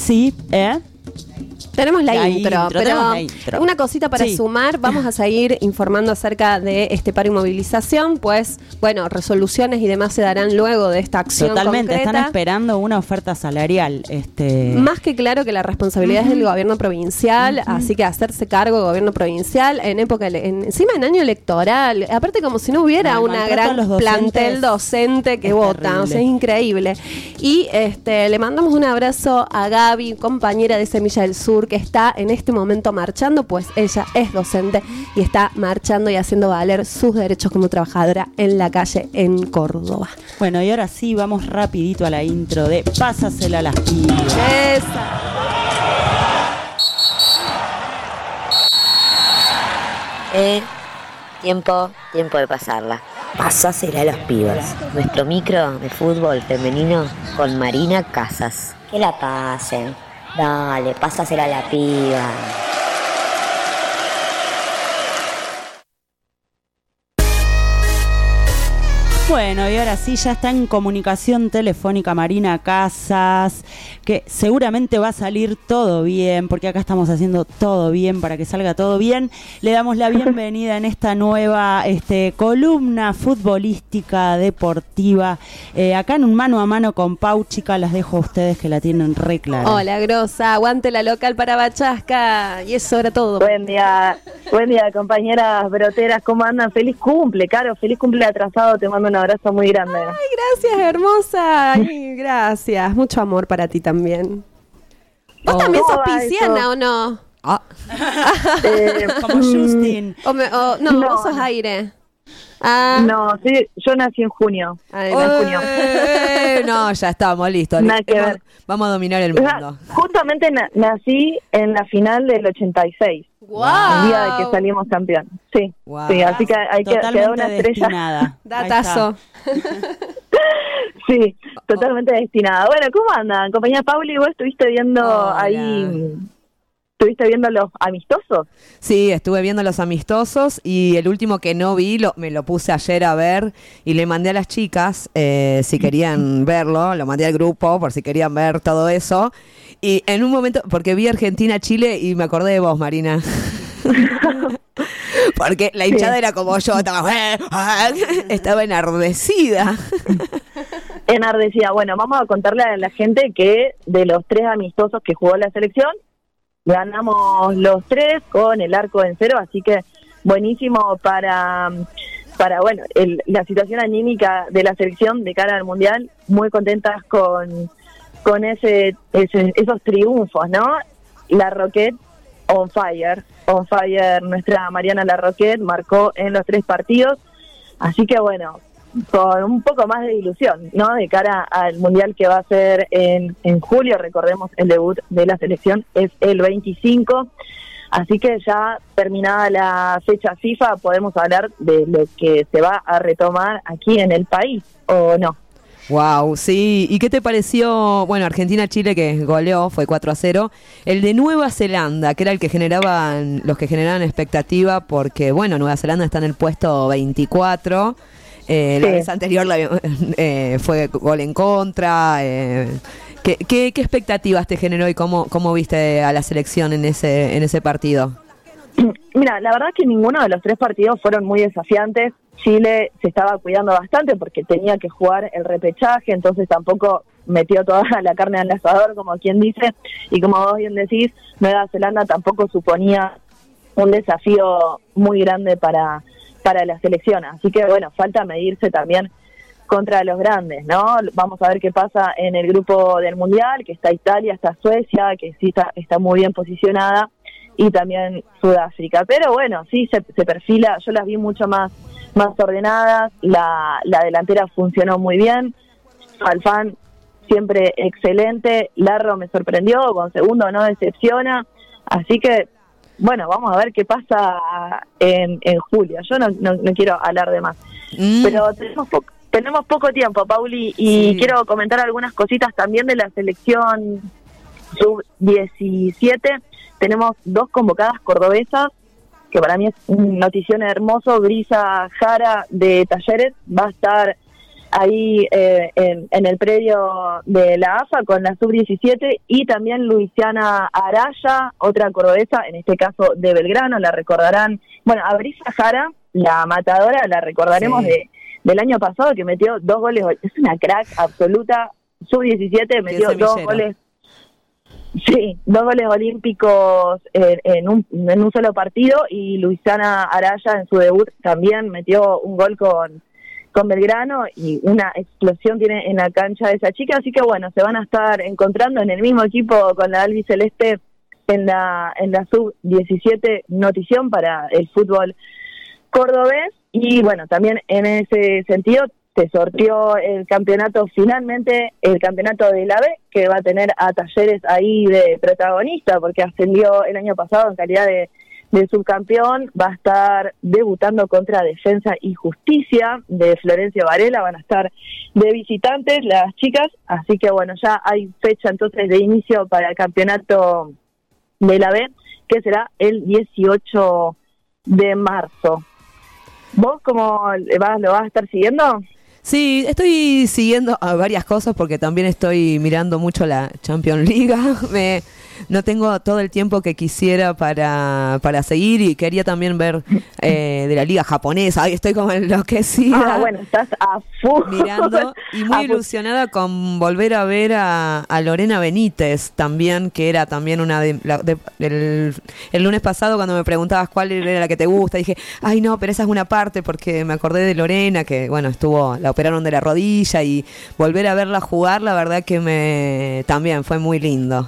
Speaker 8: Tenemos la intro, pero
Speaker 1: tenemos la intro.
Speaker 8: Una cosita para
Speaker 1: Sí.
Speaker 8: sumar, vamos a seguir informando acerca de este paro y movilización, pues, bueno, resoluciones y demás se darán luego de esta acción
Speaker 1: Totalmente,
Speaker 8: concreta.
Speaker 1: están esperando una oferta salarial.
Speaker 8: Más que claro que la responsabilidad es del gobierno provincial, así que hacerse cargo del gobierno provincial en época, encima en año electoral, aparte como si no hubiera
Speaker 1: No, el
Speaker 8: una
Speaker 1: maltrato a
Speaker 8: gran
Speaker 1: los docentes
Speaker 8: plantel docente que
Speaker 1: es
Speaker 8: vota,
Speaker 1: terrible.
Speaker 8: o sea, es increíble. Y le mandamos un abrazo a Gaby, compañera de Semilla del Sur, que está en este momento marchando, pues ella es docente y está marchando y haciendo valer sus derechos como trabajadora en la calle en Córdoba.
Speaker 1: Bueno, y ahora sí, vamos rapidito a la intro de Pásasela a las pibas.
Speaker 20: Tiempo de pasarla. Pasásela a los pibas. Nuestro micro de fútbol femenino con Marina Casas. Que la pasen. Dale, pásasela a la piba.
Speaker 1: Bueno, y ahora sí, ya está en comunicación telefónica Marina Casas, que seguramente va a salir todo bien, porque acá estamos haciendo todo bien para que salga todo bien. Le damos la bienvenida en esta nueva columna futbolística, deportiva. Acá en un mano a mano con Pau, chicas, las dejo a ustedes que la tienen re clara.
Speaker 8: Hola, grosa, aguante la local para Bachasca. Y eso era todo.
Speaker 3: Buen día, compañeras broteras, ¿cómo andan? Feliz cumple, Caro, feliz cumple atrasado, te mando un abrazo muy grande.
Speaker 8: Ay, gracias, hermosa. Ay, gracias. Mucho amor para ti también. ¿Vos también sos pisciana o no?
Speaker 1: Como Justin.
Speaker 8: No, vos sos aire.
Speaker 3: No, sí, yo nací en junio.
Speaker 11: No, ya estamos listos.
Speaker 3: Nada que ver.
Speaker 11: Vamos a dominar el mundo.
Speaker 3: Justamente nací en la final del 86.
Speaker 8: ¡Wow!
Speaker 3: El día de que salimos campeón. Sí,
Speaker 11: wow.
Speaker 3: Sí, así que hay que quedar una estrella.
Speaker 8: Datazo.
Speaker 3: Sí, totalmente destinada. Bueno, ¿cómo andan? Compañera Pauli, vos estuviste viendo ¿Estuviste viendo los amistosos?
Speaker 11: Sí, estuve viendo los amistosos y el último que no vi me lo puse ayer a ver y le mandé a las chicas si querían verlo, lo mandé al grupo por si querían ver todo eso. Y en un momento, porque vi Argentina-Chile y me acordé de vos, Marina. Porque la hinchada era como yo, estaba enardecida.
Speaker 3: Enardecida. Bueno, vamos a contarle a la gente que de los 3 amistosos que jugó la selección, ganamos los 3 con el arco en 0, así que buenísimo para bueno, la situación anímica de la selección de cara al Mundial, muy contentas con esos triunfos, ¿no? La Roquette on fire, nuestra Mariana La Roquette marcó en los 3 partidos, así que bueno, con un poco más de ilusión, ¿no? De cara al Mundial que va a ser en julio. Recordemos, el debut de la selección es el 25, así que ya terminada la fecha FIFA podemos hablar de lo que se va a retomar aquí en el país, ¿o no?
Speaker 11: Wow, sí. ¿Y qué te pareció, bueno, Argentina-Chile que goleó, fue 4-0, el de Nueva Zelanda, que era el que los que generaban expectativa porque, bueno, Nueva Zelanda está en el puesto 24, la vez anterior fue gol en contra. ¿Qué expectativas te generó y cómo viste a la selección en ese partido?
Speaker 3: Mira, la verdad que ninguno de los 3 partidos fueron muy desafiantes. Chile se estaba cuidando bastante porque tenía que jugar el repechaje, entonces tampoco metió toda la carne al asador, como quien dice, y como vos bien decís, Nueva Zelanda tampoco suponía un desafío muy grande para la selección, así que bueno, falta medirse también contra los grandes, ¿no? Vamos a ver qué pasa en el grupo del Mundial, que está Italia, está Suecia, que sí está muy bien posicionada, y también Sudáfrica, pero bueno, sí se perfila, yo las vi mucho más ordenadas, la delantera funcionó muy bien, Alfán siempre excelente, Larro me sorprendió, con segundo no decepciona, así que bueno, vamos a ver qué pasa en julio. Yo no quiero hablar de más, pero tenemos poco tiempo, Pauli, y quiero comentar algunas cositas también de la selección sub-17. Tenemos 2 convocadas cordobesas, que para mí es una notición hermoso. Brisa Jara de Talleres va a estar ahí en el predio de la AFA con la sub-17, y también Luisiana Araya, otra cordobesa, en este caso de Belgrano, la recordarán. Bueno, a Brisa Jara, la matadora, la recordaremos del año pasado, que metió 2 goles, es una crack absoluta, sub-17, metió 2 goles. Sí, 2 goles olímpicos en un solo partido, y Luisiana Araya en su debut también metió un gol con Belgrano, y una explosión tiene en la cancha de esa chica. Así que bueno, se van a estar encontrando en el mismo equipo con la albiceleste en la sub-17, notición para el fútbol cordobés. Y bueno, también en ese sentido se sorteó el campeonato, finalmente el campeonato de la B, que va a tener a Talleres ahí de protagonista, porque ascendió el año pasado en calidad de subcampeón. Va a estar debutando contra Defensa y Justicia de Florencio Varela, van a estar de visitantes las chicas, así que bueno, ya hay fecha entonces de inicio para el campeonato de la B, que será el 18 de marzo. ¿Vos cómo lo vas a estar siguiendo?
Speaker 11: Sí, estoy siguiendo a varias cosas porque también estoy mirando mucho la Champions League. No tengo todo el tiempo que quisiera para seguir, y quería también ver de la liga japonesa. Ahí estoy como enloquecida.
Speaker 3: Bueno, estás a full.
Speaker 11: Mirando y muy ilusionada con volver a ver a Lorena Benítez también, que era también una el lunes pasado cuando me preguntabas cuál era la que te gusta, dije, ay no, pero esa es una parte, porque me acordé de Lorena, que bueno, la operaron de la rodilla, y volver a verla jugar, la verdad que también fue muy lindo.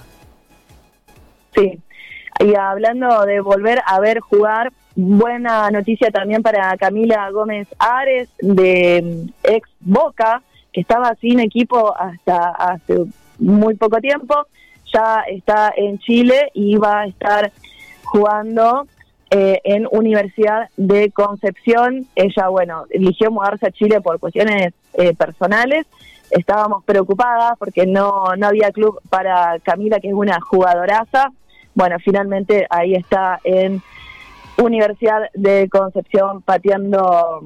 Speaker 3: Sí, y hablando de volver a ver jugar, buena noticia también para Camila Gómez Ares, de ex Boca, que estaba sin equipo hasta hace muy poco tiempo. Ya está en Chile y va a estar jugando en Universidad de Concepción. Ella, bueno, eligió mudarse a Chile por cuestiones personales. Estábamos preocupadas porque no había club para Camila, que es una jugadoraza. Bueno, finalmente ahí está en Universidad de Concepción pateando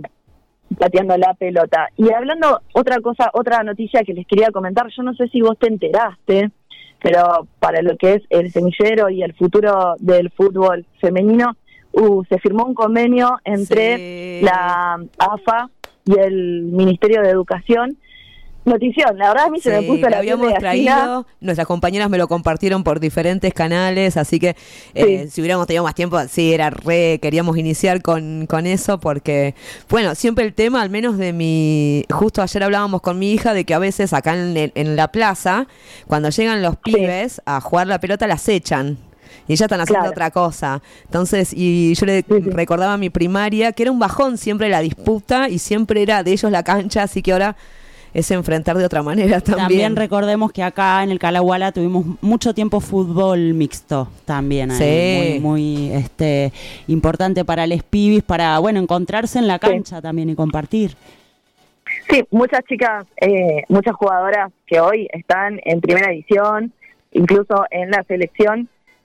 Speaker 3: la pelota. Y hablando otra noticia que les quería comentar, yo no sé si vos te enteraste, pero para lo que es el semillero y el futuro del fútbol femenino, se firmó un convenio entre la AFA y el Ministerio de Educación. Notición, la verdad a mí se me puso la piel de gallina.
Speaker 11: Nuestras compañeras me lo compartieron por diferentes canales, así que si hubiéramos tenido más tiempo, sí, queríamos iniciar con eso, porque, bueno, siempre el tema, al menos justo ayer hablábamos con mi hija de que a veces acá en la plaza, cuando llegan los pibes a jugar la pelota, las echan. Y ya están haciendo otra cosa. Entonces, y yo le recordaba a mi primaria que era un bajón siempre la disputa, y siempre era de ellos la cancha, así que ahora es enfrentar de otra manera también.
Speaker 1: También recordemos que acá en el Calahuala tuvimos mucho tiempo fútbol mixto también. Ahí, muy importante para les pibis, para encontrarse en la cancha también y compartir.
Speaker 3: Sí, muchas chicas, muchas jugadoras que hoy están en primera división, incluso en la selección,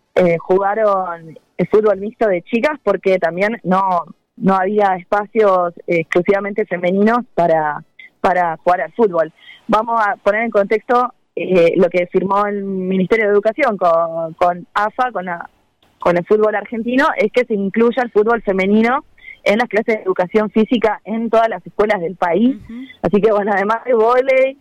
Speaker 3: jugaron el fútbol mixto de chicas, porque también no había espacios exclusivamente femeninos para jugar al fútbol. Vamos a poner en contexto lo que firmó el Ministerio de Educación con AFA, con el fútbol argentino, es que se incluya el fútbol femenino en las clases de educación física en todas las escuelas del país. Así que bueno, además de vóley,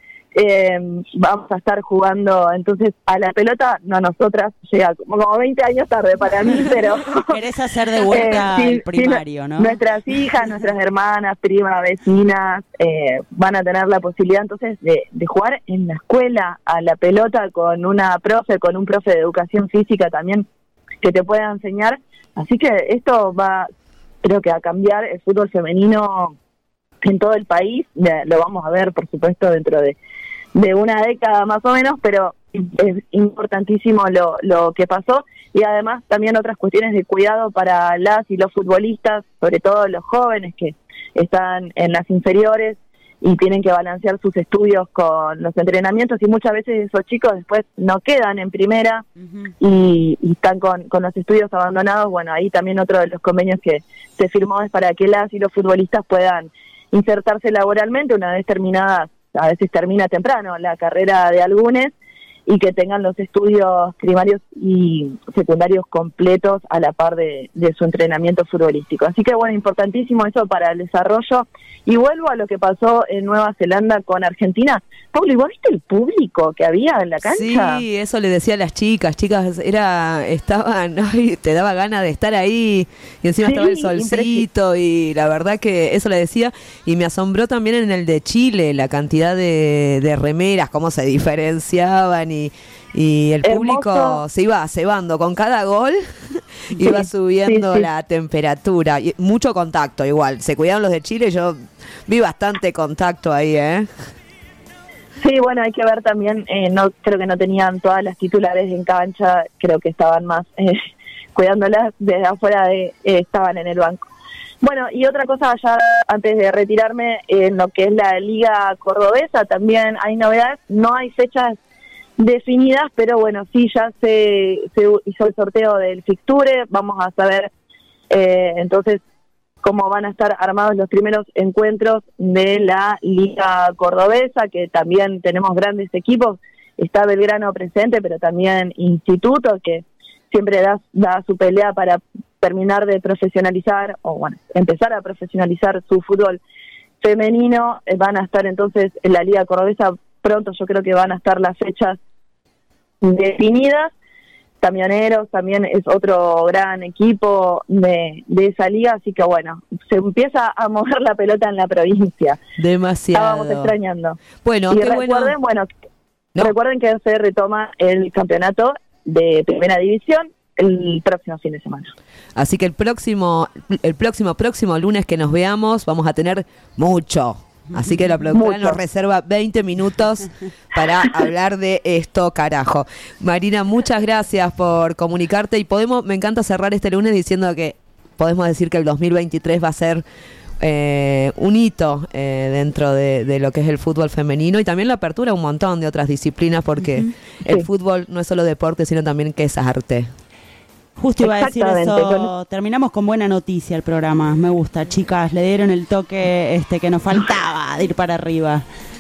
Speaker 3: vamos a estar jugando entonces a la pelota. No, nosotras llega como 20 años tarde para mí, pero
Speaker 1: querés hacer de vuelta el primario, ¿no?
Speaker 3: Nuestras hijas, nuestras hermanas, primas, vecinas van a tener la posibilidad entonces de jugar en la escuela a la pelota con un profe de educación física también, que te pueda enseñar. Así que esto va, creo que, a cambiar el fútbol femenino en todo el país. Lo vamos a ver, por supuesto, dentro de una década más o menos, pero es importantísimo lo que pasó. Y además también otras cuestiones de cuidado para las y los futbolistas, sobre todo los jóvenes que están en las inferiores y tienen que balancear sus estudios con los entrenamientos, y muchas veces esos chicos después no quedan en primera y están con los estudios abandonados. Bueno, ahí también otro de los convenios que se firmó es para que las y los futbolistas puedan insertarse laboralmente una vez terminada, a veces termina temprano la carrera de algunos, y que tengan los estudios primarios y secundarios completos a la par de su entrenamiento futbolístico. Así que bueno, importantísimo eso para el desarrollo. Y vuelvo a lo que pasó en Nueva Zelanda con Argentina. Pablo, ¿y vos viste el público que había en la cancha?
Speaker 11: Sí, eso le decía a las chicas, estaban, ay, te daba ganas de estar ahí, y encima estaba el solcito, y la verdad que eso le decía, y me asombró también en el de Chile, la cantidad de remeras, cómo se diferenciaban, y el público hermoso. Se iba cebando con cada gol, iba subiendo la temperatura, y mucho contacto igual, se cuidaron los de Chile, yo vi bastante contacto ahí,
Speaker 3: Sí, bueno, hay que ver también, no creo que no tenían todas las titulares en cancha, creo que estaban más cuidándolas desde afuera, estaban en el banco. Bueno, y otra cosa ya antes de retirarme, en lo que es la Liga Cordobesa también hay novedades, no hay fechas definidas, pero bueno, sí ya se hizo el sorteo del fixture, vamos a saber entonces cómo van a estar armados los primeros encuentros de la Liga Cordobesa, que también tenemos grandes equipos, está Belgrano presente, pero también Instituto, que siempre da su pelea para terminar de profesionalizar, o bueno, empezar a profesionalizar su fútbol femenino. Van a estar entonces en la Liga Cordobesa pronto, yo creo que van a estar las fechas definidas. Camioneros también es otro gran equipo de esa liga, así que bueno, se empieza a mover la pelota en la provincia.
Speaker 11: Demasiado.
Speaker 3: Estábamos extrañando.
Speaker 11: Bueno,
Speaker 3: y
Speaker 11: qué
Speaker 3: recuerden que se retoma el campeonato de primera división el próximo fin de semana.
Speaker 11: Así que el próximo lunes que nos veamos vamos a tener mucho. Así que la productora nos reserva 20 minutos para hablar de esto, carajo. Marina, muchas gracias por comunicarte, y me encanta cerrar este lunes diciendo que podemos decir que el 2023 va a ser un hito dentro de lo que es el fútbol femenino, y también la apertura a un montón de otras disciplinas, porque el fútbol no es solo deporte, sino también que es arte.
Speaker 1: Justo iba a decir eso, terminamos con buena noticia el programa, me gusta, chicas, le dieron el toque que nos faltaba de ir para arriba.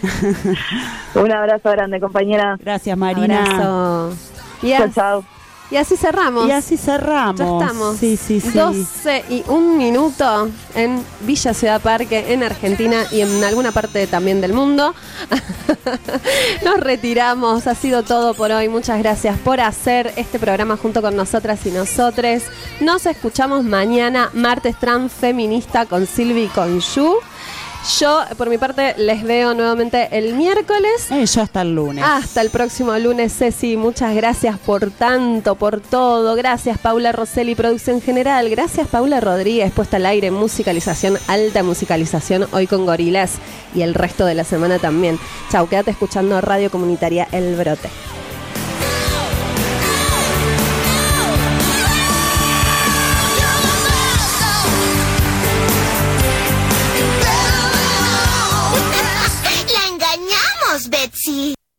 Speaker 3: Un abrazo grande, compañera.
Speaker 1: Gracias, Marina.
Speaker 8: Abrazo.
Speaker 3: Chao, chao.
Speaker 8: Y así cerramos.
Speaker 1: Ya estamos. Sí.
Speaker 8: 12:01 en Villa Ciudad Parque, en Argentina y en alguna parte también del mundo. Nos retiramos. Ha sido todo por hoy. Muchas gracias por hacer este programa junto con nosotras y nosotres. Nos escuchamos mañana, martes transfeminista con Silvi y con Yu. Yo, por mi parte, les veo nuevamente el miércoles.
Speaker 1: Yo hasta el lunes.
Speaker 8: Hasta el próximo lunes, Ceci. Muchas gracias por tanto, por todo. Gracias, Paula Rosselli, producción general. Gracias, Paula Rodríguez, puesta al aire, musicalización, alta musicalización, hoy con Gorilas y el resto de la semana también. Chau, quédate escuchando Radio Comunitaria El Brote.